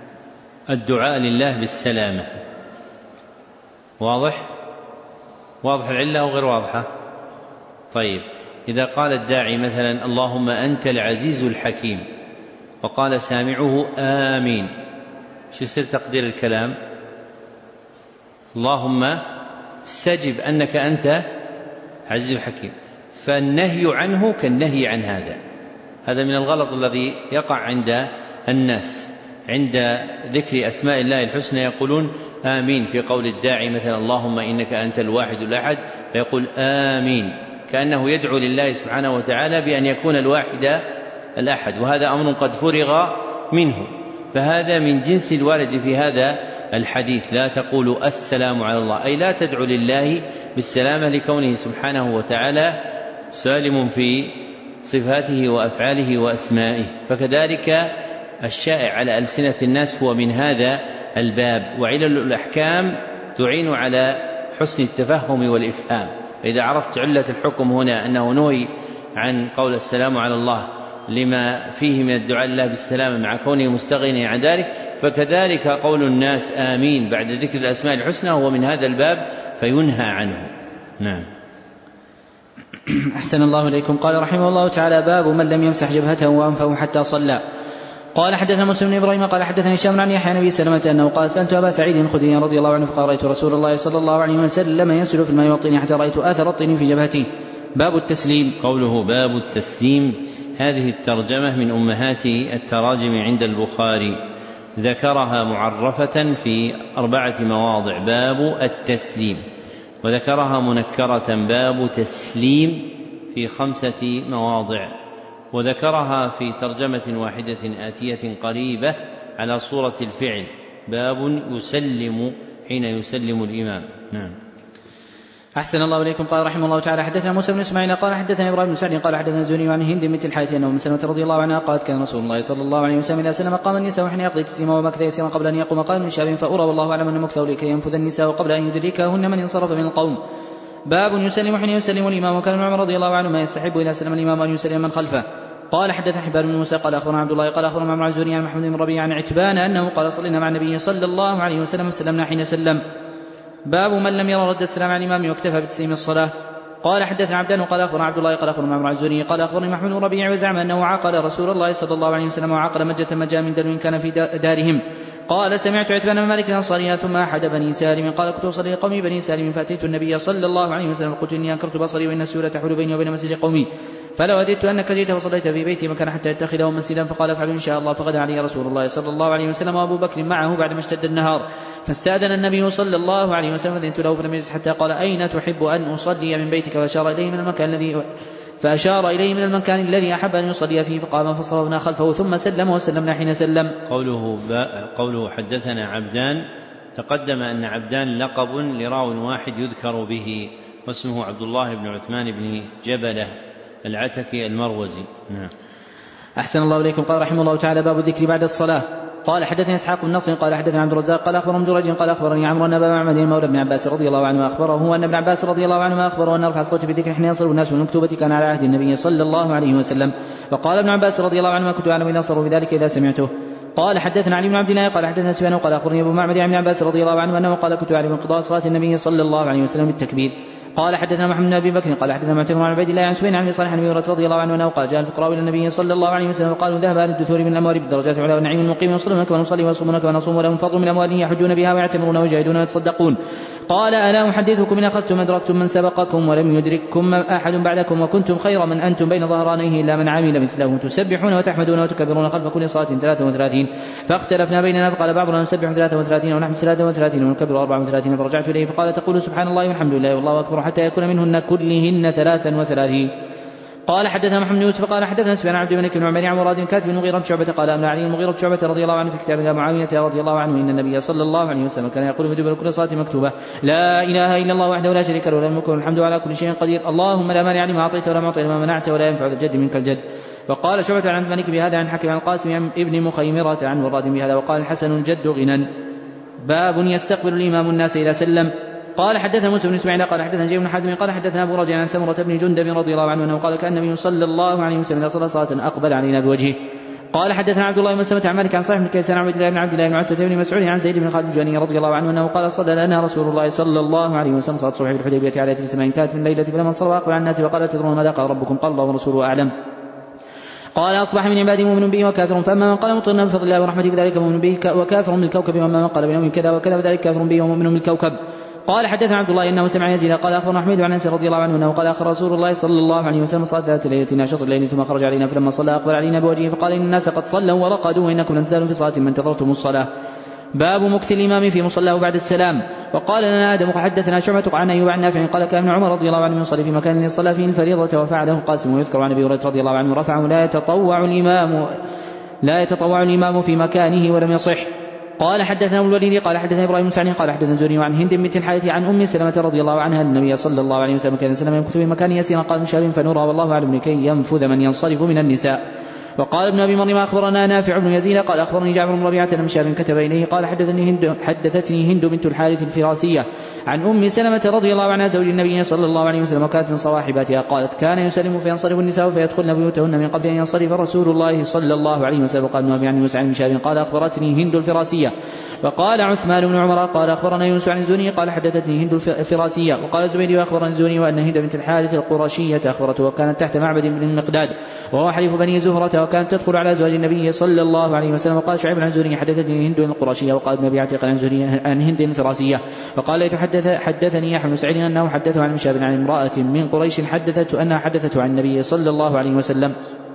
الدعاء لله بالسلامة. واضح؟ واضح العلة وغير واضحة؟ طيب إذا قال الداعي مثلا اللهم أنت العزيز الحكيم وقال سامعه آمين شو يصير تقدير الكلام؟ اللهم استجب أنك أنت عزيز الحكيم فالنهي عنه كالنهي عن هذا. هذا من الغلط الذي يقع عند الناس عند ذكر أسماء الله الحسنى يقولون آمين في قول الداعي مثلا اللهم إنك أنت الواحد الأحد فيقول آمين كأنه يدعو لله سبحانه وتعالى بأن يكون الواحد الأحد وهذا أمر قد فرغ منه. فهذا من جنس الوارد في هذا الحديث لا تقولوا السلام على الله أي لا تدعو لله بالسلامة لكونه سبحانه وتعالى سالم في صفاته وأفعاله وأسمائه. فكذلك الشائع على ألسنة الناس هو من هذا الباب. وعلل الأحكام تعين على حسن التفهم والإفهام. فإذا عرفت علة الحكم هنا أنه نهي عن قول السلام على الله لما فيه من الدعاء لله بالسلامة مع كونه مستغني عن ذلك فكذلك قول الناس آمين بعد ذكر الأسماء الحسنى هو من هذا الباب فينهى عنه. نعم. أحسن الله إليكم. قال رحمه الله تعالى باب من لم يمسح جبهته وأنفه حتى صلى. قال حدثنا مسلم بن إبراهيم قال حدثني هشام عن يحيى نبي سلمة أنه قال سألت أبا سعيد الخدري رضي الله عنه فقال رأيت رسول الله صلى الله عليه وسلم ينزل في الماء والطين حتى رأيت آثر الطين في جبهته. باب التسليم. قوله باب التسليم هذه الترجمة من أمهات التراجم عند البخاري ذكرها معرفة في أربعة مواضع باب التسليم وذكرها منكرة باب تسليم في خمسة مواضع وذكرها في ترجمة واحدة آتية قريبة على صورة الفعل باب يسلم حين يسلم الإمام. نعم. أحسن الله إليكم. قال رحمه الله تعالى حدثنا موسى بن إسماعيل قال حدثنا إبراهيم بن سعد قال حدثنا الزهري عن هند بنت الحارث أنه من سلمة رضي الله عنها قالت كان رسول الله صلى الله عليه وسلم إذا سلم قام النساء وحين يقضي تسليما ومكث يسيرا قبل أن يقوم قال من شاب فأرى والله أعلم أن مكثه لكي ينفذ النساء قبل أن يدركهن من انصرف من القوم. باب يسلم حين يسلم الإمام وكان ابن عمر رضي الله عنه ما يستحب إذا سلم الإمام أن يسلم من خلفه. قال حدثنا حبان بن موسى قال أخبرنا عبد الله قال أخبرنا معمر عن الزهري عن محمد بن ربيعة عن عتبان أنه قال صلينا مع النبي صلى الله عليه وسلم وسلمنا حين سلم. باب من لم يرى رد السلام على الإمام واكتفى بتسليم الصلاة. قال حدثنا عبدان قال أخبرنا عبد الله قال أخبرنا معمر عن الزهري قال أخبرني محمد بن ربيعة وزعم أنه عقل رسول الله صلى الله عليه وسلم وعقل مجة مجا من دلو كان في دارهم. قال سمعت عتبان بن مالك الأنصاري ثم أحد بني سالم قال كنت أصلي لقومي بني سالم فأتيت النبي صلى الله عليه وسلم قلت إني أنكرت بصري وإن السيولة تحول بيني وبين مسجد قومي فلو وددت أنك جئت وصليت في بيتي مكان حتى يتخذه مسجدا فقال افعل إن شاء الله. فغدا علي رسول الله صلى الله عليه وسلم وأبو بكر معه بعدما اشتد النهار فاستأذن النبي صلى الله عليه وسلم فأذنت له فلم يجلس حتى قال أين تحب أن أصلي من بيتك فأشار إليه من المكان الذي فأشار إليه من المكان الذي أحب أن يصلي فيه فقام فصففنا خلفه ثم سلم وسلمنا حين سلم. قوله, قوله حدثنا عبدان تقدم أن عبدان لقب لراو واحد يذكر به واسمه عبد الله بن عثمان بن جبلة العتكي المروزي. نعم. أحسن الله إليكم. قال رحمه الله تعالى باب الذكر بعد الصلاة. قال حدثني إسحاق بن نصر قال حدثنا عبد الرزاق قال أخبرهم جريج قال أخبرني عمرو أن أبا معبد مولى ابن عباس رضي الله عنه أخبره أن ابن عباس رضي الله عنه أخبره أن رفع الصوت بالذكر حين ينصرف الناس بالمكتوبة كان على عهد النبي صلى الله عليه وسلم. وقال ابن عباس رضي الله عنه ما كنت أعلم إذا نصروا بذلك إذا سمعته. قال حدثنا علي بن عبد الله قال حدثنا سفيان قال أخبرني أبو معبد عن ابن عباس رضي الله عنه أنه قال كنت أعلم انقضاء صلاة النبي صلى الله عليه وسلم بالتكبير. قال حدثنا محمد بن ابي بكر قال حدثنا معتمر عن عبيد الله عن سفيان عن صالح بن هريرة رضي الله عنه انه قال جاء الفقراء الى النبي صلى الله عليه وسلم وقالوا ذهب اهل الدثور من الاموال بالدرجات العلى والنعيم المقيم يصلون كما نصلي ويصومون كما نصوم ولهم فضل من اموالهم يحجون بها ويعتمرون ويجاهدون ويتصدقون. قال الا احدثكم ان اخذتم ادركتم من سبقكم ولم يدرككم احد بعدكم وكنتم خير من انتم بين ظهرانيه الا من عمل مثله تسبحون وتحمدون وتكبرون خلف كل صلاه ثلاثة وثلاثين. فاختلفنا بيننا فقال بعضنا نسبح ثلاثة وثلاثين ونحمد ثلاثة وثلاثين ونكبر أربعة وثلاثين. فرجعت اليه فقال تقول سبحان الله والحمد لله والله اكبر حتى يكون منهن كلهن ثلاثا وثلاثين. قال حدثنا محمد بن يوسف قال حدثنا سفيان عبد الملك بن عمر عن مراد كاتب المغيرة بن شعبة قال أملا علي المغيرة بن شعبة رضي الله عنه في كتاب الله معاوية رضي الله عنه إن النبي صلى الله عليه وسلم كان يقول في دبر كل صلاة مكتوبة لا إله إلا الله وحده لا شريك له له الملك والحمد على كل شيء قدير اللهم لا مانع لما أعطيت ولا معطي لما منعت ولا ينفع ذا الجد منك الجد. وقال شعبة عن الملك بهذا عن حكم عن القاسم عن ابن مخيمرة عن مراد بهذا. وقال الحسن الجد غنى. باب يستقبل الإمام الناس إذا سلم. قال حدثنا موسى بن اسماعيل قال حدثنا جابر بن حازم قال حدثنا ابو رجاء عن سمرة بن جندب رضي الله عنه انه قال كان النبي صلى الله عليه وسلم اذا صلى صلاه اقبل علينا بوجهه. قال حدثنا عبد الله بن مسلمة عن مالك عن صالح بن كيسان عن عبد الله بن عبد الله بن عتبة بن مسعود عن زيد بن خالد الجهني رضي الله عنه انه قال صلى لنا رسول الله صلى الله عليه وسلم صلاه الصبح بالحديبيه على سماء كانت من الليله فلما صلى اقبل على الناس وقال تدرون ماذا قال ربكم؟ قال الله ورسوله اعلم. قال أصبح من عبادي مؤمن به وكافر فأما من قال مطرنا بفضل الله ورحمته فذلك مؤمن به وكافر بالكوكب وأما من قال بنوم كذا وكذا فذلك كافر به ومؤمن بالكوكب. قال حدثنا عبد الله انه سمع يزيد قال اخبرنا احمد عن انس رضي الله عنه انه قال اخر رسول الله صلى الله عليه وسلم صلاه ذات ليله شطر الليل ثم خرج علينا فلما صلى اقبل علينا بوجهه فقال ان الناس قد صلوا ورقدوا وانكم لن تزالوا في صلاه ما انتظرتم الصلاه. باب مكث الامام في مصلاه بعد السلام. وقال لنا ادم حدثنا شعبة عن ايوب عن نافع قال كان ابن عمر رضي الله عنه يصلي في مكان يصلى فيه الفريضه وفعله القاسم. ويذكر عن ابي هريره رضي الله عنه رفعه لا يتطوع الامام لا يتطوع الامام في مكانه ولم يصح. قال حدثنا ابو الوليد قال حدثنا ابراهيم بن سعد قال حدثنا الزهري عن هند بنت الحارث عن ام سلمة رضي الله عنها النبي صلى الله عليه وسلم كان سلم يمكث في مكان يسير قال من شاب فنورا والله اعلم لكي ينفذ من ينصرف من النساء. وقال ابن ابي مريم اخبرنا نافع بن يزيد قال اخبرني جعفر بن ربيعه ان شاب كتب اليه قال حدثني هند حدثتني هند بنت الحارث الفراسيه عن ام سلمة رضي الله عنها زوج النبي صلى الله عليه وسلم وكانت من صواحباتها قالت كان يسلم فينصرف النساء فيدخلن بيوتهن من قبل ان ينصرف رسول الله صلى الله عليه وسلم. قال ابن ابي عن موسى عن شاب قال اخبرتني هند الفراسيه. وقال عثمان بن عمر قال اخبرنا يونس عن الزهري قال حدثتني هند الفراسيه. وقال الزبيدي اخبرني الزهري وان هند بنت الحارث القرشيه اخبرته وكانت تحت معبد بن المقداد وهو حليف بني زهرة وكانت تدخل على ازواج النبي صلى الله عليه وسلم. وقال شعيب عن الزهري حدثتني هند القرشيه. وقال ابن ابي عتيق عن الزهري عن هند الفراسيه. وقال ليت حدث حدثني يحيى بن سعيد انه حدثه عن مشاب عن امراه من قريش حدثته انها حدثته عن النبي صلى الله عليه وسلم.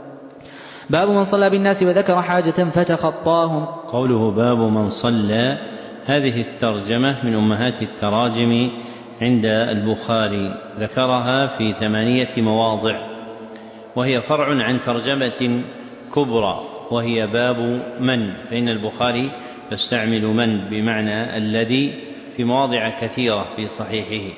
باب من صلى بالناس وذكر حاجة فتخطاهم. قوله باب من صلى هذه الترجمة من أمهات التراجم عند البخاري ذكرها في ثمانية مواضع وهي فرع عن ترجمة كبرى وهي باب من، فإن البخاري يستعمل من بمعنى الذي في مواضع كثيرة في صحيحه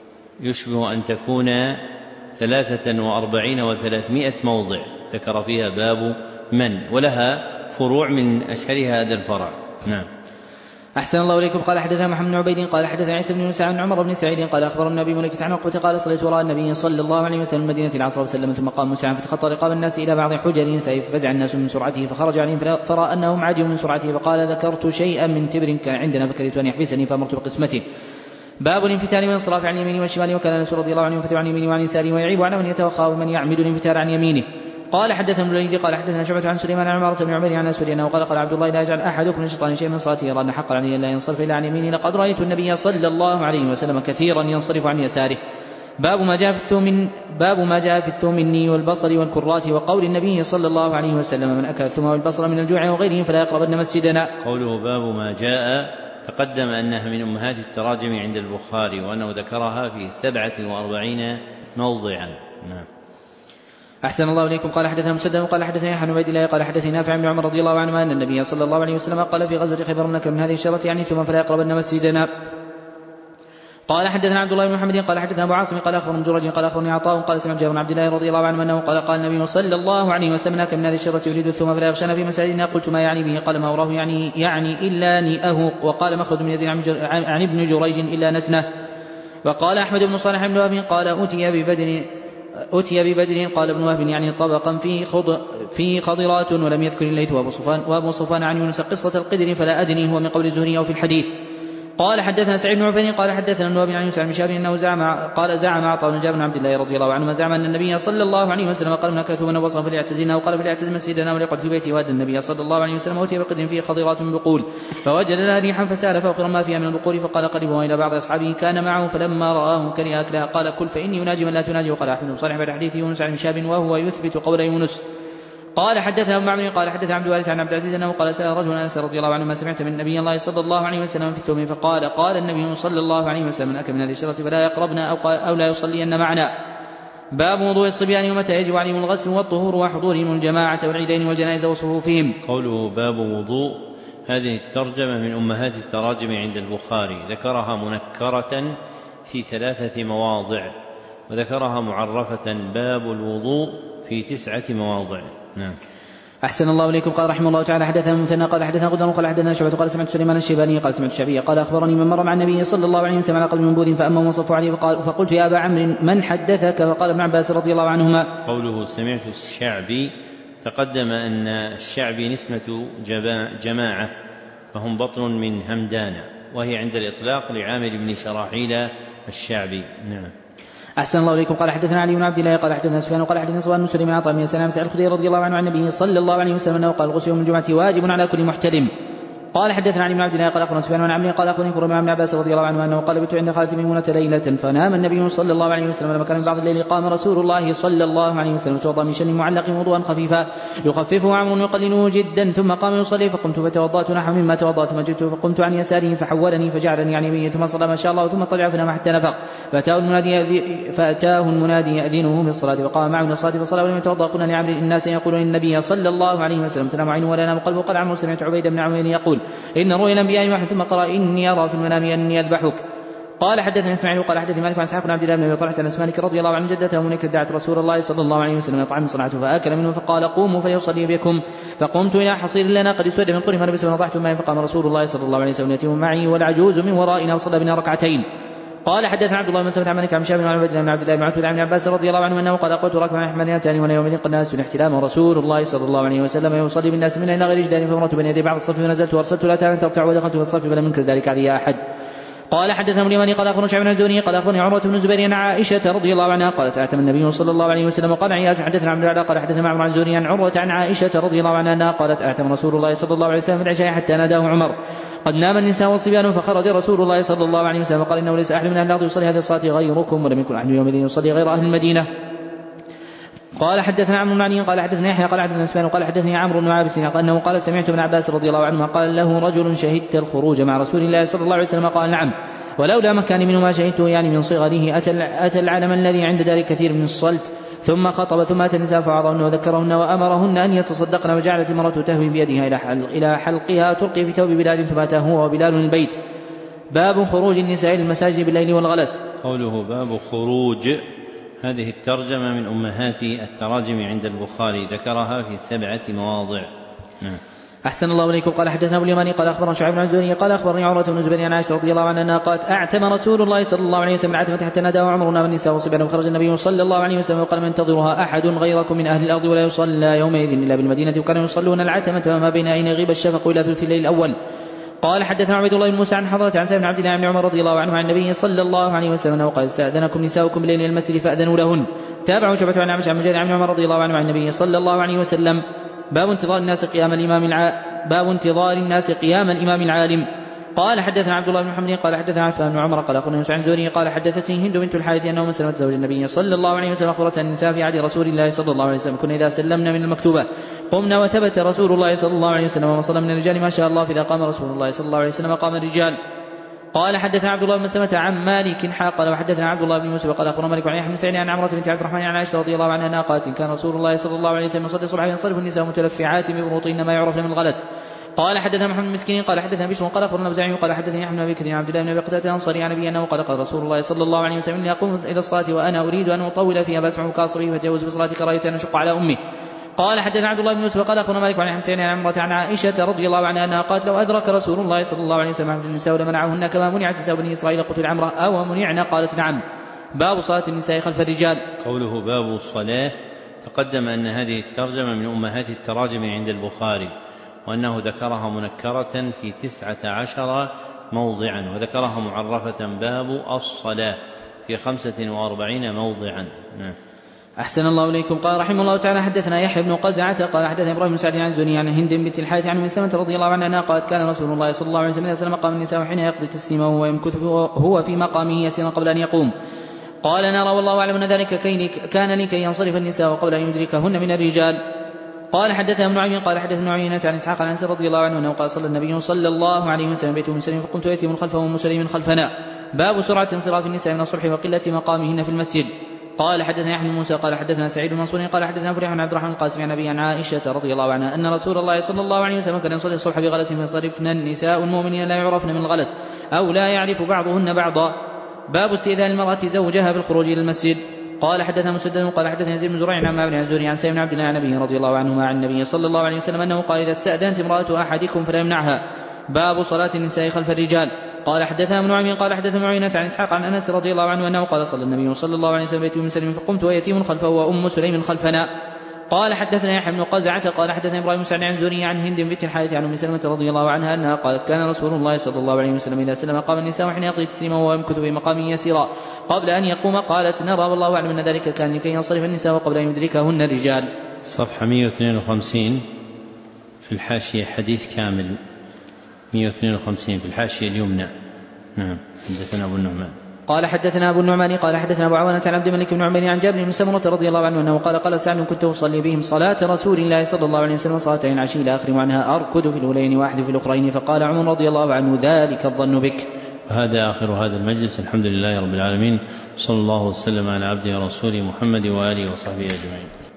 يشبه أن تكون ثلاثة وأربعين وثلاثمائة موضع ذكر فيها باب من ولها فروع من أشهرها هذا الفرع. نعم. أحسن الله إليكم. قال حدثنا محمد بن عبيد قال حدثنا عيسى بن يونس عن عمر بن سعيد قال أخبرنا أبي مليكة عن عقبة قال صليت وراء النبي صلى الله عليه وسلم المدينة العصر وسلم ثم قام مسرعا فتخطى رقاب الناس إلى بعض حجر نسائه ففزع الناس من سرعته فخرج عليهم فرأى أنهم عجبوا من سرعته فقال ذكرت شيئا من تبر كان عندنا فكرهت أن يحبسني فأمرت بقسمته. باب الانفتال من الصراف عن اليمين والشمال وكان أنس رضي الله عنه ينفتل عن اليمين وعن يساره ويعيب على من يتوخى ومن يعمد الانفتال عن يمينه. قال حدثنا ابن الوليد قال حدثنا شعبة عن سليمان عن عمارة بن عمر عن أسود أنه قال قال عبد الله لا يجعل أحدكم من الشيطان شيئا من صلاته يرى أن حقا عليه لا ينصرف إلا عن يمينه لقد رأيت النبي صلى الله عليه وسلم كثيرا ينصرف عن يساره. باب ما جاء في الثوم باب ما جاء في الثوم والبصل والكرات وقول النبي صلى الله عليه وسلم من أكل الثوم والبصل من الجوع وغيره فلا يقربن مسجدنا. قوله باب ما جاء تقدم أنها من أمهات التراجم عند البخاري وأنه ذكرها في سبعة وأربعين موضعا. نعم. أحسن الله إليكم. قال حدثنا مسدد قال حدثنا يحيى بن عبيد الله قال حدثنا نافع بن عمر رضي الله عنهما أن النبي صلى الله عليه وسلم قال في غزوة خيبر من أكل من هذه الشجرة يعني ثم فلا يقربن مسجدنا. قال حدثنا عبد الله بن محمد قال حدثنا أبو عاصم قال أخبرنا جريج قال أخبرني عطاء قال سمعت جابر بن عبد الله رضي الله عنه أنه قال قال النبي صلى الله عليه وسلم أكل من هذه الشجرة يريد الثوم فلا يغشانا في مساجدنا. قلت ما يعني به؟ قال ما أراه يعني يعني إلا نئه. وقال مخلد بن يزيد عن ابن جريج إلا نتنه. وقال أحمد بن صالح بن وهب قال أوتي ببدر أتي ببدر قال ابن وهب يعني طبقا في خض في خضرات ولم يذكر الليث وأبو صفوان وأبو صفوان عن يونس قصة القدر فلا أدري هو من قول الزهري أو في الحديث. قال حدثنا سعيد بن عفان قال حدثنا النواب عن يوسف بن شهاب انه زعم قال زعم عطاء بن جابر بن عبد الله رضي الله عنه زعم ان النبي صلى الله عليه وسلم قال من اكل ثوما وبصرا فليعتزلنا وقال فليعتزل مسجدنا وليقعد في بيته. وادى النبي صلى الله عليه وسلم اوتي بقدر فيه خضرات من بقول فوجد لها ريحا فسال فاخر ما فيها من البقول فقال قربوا الى بعض اصحابه كان معه فلما راه كره اكلها قال كل فاني يناجي من لا تناجي. وقال احمد بن صالح بعد حديث يونس عن شهاب وهو يثبت قول يونس. قال حدثنا ابن معمر قال حدثنا عبد الوارث عن عبد العزيز انه قال سال رجل انس رضي الله عنه ما سمعت من نبي الله صلى الله عليه وسلم في الثوم فقال قال النبي صلى الله عليه وسلم من اكل من هذه الشجرة فلا يقربنا او, أو لا يصلين معنا. باب وضوء الصبيان ومتى يجب عليهم الغسل والطهور وحضورهم الجماعة والعيدين والجنائز وصفوفهم. قوله باب وضوء هذه الترجمة من أمهات التراجم عند البخاري ذكرها منكرة في ثلاثة مواضع وذكرها معرفة باب الوضوء في تسعة مواضع. نعم. أحسن الله إليكم. قال رحمه الله تعالى حدثنا المثنى قال حدثنا غدر قال حدثنا شعبة قال سمعت سليمان الشيباني قال سمعت الشعبي قال أخبرني من مر مع النبي صلى الله عليه وسلم على قبر منبوذ فأما وصفوا عليه فقال فقلت يا أبا عمرو من حدثك؟ فقال ابن عباس رضي الله عنهما. قوله سمعت الشعبي تقدم أن الشعبي نسمة جماعة فهم بطن من همدان وهي عند الإطلاق لعامر بن شراحيل الشعبي. نعم. أحسن الله إليكم. قال حدثنا علي بن عبد الله قال حدثنا سفيان وقال حدثنا سواء مسلم بن عطاء بن سلام سعد الخدري رضي الله عنه عن النبي صلى الله عليه وسلم أنه قال الغسل يوم الجمعة واجب على كل محتلم. قال حدثنا علي بن عبد الله قال أخبرنا سفيان عن عمرو قال أخبرني كرم بن عباس رضي الله عنه أنه قال بت عند خالتي ميمونة ليلة فنام النبي صلى الله عليه وسلم لما كان من بعض الليل قام رسول الله صلى الله عليه وسلم توضأ من شن معلق وضوءا خفيفا يخففه عمرو يقلله جدا ثم قام يصلي فقمت فتوضأت نحو مما توضأت ثم جئت فقمت عن يساره فحولني فجعلني عن يمينه ثم صلى ما شاء الله ثم طلع فنام حتى نفق فأتاه المنادي فأتاه المنادي يأذنه بالصلاة فقام معه الصلاة فصلى ولم يتوضأ. قلنا لعمرو الناس يقولون النبي صلى الله عليه وسلم تنام عينه ولا ينام قلبه. قال عمرو سمعت عبيد بن عمير يقول إن رؤيا الأنبياء واحد ثم قرأ إني أرى في المنام أني أذبحك. قال حدثنا إسماعيل قال حدثني مالك عن إسحاق بن عبد الله بن أبي طلحة عن أسماء رضي الله عنه جدته منك دعت رسول الله صلى الله عليه وسلم طعام صنعته فأكل منه فقال قوموا فليصلي بكم. فقمت إلى حصير لنا قد اسود من قرن فلبس ونضحت ماء فقام رسول الله صلى الله عليه وسلم يتيم معي والعجوز من ورائنا وصلى بنا ركعتين. قال حدثنا عبد الله بن سلمة عن مالك عن شاب بن عبد الله بن عبد الله بن عتبة عن عباس رضي الله عنه أنه قال قلت راكبا حملتان ولا يومئذ قد ناس احتلام رسول الله صلى الله عليه وسلم يصلي بالناس من إلى غير جدار فمرت بين يدي بعض الصف فنزلت وارسلت لا ترتع ودخلت في الصف فلم ينكر ذلك علي أحد. قال حدثنا اليماني قال أخبرنا شعب بن الزهري قال أخبرني عروة بن الزبير عن عائشة رضي الله عنها قالت أتم النبي صلى الله عليه وسلم. قال عياش حدثنا عبد الله قال حدثنا معمر عن الزهري عن عروة عن عائشة رضي الله عنها قالت أتم رسول الله صلى الله عليه وسلم في العشاء حتى ناداه عمر قد نام النساء والصبيان فخرج رسول الله صلى الله عليه وسلم قال إنه ليس أحد من أهل الأرض يصلي هذه الصلاة غيركم ولم يكن أحد يومئذ يصلي غير أهل المدينة. قال حدثنا عمرو بن علي قال حدثنا يحيى قال حدثنا سفيان قال حدثني عمرو بن عابس انه قال سمعت ابن عباس رضي الله عنهما قال له رجل شهدت الخروج مع رسول الله صلى الله عليه وسلم قال نعم ولولا مكان منه ما شهدته يعني من صغره أتى العلم الذي عند ذلك كثير من الصلت ثم خطب ثم أتى النساء فوعظهن وذكرهن وأمرهن أن يتصدقن وجعلت المرأة تهوي بيدها إلى حلقها تلقي في ثوب بلال ثم أتاه هو وبلال البيت. باب خروج النساء للمساجد بالليل والغلس. قوله باب خروج هذه الترجمة من أمهات التراجم عند البخاري ذكرها في سبعة مواضع. نعم. أحسن الله إليكم. قال حدثنا أبو اليماني قال أخبرنا شعيب بن الزهري قال أخبرني عروة بن الزبير عن عائشة رضي الله عنها قالت أعتم رسول الله صلى الله عليه وسلم العتمة حتى نادى عمرنا والنساء وصبيان وخرج النبي صلى الله عليه وسلم وقال من ينتظرها أحد غيركم من أهل الأرض ولا يصلى يومئذ إلا بالمدينة وكانوا يصلون العتمة وما بين أن يغيب الشفق إلى ثلث الليل الأول. قال حدثنا عبد الله بن موسى عن حضرة عن سالم بن عبد الله بن عمر رضي الله عنه عن النبي صلى الله عليه وسلم وقال استأذنكم نساؤكم بالليل إلى المسجد فأذنوا لهن. تابعوا شعبة عن عمش عن مجاهد عن عمر رضي الله عنه عن النبي صلى الله عليه وسلم. باب انتظار الناس قيام الإمام الع... باب انتظار الناس قيام الإمام العالم. قال حدثنا عبد الله بن محمد قال حدثنا عثمان بن عمر قال أخبرنا يوسف عن زهري قال حدثتني هند بنت الحارث أنه مسلمة زوج النبي صلى الله عليه وسلم أخبرتها النساء في عهد رسول الله صلى الله عليه وسلم كنا إذا سلمنا من المكتوبة قمنا وثبت رسول الله صلى الله عليه وسلم وصلى من الرجال ما شاء الله فإذا قام رسول الله صلى الله عليه وسلم قام الرجال. قال حدثنا عبد الله بن مسلمة عن مالك حا قال وحدثنا عبد الله بن يوسف قال أخبرنا مالك عن يحيى بن سعيد عن عمرة بنت عبد الرحمن عن عائشة رضي الله عنها قالت كان رسول الله صلى الله عليه وسلم يصلي الصبح ينصرف النساء متلفعات ببروطهن ما يعرفن من الغلس. قال حدثنا محمد بن مسكين قال حدثنا بشر قال أخبرنا أوزاعي قال حدثني أحمد بن بكر عن عبد الله بن أبي قتادة الأنصاري عن أبي أنه قال قال رسول الله صلى الله عليه وسلم إني أقوم إلى الصلاة وأنا أريد أن أطول فيها فأسمع كاصبه فتجاوز بصلاة كراهية أن أشق على أمي. قال حدثنا عبد الله بن يوسف قال أخبرنا مالك عن يحيى بن سعيد عن عمرة عن عائشة رضي الله عنها أنها قالت لو أدرك رسول الله صلى الله عليه وسلم النساء لمنعهن كما منعت نساء بني إسرائيل قتل عمرة أو منعنا قالت نعم. باب صلاة النساء خلف الرجال. قوله باب الصلاة تقدم أن هذه الترجمة من أمهات التراجم عند البخاري وأنه ذكرها منكرة في تسعة عشر موضعا وذكرها معرفة باب الصلاة في خمسة وأربعين موضعا. أحسن الله إليكم. قال رحمه الله تعالى حدثنا يحيى بن قزعة قال حدثنا إبراهيم بن سعد عن زني عن هند بنت الحارث عن مسلمة رضي الله عنها قالت كان رسول الله صلى الله عليه وسلم إذا سلم قام النساء حين يقضي تسليمه ويمكث هو في مقامه يسيرا قبل أن يقوم. قال نرى والله أعلم أن ذلك كان لكي ينصرف النساء وقبل أن يدركهن من الرجال. قال حدثنا ابن عيينة قال حدثنا عيينة عن إسحاق عن أنس رضي الله عنه أنه قال صلى النبي صلى الله عليه وسلم بيته من سليم فقمت يأتي من خلفه وأم سليم خلفنا. باب سرعة انصراف النساء من الصبح وقلة مقامهن في المسجد. قال حدثنا يحيى بن موسى قال حدثنا سعيد بن منصور قال حدثنا فريح بن عبد الرحمن القاسم عن أبي عن عائشة رضي الله عنها أن رسول الله صلى الله عليه وسلم كان يصلي الصبح بغلس فينصرفن النساء المؤمنين لا يعرفن من الغلس أو لا يعرف بعضهن بعضا. باب استئذان المرأة زوجها بالخروج إلى المسجد. قال حدثنا مسدد قال حدثنا يزيد بن زريع عن معمر عن الزهري عن سالم بن عبد الله عن النبي رضي الله عنهما عن النبي صلى الله عليه وسلم أنه قال إذا استأذنت امرأة أحدكم فلا يمنعها. باب صلاة النساء خلف الرجال. قال حدثنا ابن نعيم قال حدثنا عيينة عن إسحاق عن أنس رضي الله عنه أنه قال صلى النبي صلى الله عليه وسلم بيته من سليم فقمت ويتيم خلفه وأم سليم خلفنا. قال حدثنا يحيى بن قزعة قال حدثنا إبراهيم بن سعد عن زهري عن هند بنت الحارث عن أم سلمة رضي الله عنها أنها قالت كان رسول الله صلى الله عليه وسلم إذا سلم قام النساء حين يقضي تسليمه ويمكث في مقامه يسيرا قبل أن يقوم. قالت نرى والله أعلم أن ذلك كان لكي ينصرف النساء وقبل أن يدركهن الرجال. صفحة مئة واثنين وخمسين في الحاشية حديث كامل مئة واثنين وخمسين في الحاشية اليمنى. نعم. حدثنا أبو النعمان قال حدثنا أبو النعمان قال حدثنا أبو عوانة عن عبد الملك بن عمر عن جابر بن سمرة رضي الله عنه أنه قال قال سعد كنت أصلي بهم صلاة رسول الله صلى الله عليه وسلم صلاتين العشي إلى آخر عنها أركض في الأولين وأحذف في الأخرين فقال عمر رضي الله عنه ذلك الظن بك. هذا آخر هذا المجلس. الحمد لله رب العالمين صلى الله وسلم على عبده ورسوله محمد وآله وصحبه أجمعين.